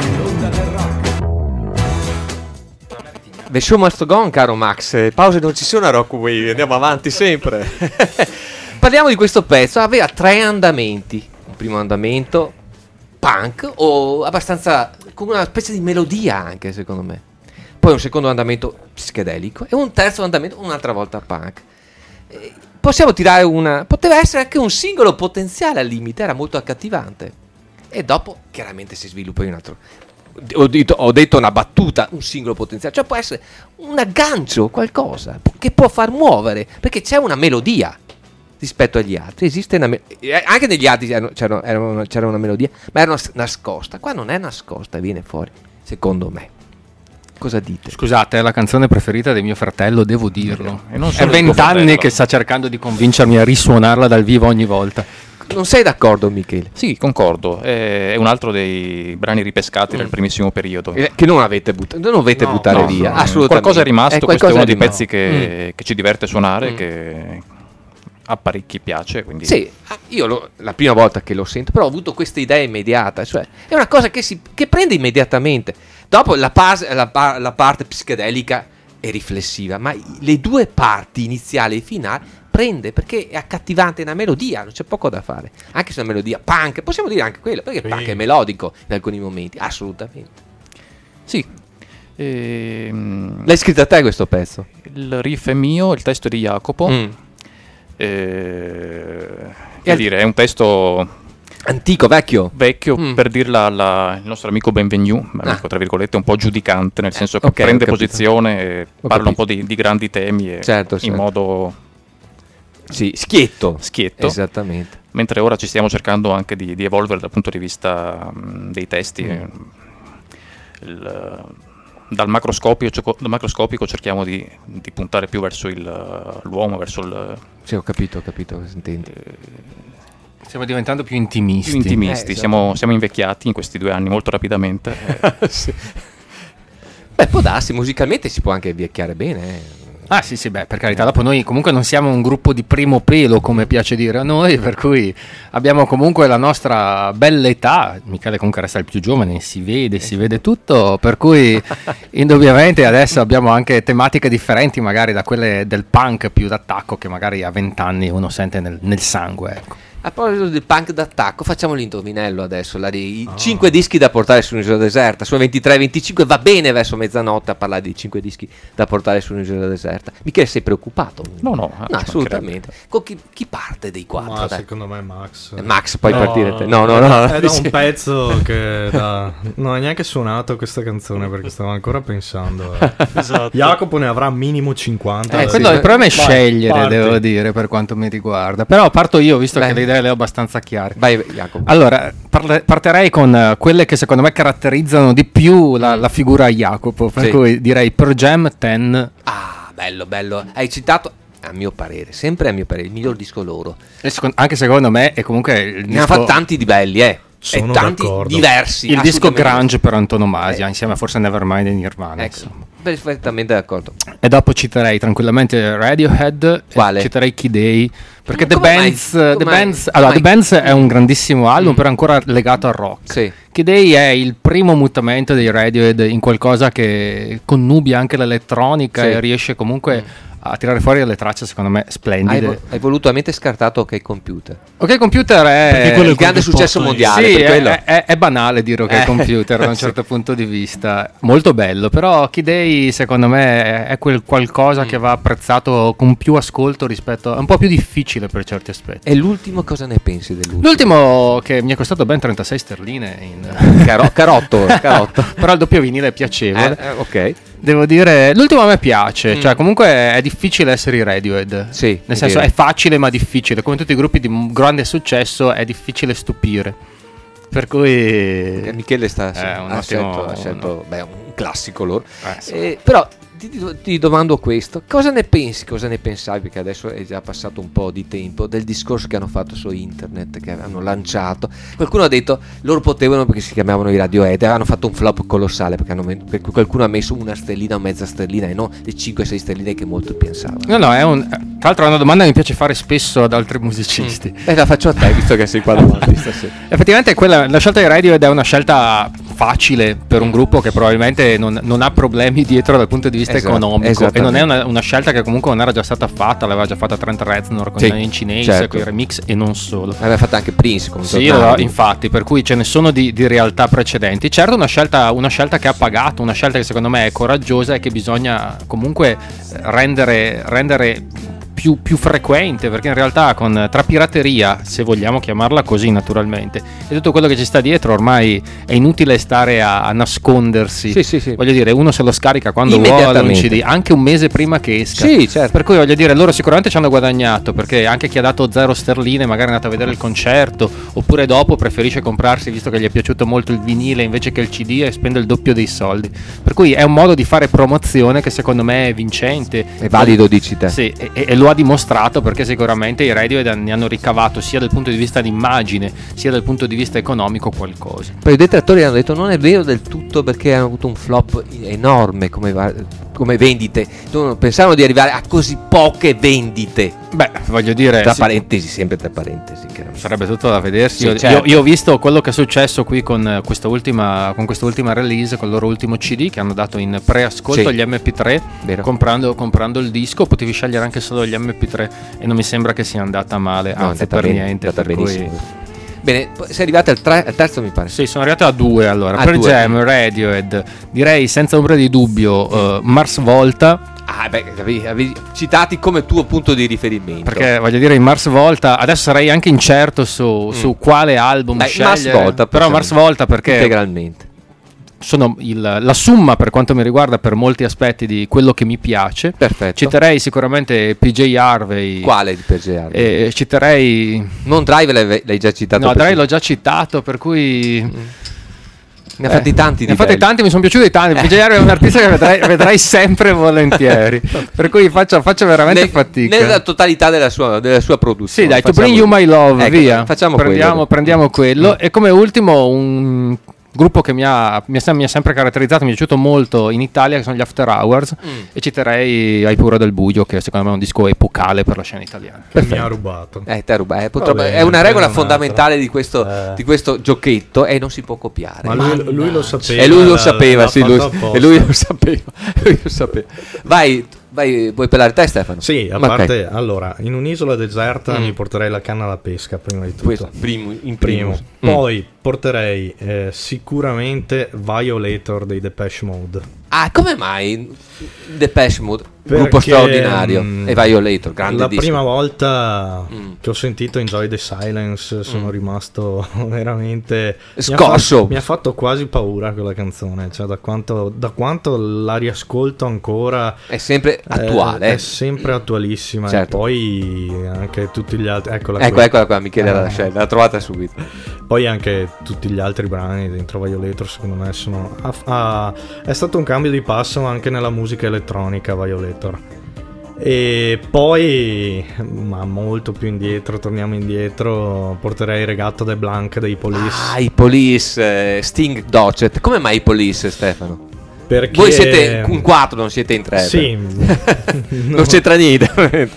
The show must go on, caro Max. Pause non ci sono a Rock Wave, andiamo avanti sempre. Parliamo di questo pezzo. Aveva tre andamenti. Un primo andamento punk o abbastanza con una specie di melodia anche, secondo me. Poi un secondo andamento psichedelico e un terzo andamento un'altra volta punk. E possiamo tirare una... poteva essere anche un singolo potenziale al limite, era molto accattivante. E dopo chiaramente si sviluppa in un altro... Ho detto, ho detto una battuta, un singolo potenziale, cioè può essere un aggancio, qualcosa che può far muovere, perché c'è una melodia rispetto agli altri, esiste una me- anche negli altri c'era, c'era, c'era una melodia, ma era nascosta, qua non è nascosta, viene fuori, secondo me. Cosa dite? Scusate, è la canzone preferita di mio fratello, devo dirlo. E non è solo vent'anni che sta cercando di convincermi a risuonarla dal vivo ogni volta. Non sei d'accordo, Michele? Sì, concordo. È un altro dei brani ripescati mm. del primissimo periodo. Eh, che non avete, but- non avete no, buttare no, via. No, assolutamente. Qualcosa è rimasto. È questo è uno dei pezzi che, mm. che ci diverte suonare, mm. che a parecchi piace. Quindi... Sì, io lo, la prima volta che lo sento, però ho avuto questa idea immediata. Cioè, è una cosa che, si, che prende immediatamente. Dopo la, pas- la, pa- la parte psichedelica è riflessiva, ma le due parti iniziali e finali prende perché è accattivante, una melodia, non c'è poco da fare. Anche se è una melodia punk, possiamo dire anche quello, perché il punk è melodico in alcuni momenti, assolutamente. Sì. Ehm... L'hai scritto a te questo pezzo? Il riff è mio, il testo è di Jacopo. Mm. Eh... Che al... dire, è un testo... Antico, vecchio? Vecchio, mm. per dirla alla, il nostro amico Benvenu, amico ah. tra virgolette, un po' giudicante, nel senso che okay, prende posizione e ho parla capito. un po' di, di grandi temi e certo, in certo. modo sì, schietto. schietto. Esattamente. Mentre ora ci stiamo cercando anche di, di evolvere dal punto di vista mh, dei testi. Mm. Il, dal, macroscopico, dal macroscopico cerchiamo di, di puntare più verso il, l'uomo, verso il... Sì, ho capito, ho capito cosa intendi. Eh, Stiamo diventando più intimisti. Più intimisti, eh, siamo, siamo invecchiati in questi due anni molto rapidamente. sì. Beh, può darsi, musicalmente si può anche invecchiare bene. Eh. Ah sì sì, beh, per carità, dopo noi comunque non siamo un gruppo di primo pelo, come piace dire a noi, per cui abbiamo comunque la nostra bella età. Michele comunque resta il più giovane, si vede, si vede tutto, per cui indubbiamente adesso abbiamo anche tematiche differenti magari da quelle del punk più d'attacco che magari a vent'anni uno sente nel, nel sangue, ecco. A proposito del punk d'attacco, facciamo l'indovinello adesso, la di oh. cinque dischi da portare su un'isola deserta, sono ventitré venticinque, va bene verso mezzanotte a parlare di cinque dischi da portare su un'isola deserta. Michele, sei preoccupato? No, no, no assolutamente. Con chi, chi parte dei quattro? Ma dai? secondo me Max. Max, puoi no, partire te. No, no, no. È da un pezzo che da... non ha neanche suonato questa canzone perché stavo ancora pensando. Eh. Esatto. Jacopo ne avrà minimo cinquanta. Eh, quello, il problema è scegliere, Vai, devo dire, per quanto mi riguarda. Però parto io, visto Beh. che le idee le ho abbastanza chiare. Vai, Jacopo. Allora, parle, partirei con uh, quelle che secondo me caratterizzano di più la, la figura Jacopo, per sì. cui direi Pearl Jam dieci. Ah, bello, bello. Hai citato, a mio parere, sempre a mio parere, il miglior disco loro. E secondo, anche secondo me è comunque il ne disco... ha fatti tanti di belli, eh. Sono e tanti d'accordo. diversi. Il disco grunge per antonomasia, eh. insieme a forse Nevermind e Nirvana. Ecco, perfettamente d'accordo. E dopo citerei tranquillamente Radiohead. Quale? E citerei Kid A. Perché The Come Bands, mai? The Come Bands, mai? allora, Come The Bands è un grandissimo album, Mm. però ancora legato al rock. Sì. Kid A è il primo mutamento dei Radiohead in qualcosa che connubia anche l'elettronica Sì. e riesce comunque a tirare fuori delle tracce secondo me Hai, splendide. vo- hai volutamente scartato OK Computer. Ok Computer è quello il grande successo mondiale. Sì, per è, quello. è, è, è banale dire ok Eh. Computer da un certo punto di vista, molto bello, però Kid A secondo me è, è quel qualcosa Mm. che va apprezzato con più ascolto rispetto a un po' più difficile per certi aspetti. E l'ultimo cosa ne pensi dell'ultimo? L'ultimo che mi è costato ben trentasei sterline in... Caro- carotto, carotto. però il doppio vinile è piacevole. Eh, eh, ok. Devo dire, l'ultimo a me piace, Mm. cioè comunque è difficile essere i Radiohead. Sì, Nel è senso vero. è facile ma difficile, come tutti i gruppi di m- grande successo è difficile stupire. Per cui Eh, Michele sta, È un ha, ottimo- scelto, ha scelto beh, un classico loro. Eh, sì. Eh, però ti, ti- ti domando questo: cosa ne pensi, cosa ne pensavi, perché adesso è già passato un po' di tempo, del discorso che hanno fatto su internet, che hanno lanciato? Qualcuno ha detto loro potevano perché si chiamavano i Radiohead, hanno fatto un flop colossale perché, hanno, perché qualcuno ha messo una stellina o mezza stellina e non le cinque sei stelline che molto pensavano. No, no, è un tra l'altro è una domanda che mi piace fare spesso ad altri musicisti. Beh, la faccio a te visto che sei qua davanti stasera. Effettivamente quella, la scelta di Radiohead è una scelta facile per un gruppo che probabilmente non, non ha problemi dietro dal punto di vista Esatto, economico, e non è esattamente. una, una scelta che comunque non era già stata fatta, l'aveva già fatta Trent Reznor con Sì, i Nine Inch Nails, certo. con i remix e non solo. L'aveva fatta anche Prince come Sì, tornado. no, infatti, per cui ce ne sono di, di realtà precedenti. Certo, una scelta, una scelta che ha pagato, una scelta che secondo me è coraggiosa e che bisogna comunque eh, rendere, rendere più, più frequente, perché in realtà con, tra pirateria, se vogliamo chiamarla così naturalmente, e tutto quello che ci sta dietro, ormai è inutile stare a, a nascondersi. Sì, sì, sì. Voglio dire, uno se lo scarica quando vuole un Immediatamente. C D, anche un mese prima che esca. Sì, certo. Per cui voglio dire, loro sicuramente ci hanno guadagnato, perché anche chi ha dato zero sterline magari è andato a vedere il concerto, oppure dopo preferisce comprarsi, visto che gli è piaciuto molto il vinile invece che il C D, e spende il doppio dei soldi. Per cui è un modo di fare promozione che secondo me è vincente. È valido, dici te. Sì, e, e lo ha dimostrato, perché sicuramente i Radiohead ne hanno ricavato sia dal punto di vista di immagine sia dal punto di vista economico qualcosa. Poi i detrattori hanno detto non è vero del tutto perché hanno avuto un flop enorme come, va- come vendite. Non pensavano di arrivare a così poche vendite. Beh, voglio dire, Tra sì, parentesi, sempre tra parentesi. chiaramente. sarebbe tutto da vedersi. Sì, io, certo. io- io ho visto quello che è successo qui con eh, questa ultima, con questa ultima release, con il loro ultimo C D che hanno dato in preascolto Sì. agli M P tre. Vero. Comprando, comprando il disco potevi scegliere anche solo gli M P tre e non mi sembra che sia andata male, No, è anzi andata per bene, niente. è andata per cui- benissimo. Bene, poi sei arrivato al, tre- al terzo mi pare. Sì, sono arrivato a due allora. A per due. Jam, Radiohead, direi senza ombra di dubbio eh, Mars Volta. Ah, beh, avevi, avevi citati come tuo punto di riferimento. Perché voglio dire, in Mars Volta adesso sarei anche incerto su, su quale album Dai, scegliere. Mars Volta, però possiamo- Mars Volta perché integralmente. sono il- la somma per quanto mi riguarda per molti aspetti di quello che mi piace. Perfetto. Citerei sicuramente P J Harvey. Quale di P J Harvey? E citerei Non Drive l'hai, l'hai già citato. No, per Dre cui- l'ho già citato, per cui Ne ha fatti tanti Ne di ha fatti belli. tanti, mi sono piaciuti tanti. P J Harvey è un artista che vedrai, vedrai sempre volentieri. Per cui faccio, faccio veramente Ne- fatica. Nella totalità della sua, della sua produzione. Sì, dai, To Facciamo- Bring You My Love, Ecco, via. Facciamo prendiamo, quello. prendiamo quello. E come ultimo un gruppo che mi ha, mi, ha, sem- mi ha sempre caratterizzato, mi è piaciuto molto in Italia, che sono gli After Hours. Mm. E citerei Hai paura del buio, che secondo me è un disco epocale per la scena italiana. Che mi ha rubato. Eh, te ruba- eh, purtroppo Va bene, è una regola prendo fondamentale di questo, Eh. di questo giochetto e non si può copiare. Ma lui, lui lo sapeva. E lui lo l'ha- sapeva, l'ha sì, fatto lui, apposta. e lui lo sapeva. Lui lo sapeva. Vai, vai, vuoi pelare te, Stefano? Sì, a Ma ok. parte, allora, in un'isola deserta Mm. mi porterei la canna da pesca prima di tutto. Questo, primo, in Primo. primo. Poi porterei eh, sicuramente Violator dei Depeche Mode. Ah, come mai Depeche Mode, Perché, gruppo straordinario, mm, e Violator, grande La disco. prima volta Mm. che ho sentito Enjoy the Silence sono Mm. rimasto veramente Scosso. Mi ha, fatto, mi ha fatto quasi paura quella canzone, cioè da quanto, da quanto la riascolto ancora È sempre eh, attuale. è sempre attualissima. Certo. E poi anche tutti gli altri, eccola Ecco, qui. eccola qua, Michele Eh. la scelta, l'ha trovata subito. Poi anche tutti gli altri brani dentro Violator secondo me sono ha- ha- è stato un cambio di passo anche nella musica elettronica Violator. E poi, ma molto più indietro, torniamo indietro, porterei Regatta de Blanc dei Police. Ah, i Police, eh, Sting Docet. Come mai i Police, Stefano? Perché Voi siete in quattro, non siete in tre. Sì. Non c'entra niente.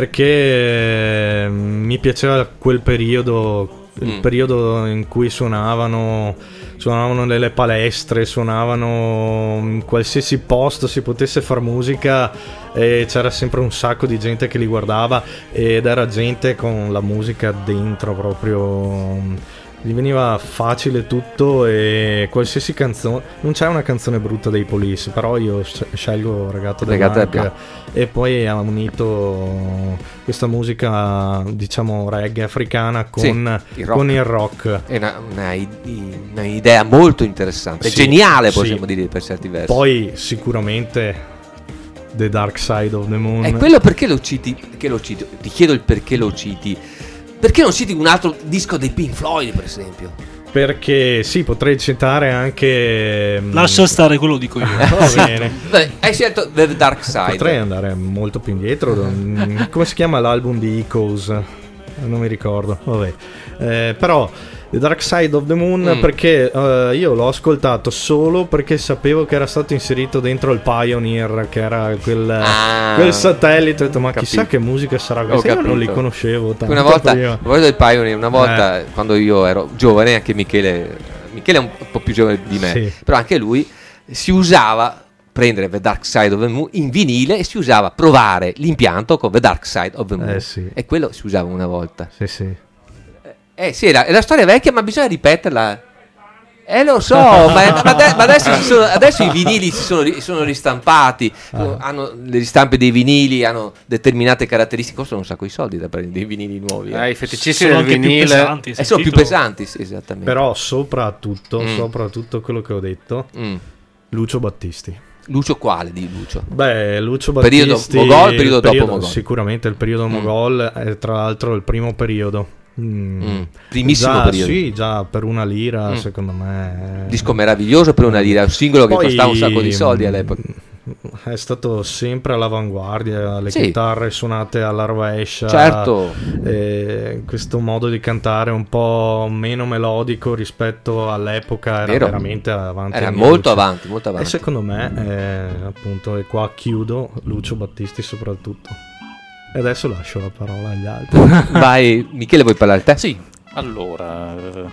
Perché mi piaceva quel periodo, il Mm. periodo in cui suonavano, suonavano nelle palestre, suonavano in qualsiasi posto si potesse far musica e c'era sempre un sacco di gente che li guardava ed era gente con la musica dentro proprio. gli veniva facile tutto e qualsiasi canzone, non c'è una canzone brutta dei Police, però io scelgo Regata del Regata del Mac, e poi ha unito questa musica diciamo reggae africana con, Sì, il rock. con il rock. È una, una, una idea molto interessante, Sì, geniale possiamo sì. dire per certi versi. Poi sicuramente The Dark Side of the Moon. E quello perché lo citi? Perché lo citi? Ti chiedo il perché lo citi. Perché non citi un altro disco dei Pink Floyd, per esempio? Perché sì, potrei citare anche. Lascia stare, quello dico io. Va bene. Beh, hai scelto The Dark Side. Potrei andare molto più indietro. Come si chiama l'album di Echoes? Non mi ricordo. Vabbè. Eh, però The Dark Side of the Moon, Mm. perché eh, io l'ho ascoltato solo perché sapevo che era stato inserito dentro il Pioneer, che era quel, Ah, quel satellite. Ho detto, ma capito. chissà che musica sarà Ho questa. Io non li capito. conoscevo tanto Una volta, prima. a proposito del Pioneer, una volta quando io ero giovane, anche Michele, Michele è un po' più giovane di me, Sì. però anche lui si usava prendere The Dark Side of the Moon in vinile e si usava provare l'impianto con The Dark Side of the Moon. Eh, sì. E quello si usava una volta. Sì, sì. Eh sì, è la, è la storia vecchia, ma bisogna ripeterla. Eh lo so, ma, ma ade- ma adesso, si sono- adesso i vinili si sono, ri- sono ristampati, Ah. hanno le ristampe dei vinili, hanno determinate caratteristiche, costano un sacco di soldi da prendere dei vinili nuovi. eh. Eh, I feticisti Sono del anche più vinile. pesanti, Eh, sono più sentito? pesanti, sì, esattamente. Però soprattutto, Mm. soprattutto quello che ho detto, Mm. Lucio Battisti. Lucio quale di Lucio? Beh, Lucio Periodo Battisti Mogol, periodo il dopo Mogol. Sicuramente il periodo Mm. Mogol è tra l'altro il primo periodo. Mm. Mm. Primissimo Già, periodo. Sì, già per una lira, Mm. secondo me. Disco meraviglioso per una lira, un singolo che Poi, costava un sacco di soldi all'epoca. È stato sempre all'avanguardia, le Sì. chitarre suonate alla rovescia. Certo. eh, questo modo di cantare un po' meno melodico rispetto all'epoca era Vero. veramente avanti. Era anni molto luce. avanti, molto E avanti. secondo me, eh, appunto, e qua chiudo, Lucio Battisti soprattutto. E adesso lascio la parola agli altri. Vai, Michele, vuoi parlare te? Sì, allora... eh,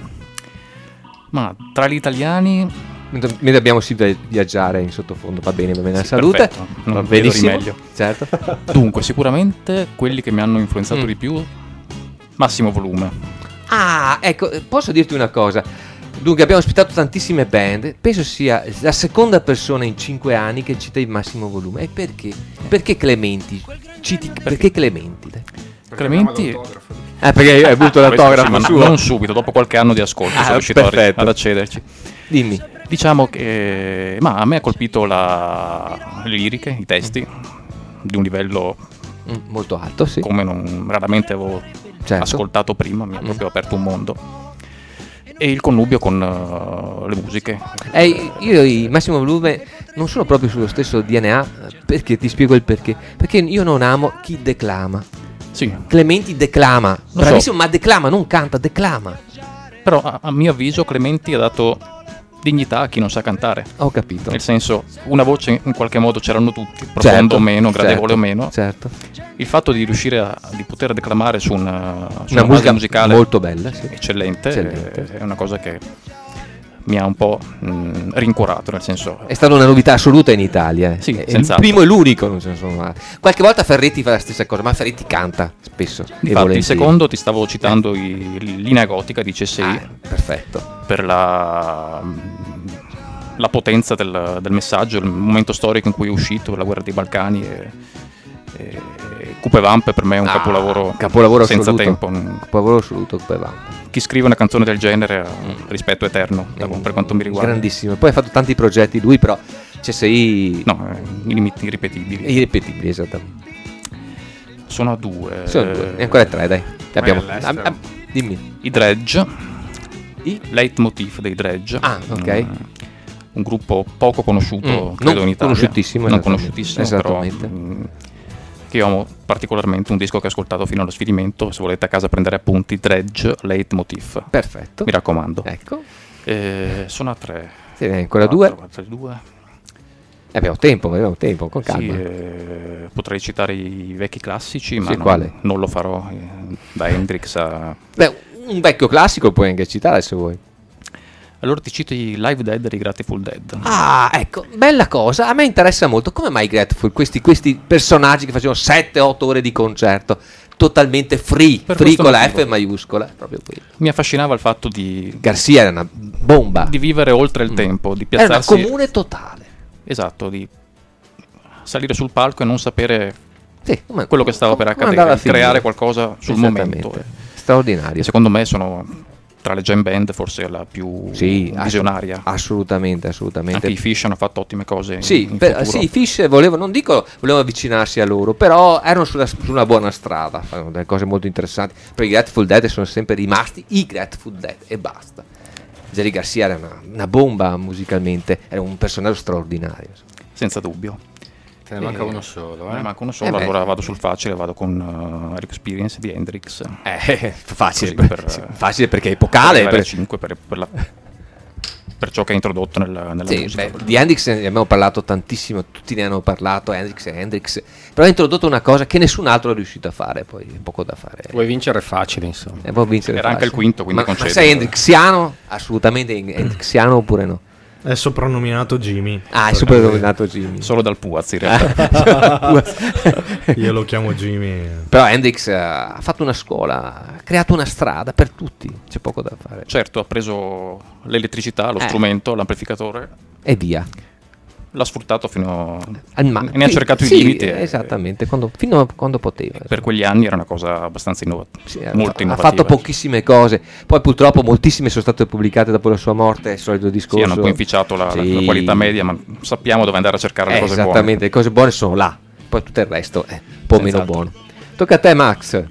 ma tra gli italiani... Mentre mentre abbiamo sì da viaggiare in sottofondo, va bene, va bene la Sì, salute. perfetto, non Va vedo di benissimo. meglio. Certo. Dunque, sicuramente quelli che mi hanno influenzato Mm. di più, Massimo Volume. Ah, ecco, eh, posso dirti una cosa. Dunque, abbiamo ospitato tantissime band. Penso sia la seconda persona in cinque anni che cita il massimo volume. E perché? Perché Clementi? Citi, perché Clementi? dai? Clementi... Eh, perché hai avuto Questo l'autografo sì, ma suo. non subito, dopo qualche anno di ascolto Ah, sono riuscito a ri- perfetto. ad accederci. Dimmi. Diciamo che ma a me ha colpito la... le liriche, i testi, di un livello Mm, molto alto, sì. come non raramente avevo Certo. ascoltato prima, mi ha Mm. proprio aperto un mondo. E il connubio con eh, le musiche. Eh, io e Massimo Volume non sono proprio sullo stesso D N A, perché ti spiego il perché. Perché io non amo chi declama. Sì, Clementi declama, Lo bravissimo, ma declama, non canta, declama. però a, a mio avviso Clementi ha dato dignità a chi non sa cantare. Ho capito. Nel senso, una voce in qualche modo c'erano tutti, profondo Certo, o meno, gradevole certo, o meno. Certo. Il fatto di riuscire a di poter declamare su una, su Una una musica base musicale molto bella, sì. eccellente, Eccellente. eh, è una cosa che mi ha un po' mh, rincuorato, nel senso... È stata una novità assoluta in Italia. eh. Sì, È il senz'altro. primo e l'unico. Non ce ne sono mai. Qualche volta Ferretti fa la stessa cosa, ma Ferretti canta spesso. e Infatti, il volentieri. secondo ti stavo citando i, Linea Gotica di C S I Ah, perfetto. per la, la potenza del, del messaggio, il momento storico in cui è uscito, la guerra dei Balcani. E, e Coupe Vamp per me è un Ah, capolavoro, capolavoro senza assoluto. tempo. Capolavoro assoluto. Coupe Vamp. Chi scrive una canzone del genere ha un rispetto eterno da- per quanto mi riguarda. Grandissimo. Poi ha fatto tanti progetti lui, però C S I No, eh, illimit- irripetibili. irripetibili, esattamente. Sono a due. Sono due. E ancora tre, dai. Abbiamo... all'estero. ah, ah, dimmi. I Dredge, I? leitmotiv dei Dredge. Ah, ok. Mm, un gruppo poco conosciuto, Mm, credo, non in Italia. conosciutissimo, Non esattamente. conosciutissimo, Esattamente. però mm, che io amo particolarmente, un disco che ho ascoltato fino allo sfinimento. Se volete a casa prendere appunti, Dredge, leitmotiv. Perfetto. Mi raccomando. Ecco. Eh, sono a tre. Sì, ne hai ancora Quattro, due. quattro, due. Eh, abbiamo tempo, abbiamo tempo, con Sì, calma. eh, potrei citare i vecchi classici, ma Sì, non, quale? non lo farò. eh, Da Hendrix a... Beh, un vecchio classico puoi anche citare se vuoi. Allora ti cito i Live Dead e i Grateful Dead. Ah, ecco, bella cosa. A me interessa molto. Come mai i Grateful, questi, questi personaggi che facevano sette otto ore di concerto, totalmente free, Per free questo con la motivo. F maiuscola, proprio quello. Mi affascinava il fatto di, Garcia era una bomba, di vivere oltre il tempo, di era una piazzarsi. comune totale. Esatto, di salire sul palco e non sapere Sì, come- quello che stava per come accadere, andava a finire. creare qualcosa sul Esattamente. momento. Straordinario. E secondo me sono tra le jam band forse la più Sì, visionaria. ass- assolutamente, assolutamente. Anche i Fish hanno fatto ottime cose in- Sì, in per- futuro. sì, i Fish volevo, non dico volevano avvicinarsi a loro, però erano sulla, su una buona strada, fanno delle cose molto interessanti. Poi i Grateful Dead sono sempre rimasti i Grateful Dead e basta. Jerry Garcia era una, una bomba musicalmente, era un personaggio straordinario. Senza dubbio. Te ne manca uno solo, Me ne eh? manca uno solo, Eh beh. allora vado sul facile, vado con uh, Experience di Hendrix. Eh, facile, Così, per- per- sì, facile perché è epocale. per, Per, cinque, per, per, la- per ciò che ha introdotto nella, nella sì, musica. beh, di Hendrix ne abbiamo parlato tantissimo, tutti ne hanno parlato, Hendrix e Hendrix, però ha introdotto una cosa che nessun altro è riuscito a fare, poi è poco da fare. Vuoi vincere facile, insomma. E può vincere Era anche facile. il quinto, quindi ma, ma concedo. sei Hendrixiano? Assolutamente Hendrixiano oppure no? È soprannominato Jimmy. Ah, è Perché super nominato Jimmy. Solo dal Puaz in realtà. Io lo chiamo Jimmy. Però Hendrix eh, ha fatto una scuola, ha creato una strada per tutti, c'è poco da fare. Certo, ha preso l'elettricità, lo Eh. strumento, l'amplificatore, E via. l'ha sfruttato fino Al ma- ne ha sì, cercato sì, i limiti. e- Esattamente, quando, fino a quando poteva. Per quegli anni era una cosa abbastanza innovativa, Sì, ha- molto ha innovativa. fatto pochissime cose, poi purtroppo moltissime sono state pubblicate dopo la sua morte, è il solito Sì, discorso. hanno un po' inficiato la, la- Sì. la qualità media, ma sappiamo dove andare a cercare le Eh, cose esattamente, buone. le cose buone sono là, poi tutto il resto è un po' meno Senz'altro. buono. Tocca a te, Max.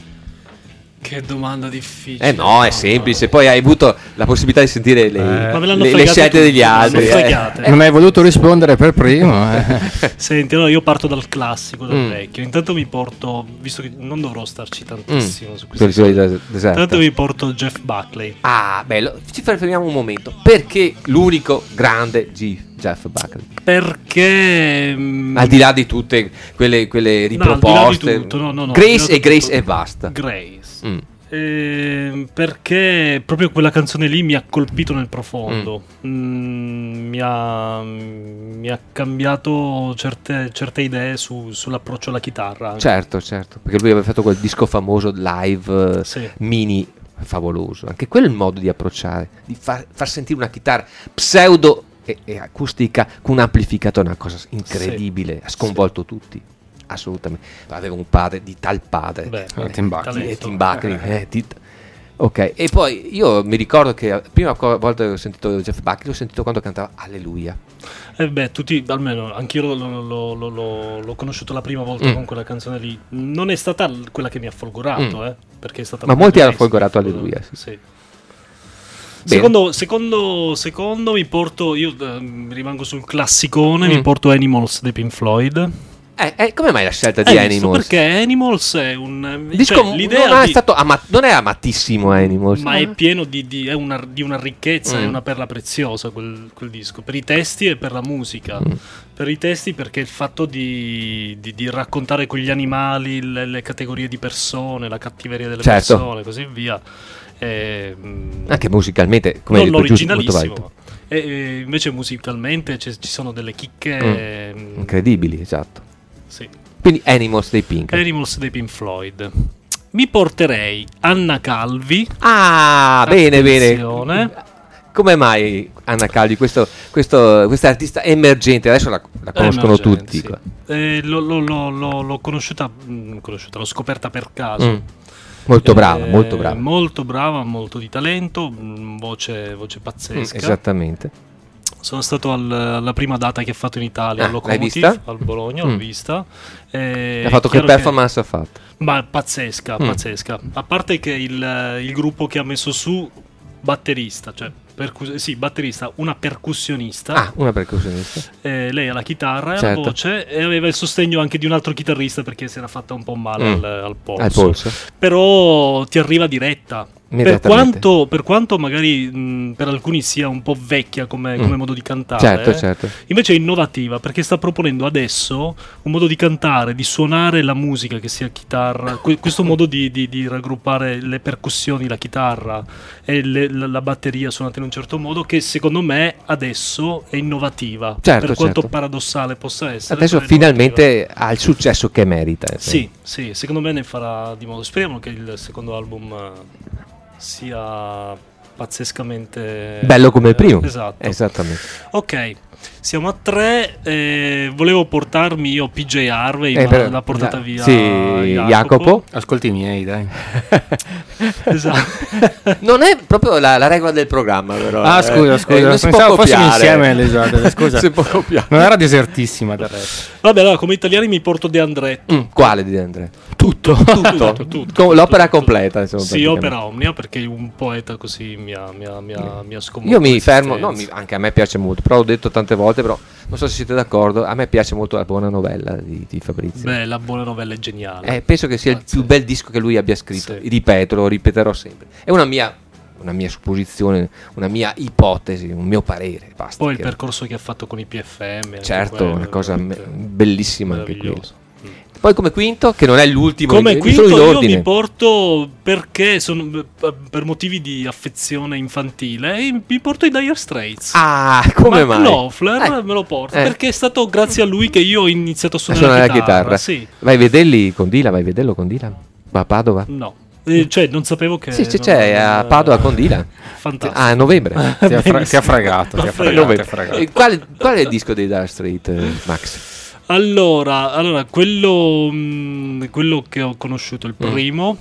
Che domanda difficile. Eh no, è semplice, poi hai avuto la possibilità di sentire le, Eh. Ma me l'hanno le- le fregate scelte tutti, degli me l'hanno altri. eh. fregate. Non hai voluto rispondere per primo. eh. Senti, allora io parto dal classico, dal Mm. vecchio. Intanto mi porto, visto che non dovrò starci tantissimo su Quello questo. di Solida Deserta. Intanto mi porto Jeff Buckley. Ah, bello, ci fermiamo un momento. Perché l'unico grande G, Jeff Buckley? Perché mm, Al di là di tutte quelle, quelle no, al di là di riproposte, tutto, no, no, no, al Grace di là e di Grace tutto. e basta. Grace. Mm. Ehm, perché proprio quella canzone lì mi ha colpito nel profondo. Mm, mi, ha, mi ha cambiato certe, certe idee su- sull'approccio alla chitarra. anche. Certo, certo, perché lui aveva fatto quel disco famoso live eh, Sì. mini favoloso. Anche quello è il modo di approcciare, di far, far sentire una chitarra pseudo e, e acustica con un amplificatore, una cosa incredibile, ha sconvolto tutti. Assolutamente. Aveva un padre di tal padre. Beh, Eh, Tim Buckley. talento. eh, Tim Buckley, eh, di- ok, e poi io mi ricordo che la prima co- volta che ho sentito Jeff Buckley l'ho sentito quando cantava Alleluia. Eh beh, tutti, almeno anch'io l'ho, l'ho- l'ho- l'ho- l'ho- l'ho conosciuto la prima volta Mm. con quella canzone lì. Non è stata l- quella che mi ha folgorato, Mm. eh, perché è stata Ma una molti hanno bellissima folgorato folgora- Alleluia, sì. sì. Bene. Secondo, secondo, secondo mi porto, io eh, rimango sul classicone, Mm. mi porto Animals dei Pink Floyd. Eh, eh, come mai la scelta di Hai visto? Animals? Perché Animals è un... Il disco cioè, l'idea non, è di- stato ama- non è amatissimo Animals, ma è pieno di, di- è una, di una ricchezza, Mm. è una perla preziosa quel, quel disco, per i testi e per la musica. Mm. Per i testi perché il fatto di, di- di raccontare con gli animali le, le categorie di persone, la cattiveria delle Certo. persone e così via. è, mm, anche musicalmente, come non hai detto, giusto, molto originalissimo. valido. E, e invece musicalmente c'è- ci sono delle chicche... mm, Incredibili, esatto. sì. Quindi Animals dei Pink. Animals dei Pink Floyd. Mi porterei Anna Calvi. Ah, bene, bene. Attenzione. Come mai Anna Calvi, questo, questo, questa artista emergente, adesso la, la conoscono Emergente, tutti. sì. qua. Eh, l'ho, l'ho- l'ho- l'ho- l'ho conosciuta, mm, conosciuta, l'ho scoperta per caso. Mm. Molto brava, Eh, molto brava. Molto brava, molto di talento, mm, voce, voce Mm, pazzesca. esattamente. Sono stato al- alla prima data che ha fatto in Italia, Ah, al l'hai Locomotive, vista? al Bologna, Mm. l'ho vista. Eh, Ha fatto che chiaro performance ha fatto? Ma pazzesca, Mm. pazzesca. A parte che il, il gruppo che ha messo su batterista, cioè percus- sì, batterista, una percussionista. Ah, una percussionista. Eh, lei ha la chitarra e Certo. la voce e aveva il sostegno anche di un altro chitarrista perché si era fatta un po' male Mm. al, al polso. Al polso. Però ti arriva diretta. Per quanto, per quanto magari mh, per alcuni sia un po' vecchia come, come mm. modo di cantare, certo, certo. invece è innovativa perché sta proponendo adesso un modo di cantare, di suonare la musica, che sia chitarra, que- questo modo di, di, di raggruppare le percussioni, la chitarra e le, la, la batteria suonata in un certo modo, che secondo me adesso è innovativa, certo, per quanto certo. paradossale possa essere. Adesso finalmente ha il successo che merita. Sì, sì, secondo me ne farà di modo. Speriamo che il secondo album sia pazzescamente bello come il primo. Esatto. Esattamente. Ok, siamo a tre. Eh, volevo portarmi io P J Harvey, eh, ma per, l'ha portata no, via sì, Jacopo. Jacopo. Ascolti i miei, dai. Esatto. Non è proprio la, la regola del programma, però. Ah, scusa, scusa. Eh, non si Pensavo può fossimo copiare. insieme le giornate. Scusa. Si può copiare. Non era desertissima del resto. Vabbè, allora come italiani mi porto De Andretto. Mm, quale di De André? Tutto, tutto, tutto, tutto, Com- l'opera tutto, completa, insomma. Sì, opera omnia, perché un poeta così mi ha, mi ha, mi ha, mi ha sconvolto. Io mi fermo, no, mi, anche a me piace molto, però l'ho detto tante volte, però non so se siete d'accordo, a me piace molto la buona novella di, di Fabrizio. Beh, la buona novella è geniale. Eh, penso che sia il più bel disco che lui abbia scritto, Sì. ripeto, lo ripeterò sempre. È una mia, una mia supposizione, una mia ipotesi, un mio parere, basta. Poi il che- percorso che ha fatto con i P F M. anche Certo, quello, una cosa me- veramente bellissima anche quella. meraviglioso. Poi come quinto, che non è l'ultimo, Come in- quinto solo in io ordine. mi porto, perché sono per motivi di affezione infantile, e mi porto i Dire Straits. Ah, come Mark mai? Knopfler Eh, me lo porto eh. perché è stato grazie a lui che io ho iniziato a A suonare, suonare la la chitarra. chitarra. Sì. Vai a vederli con Dila, vai a vederlo con Dila. Va a Padova? No. Eh, cioè, non sapevo che. Sì, c'è, non- c'è a Padova con Dila. Fantastico. Ah, a novembre. Ti ha, fra- ti ha fregato. Ti ha Ma fregato, Novembre. ti ha fregato. E quale, qual è il disco dei Dire Straits, eh, Max? Allora, allora quello, mh, quello che ho conosciuto, il Mm. primo.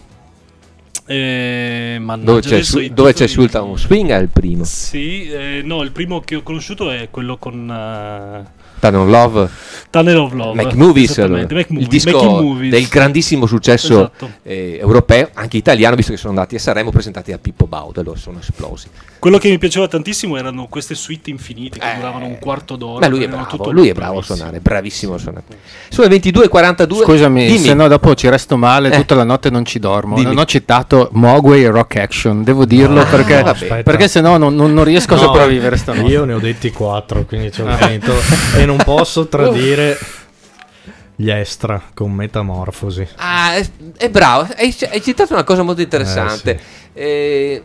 Eh, mannaggia, Dove c'è, adesso su- i dove c'è titoli- Sultan Swing è il primo. Sì, eh, no, il primo che ho conosciuto è quello con uh, Tunnel Love, Tunnel of Love. Make Movies, Esattamente, Make il Movie, disco Making Movies. del grandissimo successo Esatto. eh, europeo, anche italiano, visto che sono andati a Sanremo presentati a Pippo Baudo, loro sono esplosi. Quello che mi piaceva tantissimo erano queste suite infinite che Eh, duravano un quarto d'ora. Ma lui è erano bravo, tutto lui è bravo a bravissimo. suonare, bravissimo a suonare. Sono le ventidue e quarantadue. Scusami, dimmi. se no dopo ci resto male, Eh. tutta la notte non ci dormo. Dimmi. Non ho citato Mogwai e Rock Action, devo dirlo, Ah, perché, vabbè. perché se no non, non- non riesco a No, sopravvivere stanotte. Io ne ho detti quattro, quindi ce l'ho dentro. E non posso tradire gli Extra con Metamorfosi. Ah, è, è bravo, hai, hai citato una cosa molto interessante. Eh,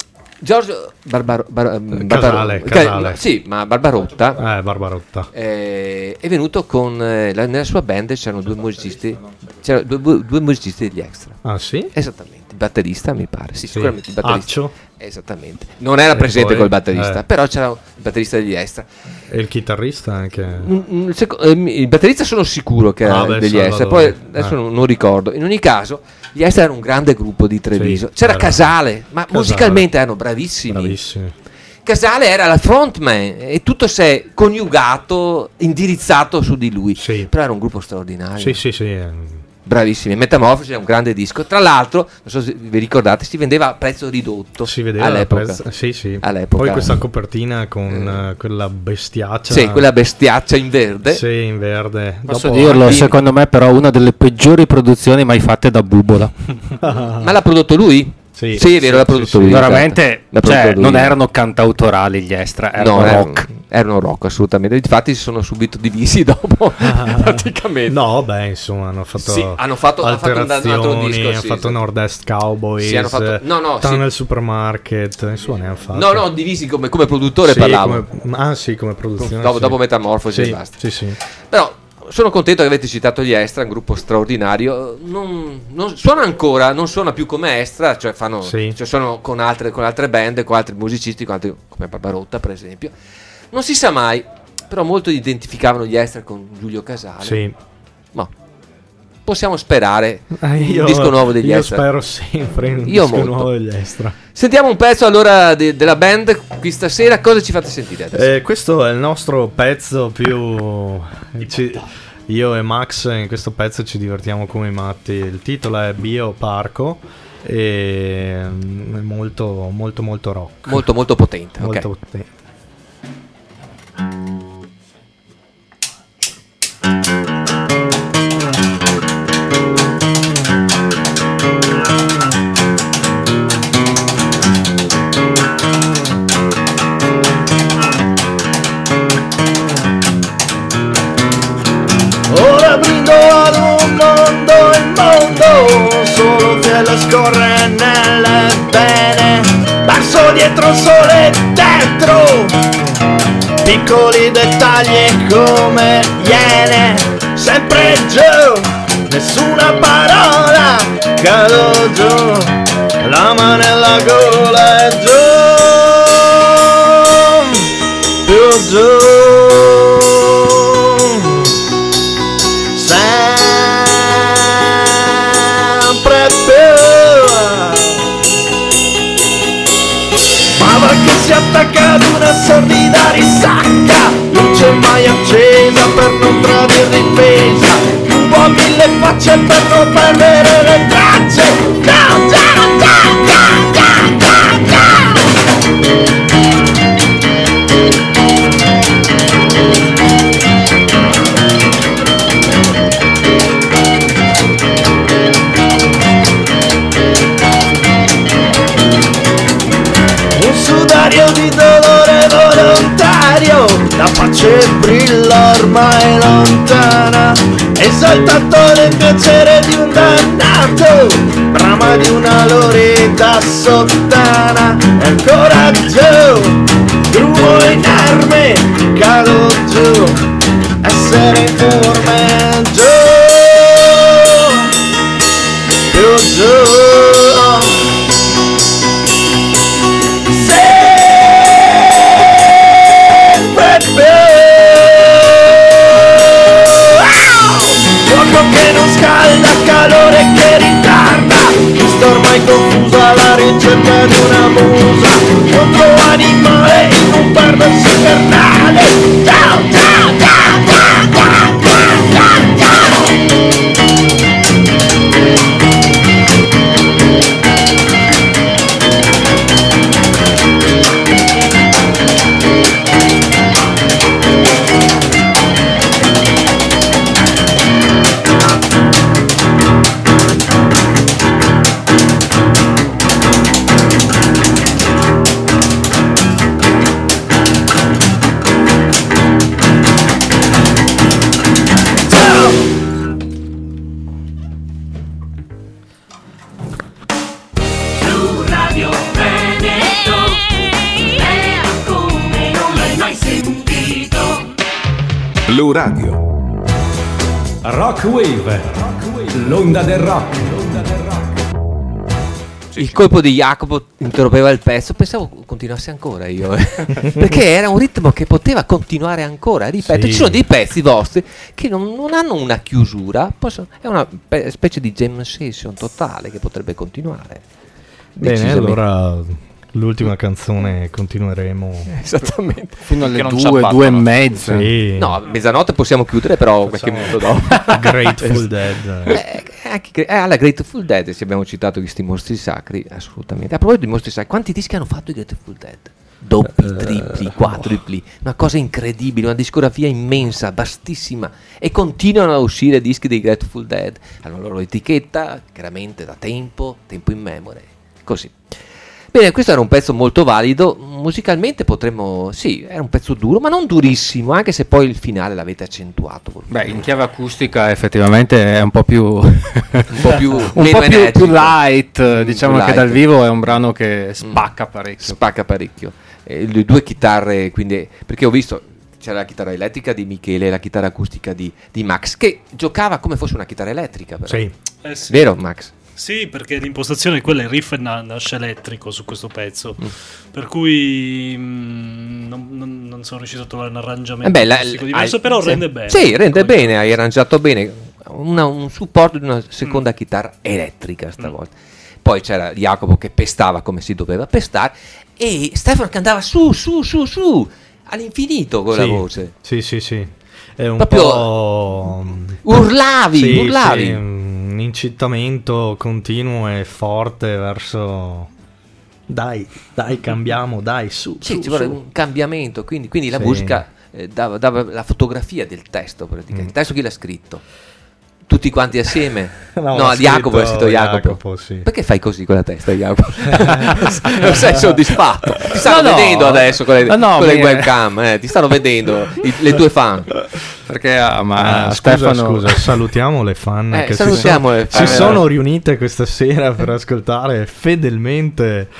Giorgio Barbaro, Bar- Casale, Ca- Casale. sì, ma Barbarotta Eh, Barbarotta. eh, è venuto con eh, la- nella sua band c'erano due musicisti, c'erano due, due- due musicisti degli Extra. Ah, sì? Esattamente, il batterista mi pare, sì, Sì. sicuramente il batterista. Accio. Esattamente. Non era E presente poi, col batterista, eh. però c'era il batterista degli Extra. E il chitarrista anche. Mm, mm, seco- eh, mi- il batterista sono sicuro che era Ah, beh, degli Salvador. Extra, poi adesso Eh. non, non ricordo. In ogni caso, gli Extra erano un grande gruppo di Treviso. Sì, C'era era- Casale, ma Casale. musicalmente erano bravissimi. Bravissimi. Casale era la frontman e tutto si è coniugato, indirizzato su di lui. Sì. Però era un gruppo straordinario. Sì, sì, sì. eh. Bravissimi. Metamorfosi è un grande disco. Tra l'altro, non so se vi ricordate, si vendeva a prezzo ridotto. Si vedeva la all'epoca. prezza- Sì, sì. All'epoca. Poi questa copertina con eh, quella bestiaccia. Sì, quella bestiaccia in verde. Sì, in verde. Posso Dopo- dirlo, Dimmi. secondo me però una delle peggiori produzioni mai fatte da Bubola. Ma l'ha prodotto lui? Sì, Sì, è vero, l'ha prodotto lui. Veramente, esatto. L'ha cioè, prodotto non lui. erano cantautorali gli Extra, erano No, erano rock. erano rock, assolutamente. Infatti si sono subito divisi dopo, praticamente. No, beh, insomma, hanno fatto, Sì, hanno fatto- hanno fatto un altro alterazioni, disco, hanno sì, fatto esatto. Nord-Est Cowboys, Sì, hanno fatto- no, no, Tunnel sì. Supermarket, insomma, ne hanno fatto. No, no, divisi come, come produttore Sì, parlavo. come- ah, sì, come produzione. Dopo, sì. dopo Metamorfosi Sì, e basta. sì, sì. Però sono contento che avete citato gli Extra, un gruppo straordinario. Non, non- suona ancora, non suona più come Extra, cioè fanno, Sì. cioè sono con altre, con altre band, con altri musicisti, con altri- come Barbarotta per esempio. Non si sa mai, però molto identificavano gli Extra con Giulio Casale. Sì. Ma possiamo sperare Eh, io, un disco nuovo degli io Extra. spero sempre in un Io disco molto. nuovo degli Extra. Sentiamo un pezzo allora de- della band qui stasera. Cosa ci fate sentire adesso? Eh, questo è il nostro pezzo più... ci- io e Max in questo pezzo ci divertiamo come i matti. Il titolo è Bio Parco e mm, è molto molto molto rock. Molto molto potente. ok. Molto potente. scorre nelle vene, verso dietro sole dentro, piccoli dettagli come iene, sempre giù, nessuna parola, cado giù, la mano nella gola e giù, più giù, sempre più. Ma che si attacca ad una sordida risacca, luce mai accesa per non tradire difesa, un po' mille facce per non perdere le tracce. Ciao, ciao, ciao, ciao, ciao, ciao, ciao. Un sudario di dolore volontario, la pace brilla ormai lontana, esaltato nel piacere di un dannato, brama di una lorida sottana, e ancora giù, grumo inerme, cado giù, essere informe giù, più giù. Che non scalda, calore che ritarda, sto ormai confusa alla ricerca di una musa, contro animale in un perverso infernale. Ciao, ciao, ciao, ciao, ciao, ciao, ciao, Blu Radio. Rock Wave. L'onda del rock. Il colpo di Jacopo interrompeva il pezzo, pensavo continuasse ancora io, eh. Perché era un ritmo che poteva continuare ancora, ripeto, Sì. ci sono dei pezzi vostri che non, non hanno una chiusura, possono, è una pe- specie di jam session totale che potrebbe continuare. Bene, Decisamente. allora l'ultima canzone continueremo. Esattamente. Fino alle Che non ci due, abbattono. due e mezza. Sì. No, a mezzanotte possiamo chiudere, però qualche minuto dopo. Grateful Dead. Eh, anche, eh, alla Grateful Dead, se abbiamo citato questi mostri sacri, assolutamente. A proposito di mostri sacri, quanti dischi hanno fatto i Grateful Dead? Doppi, Eh, tripli, quadrupli, una cosa incredibile, una discografia immensa, vastissima, e continuano a uscire dischi dei Grateful Dead. Hanno la loro etichetta, chiaramente da tempo, tempo in memoria, così. Bene, questo era un pezzo molto valido, musicalmente potremmo, sì, era un pezzo duro, ma non durissimo, anche se poi il finale l'avete accentuato. Beh, in chiave acustica effettivamente è un po' più un po' più, un meno po' più, energico. più light, diciamo Più che dal light. vivo è un brano che spacca parecchio. Spacca parecchio. Eh, le due chitarre, quindi, perché ho visto c'era la chitarra elettrica di Michele e la chitarra acustica di, di Max, che giocava come fosse una chitarra elettrica, però. Sì. Eh sì. Vero, Max? Sì, perché l'impostazione è quella, il riff na- nasce elettrico su questo pezzo, mm. per cui mm, non, non, non sono riuscito a trovare un arrangiamento Eh beh, la- acustico diverso, hai- però sì. rende bene. Sì, rende Come- bene, hai arrangiato bene. Una- un supporto di una seconda Mm. chitarra elettrica stavolta. Poi c'era Jacopo che pestava come si doveva pestare e Stefano che andava su, su, su, su all'infinito con Sì. la voce. Sì, sì, sì. È un Proprio po'. urlavi, Sì, urlavi. sì, un incitamento continuo e forte verso. Dai, dai, cambiamo, dai, su. Sì, su, ci vuole su. un cambiamento, quindi, quindi la Sì. musica eh, dava, dava la fotografia del testo praticamente. Mm. Il testo chi l'ha scritto? tutti quanti assieme. No, No, ha di Jacopo, scritto è scritto Jacopo. Jacopo, sì. Perché fai così con la testa, Jacopo? Non sei soddisfatto? Ti stanno No, no. vedendo adesso con le, No, no, con le mi- webcam, eh, ti stanno vedendo i- le tue fan. Perché ah, ma Ah, scusa, Stefano scusa, salutiamo le fan Eh, che salutiamo si, le sono, fan. si sono riunite questa sera per ascoltare fedelmente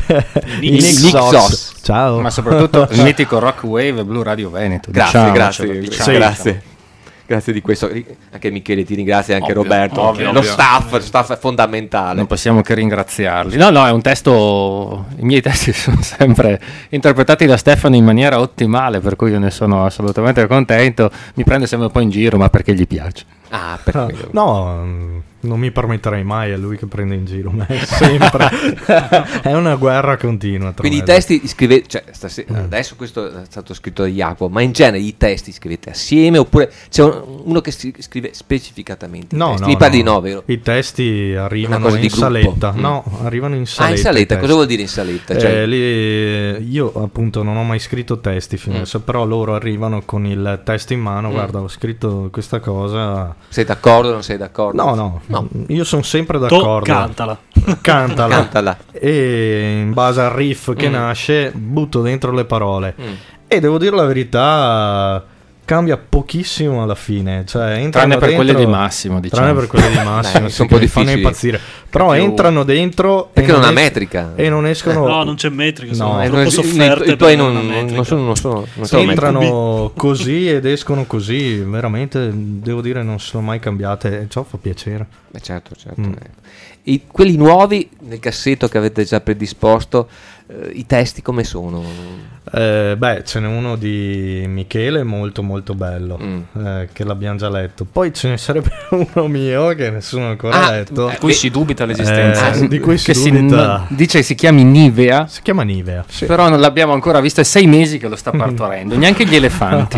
i Nixos. Nixos. Ciao. ma soprattutto il mitico Rock Wave Blu Radio Veneto. Grazie, diciamocelo, grazie, diciamocelo. grazie. Grazie di questo. Anche Michele ti ringrazia, anche Ovvio, Roberto. ovvio, lo ovvio. staff, lo staff è fondamentale. Non possiamo che ringraziarli. No, no, è un testo. I miei testi sono sempre interpretati da Stefano in maniera ottimale, per cui io ne sono assolutamente contento. Mi prende sempre un po' in giro, ma perché gli piace. Ah, Ah, perfetto. no, mm, non mi permetterei mai, è lui che prende in giro me, sempre. È una guerra continua tra Quindi i me. testi scrivete, cioè stasera, adesso questo è stato scritto da Jacopo, ma in genere i testi scrivete assieme oppure c'è un- uno che si scrive specificatamente? i No, testi? no, Mi parli no. di no, vero? I testi Una arrivano cosa in di gruppo. saletta. Mm. No, arrivano in saletta. Ah, in i saletta, testi. cosa vuol dire in saletta? Cioè, Eh, lì- io appunto non ho mai scritto testi fino Mm. adesso, però loro arrivano con il testo in mano, Mm. guarda, ho scritto questa cosa. sei d'accordo o non sei d'accordo? No, no, No. io sono sempre To, d'accordo. cantala. Cantala. Cantala. E in base al riff che Mm. nasce butto dentro le parole. Mm. E devo dire la verità, cambia pochissimo alla fine, cioè entrano Tranne per dentro- quelle di Massimo, diciamo. tranne per quelle di Massimo, Dai, sì, sono un po' che mi fanno difficili. impazzire. Però Più- entrano dentro Perché e non ha es- metrica. e non escono. No, non c'è metrica, No. sono Eh, troppo non esi- sofferte i tuoi per non, una metrica. non sono, non sono, non sono metriche. Entrano così ed escono così, veramente devo dire non sono mai cambiate e ciò fa piacere. Beh, certo, certo. Mm. eh. I- quelli nuovi nel cassetto che avete già predisposto, eh, i testi come sono? Eh, beh, ce n'è uno di Michele molto molto bello, Mm. eh, che l'abbiamo già letto. Poi ce ne sarebbe uno mio che nessuno ha ancora Ah, letto. Di cui si dubita l'esistenza. Eh, di cui si che si dubita. dice si chiami Nivea, Si chiama Nivea. Sì. però non l'abbiamo ancora visto. È sei mesi che lo sta partorendo, neanche gli elefanti.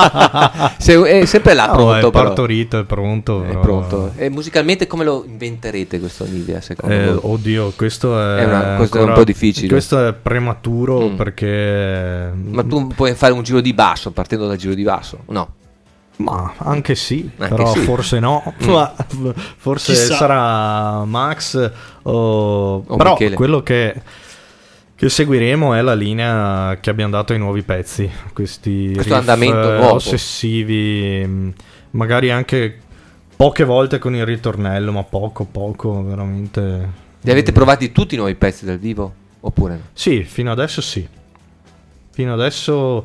Se- è sempre là, No, pronto è però. partorito, è pronto. È però- pronto. E musicalmente come lo inventerete questo Nivea secondo Eh, voi? oddio, questo è, È una- questo è un ancora- po' difficile. Questo è prematuro Mm. perché. Ma tu puoi fare un giro di basso partendo dal giro di basso? No. Ma anche sì, Anche però sì. forse no. Mm. Ma forse Chissà. sarà Max o. O però Michele. quello che. Che seguiremo è la linea che abbiamo dato ai nuovi pezzi, questi Questo riff, andamento eh, nuovo. ossessivi, mh, magari anche poche volte con il ritornello, ma poco, poco, veramente. Li avete provati tutti i nuovi pezzi dal vivo? Oppure no? Sì, fino adesso sì. Fino adesso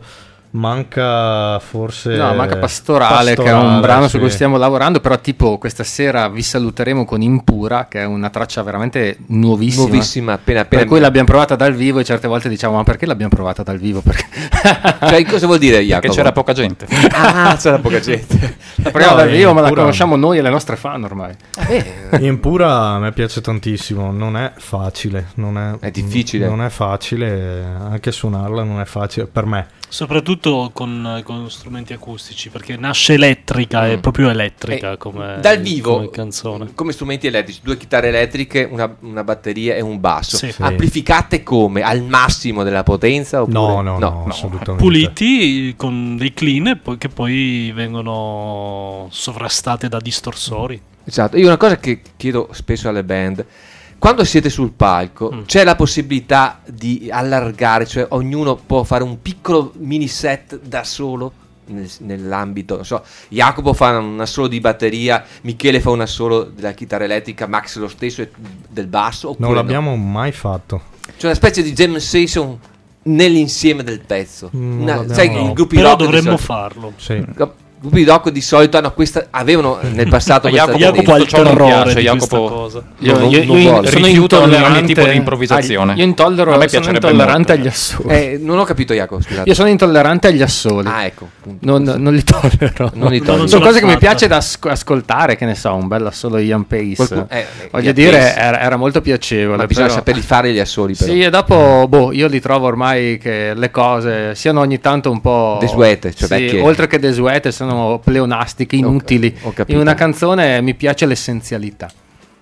manca forse. No, manca Pastorale, che è un Pastorale, brano sì. su cui stiamo lavorando, però tipo questa sera vi saluteremo con Impura, che è una traccia veramente nuovissima. Nuovissima, appena appena. Per cui l'abbiamo provata dal vivo e certe volte diciamo ma perché l'abbiamo provata dal vivo? Perché Cioè, cosa vuol dire Jacopo? Perché c'era poca gente. Ah, c'era poca gente. la proviamo No, dal vivo, ma la Impura- conosciamo noi e le nostre fan ormai. Impura a me piace tantissimo, non è facile, non è, È difficile. Non è facile, anche suonarla non è facile per me. Soprattutto con, con strumenti acustici, perché nasce elettrica, è Mm. proprio elettrica E come, dal vivo, come canzone. come strumenti elettrici, due chitarre elettriche, una, una batteria e un basso. Sì. Sì. Amplificate come? Al massimo della potenza? Oppure? No, no, no, assolutamente. Puliti con dei clean e poi, che poi vengono sovrastate da distorsori. Esatto, io una cosa che chiedo spesso alle band, quando siete sul palco Mm. c'è la possibilità di allargare, cioè ognuno può fare un piccolo mini set da solo nel- nell'ambito, non so, Jacopo fa un assolo di batteria, Michele fa un assolo della chitarra elettrica, Max lo stesso e del basso, oppure Non no? l'abbiamo mai fatto. C'è una specie di jam session nell'insieme del pezzo. Mm, Una- non sai, l'abbiamo- i gruppi Però rock di dovremmo solito- farlo. Sì. I gruppi rock di solito hanno questa, avevano nel passato questa Jacopo- tendenza. Jacopo ha il Tutto ciò non terrore piace, di Jacopo- questa cosa. Io, Non- io- non io vuole. sono Rifiuta ogni intollerante tipo di improvvisazione. agli- Io intollero, A me sono piacerebbe intollerante molto. agli assoli. Eh, non ho capito Jacopo, scusate. Io sono intollerante agli assoli. Ah, ecco. appunto. Non, non li tollero. Non li tollero. Sono Non ce l'ho cose che mi fatta. piace da asco- ascoltare, che ne so, un bel assolo Ian Pace. Qualcuno- eh, Voglio Ian dire, Pace. era, era molto piacevole. Ma bisogna però- saperli fare gli assoli però. Sì, e dopo, boh, io li trovo ormai che le cose siano ogni tanto un po' Desuete, cioè sì, vecchie. oltre che desuete, sono pleonastiche, inutili. Ho capito. In una canzone mi piace l'essenzialità.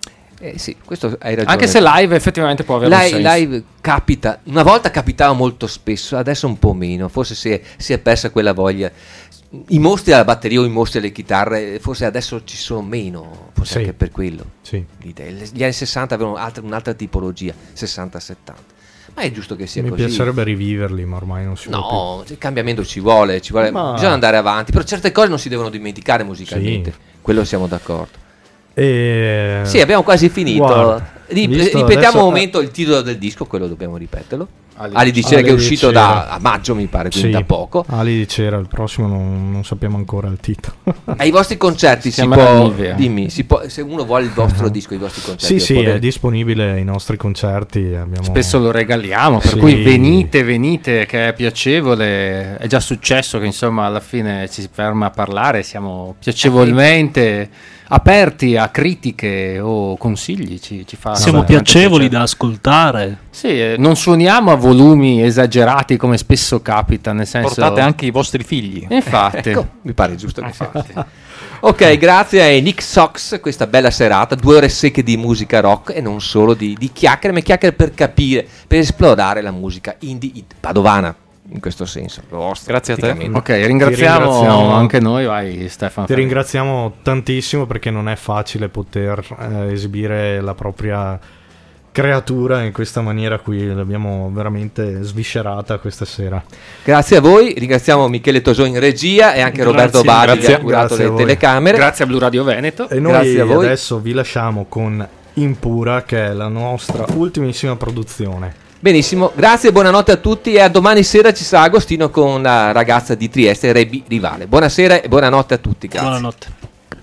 Eh sì, questo hai ragione. Anche se live effettivamente può avere un live, senso. live capita, una volta capitava molto spesso, adesso un po' meno, forse si è, si è persa quella voglia. I mostri alla batteria o i mostri alle chitarre, forse adesso ci sono meno, forse Sì. anche per quello. Sì. Gli anni sessanta avevano altra- un'altra tipologia, sessanta settanta. Ma è giusto che sia Mi così. piacerebbe riviverli, ma ormai non si può No, il cambiamento ci vuole, ci vuole. Ma- Bisogna andare avanti, però certe cose non si devono dimenticare musicalmente. Sì. Quello siamo d'accordo. più. E... Sì, abbiamo quasi finito. Guarda, Rip- visto ripetiamo adesso- un momento il titolo del disco, quello dobbiamo ripeterlo. Ali- Ali di Cera, Ali che è di uscito Cera. da a maggio, mi pare, quindi Sì, da poco. Ali di Cera, il prossimo non, non sappiamo ancora il titolo. Ai vostri concerti si Sembra può, Nivea. dimmi, si può, se uno vuole il vostro disco, i vostri concerti, Sì, sì, può- è disponibile ai nostri concerti. Abbiamo... Spesso lo regaliamo, per Sì. cui venite, venite, che è piacevole. È già successo che insomma alla fine ci si ferma a parlare, siamo piacevolmente aperti a critiche o consigli. Ci, ci fa Siamo veramente piacevoli piacere. da ascoltare. Sì, eh, non suoniamo a volumi esagerati come spesso capita, nel senso... Portate anche i vostri figli. Infatti. Ecco, mi pare giusto che sia. Ok, grazie a Nick Sox, questa bella serata, due ore secche di musica rock e non solo di, di chiacchiere, ma chiacchiere per capire, per esplorare la musica indie padovana, in questo senso. Grazie a te. praticamente. Ok, ringraziamo, Ti ringraziamo. anche noi, vai Stefano. Ti ringraziamo tantissimo perché non è facile poter eh, esibire la propria creatura in questa maniera qui, l'abbiamo veramente sviscerata questa sera. Grazie a voi, ringraziamo Michele Tosò in regia e anche Grazie. Roberto Bari che Grazie. ha curato Grazie a le voi. telecamere. Grazie a Blu Radio Veneto. E noi Grazie a voi. adesso vi lasciamo con Impura, che è la nostra ultimissima produzione. Benissimo, grazie e buonanotte a tutti e a domani sera ci sarà Agostino con la ragazza di Trieste, Rebi Rivale. Buonasera e buonanotte a tutti, grazie. Buonanotte.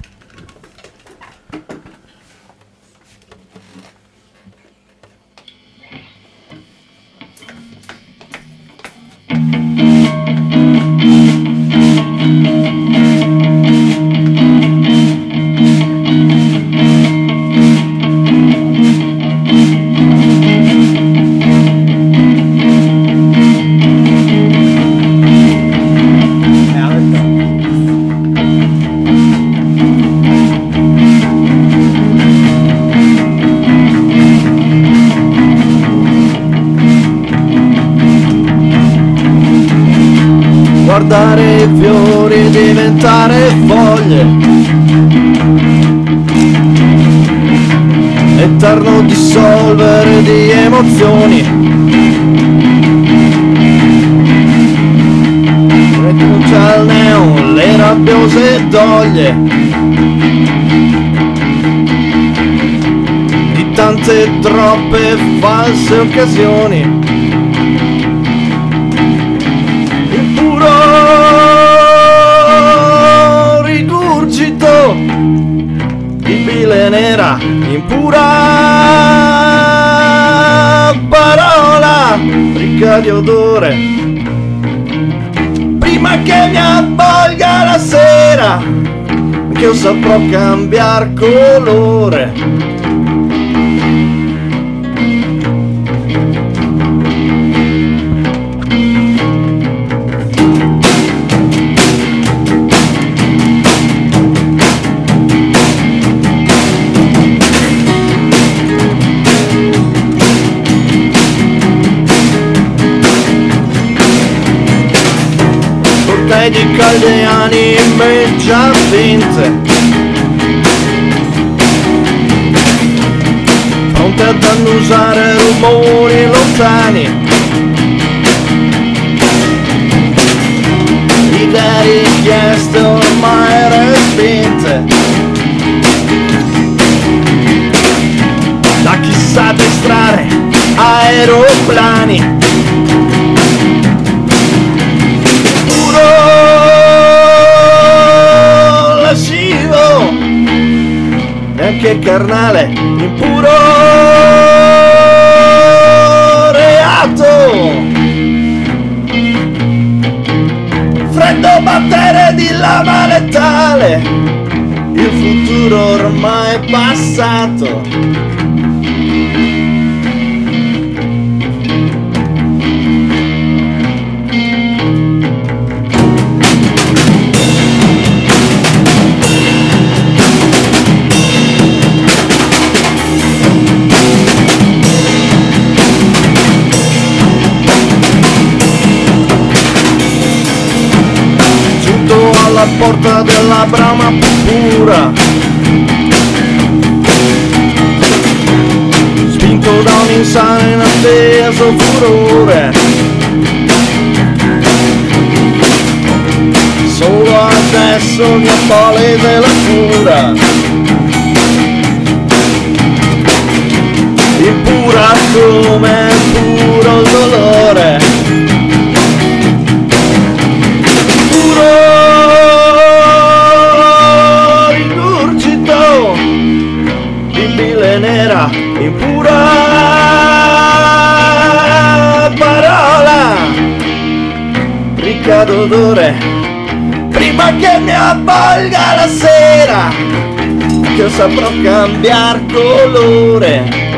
Guardare i fiori diventare foglie, eterno dissolvere di emozioni, rinuncia al neon, le rabbiose doglie di tante troppe false occasioni. Rigurgito di bile nera, impura parola ricca di odore, prima che mi avvolga la sera, che io saprò cambiar colore. Di caglie anime già vinte, pronte ad annusare rumori lontani, idee richieste ormai respinte da chissà di strade aeroplani. Lascivo neanche carnale, impuro reato, freddo battere di lama letale, il futuro ormai è passato. la brama pura, spinto da un insano inatteso furore. Solo adesso mi appalese la cura, impura come puro il dolore, puro rigurgito di bile nera, impura parola, ricca d'odore. Prima che mi avvolga la sera, che io saprò cambiar colore.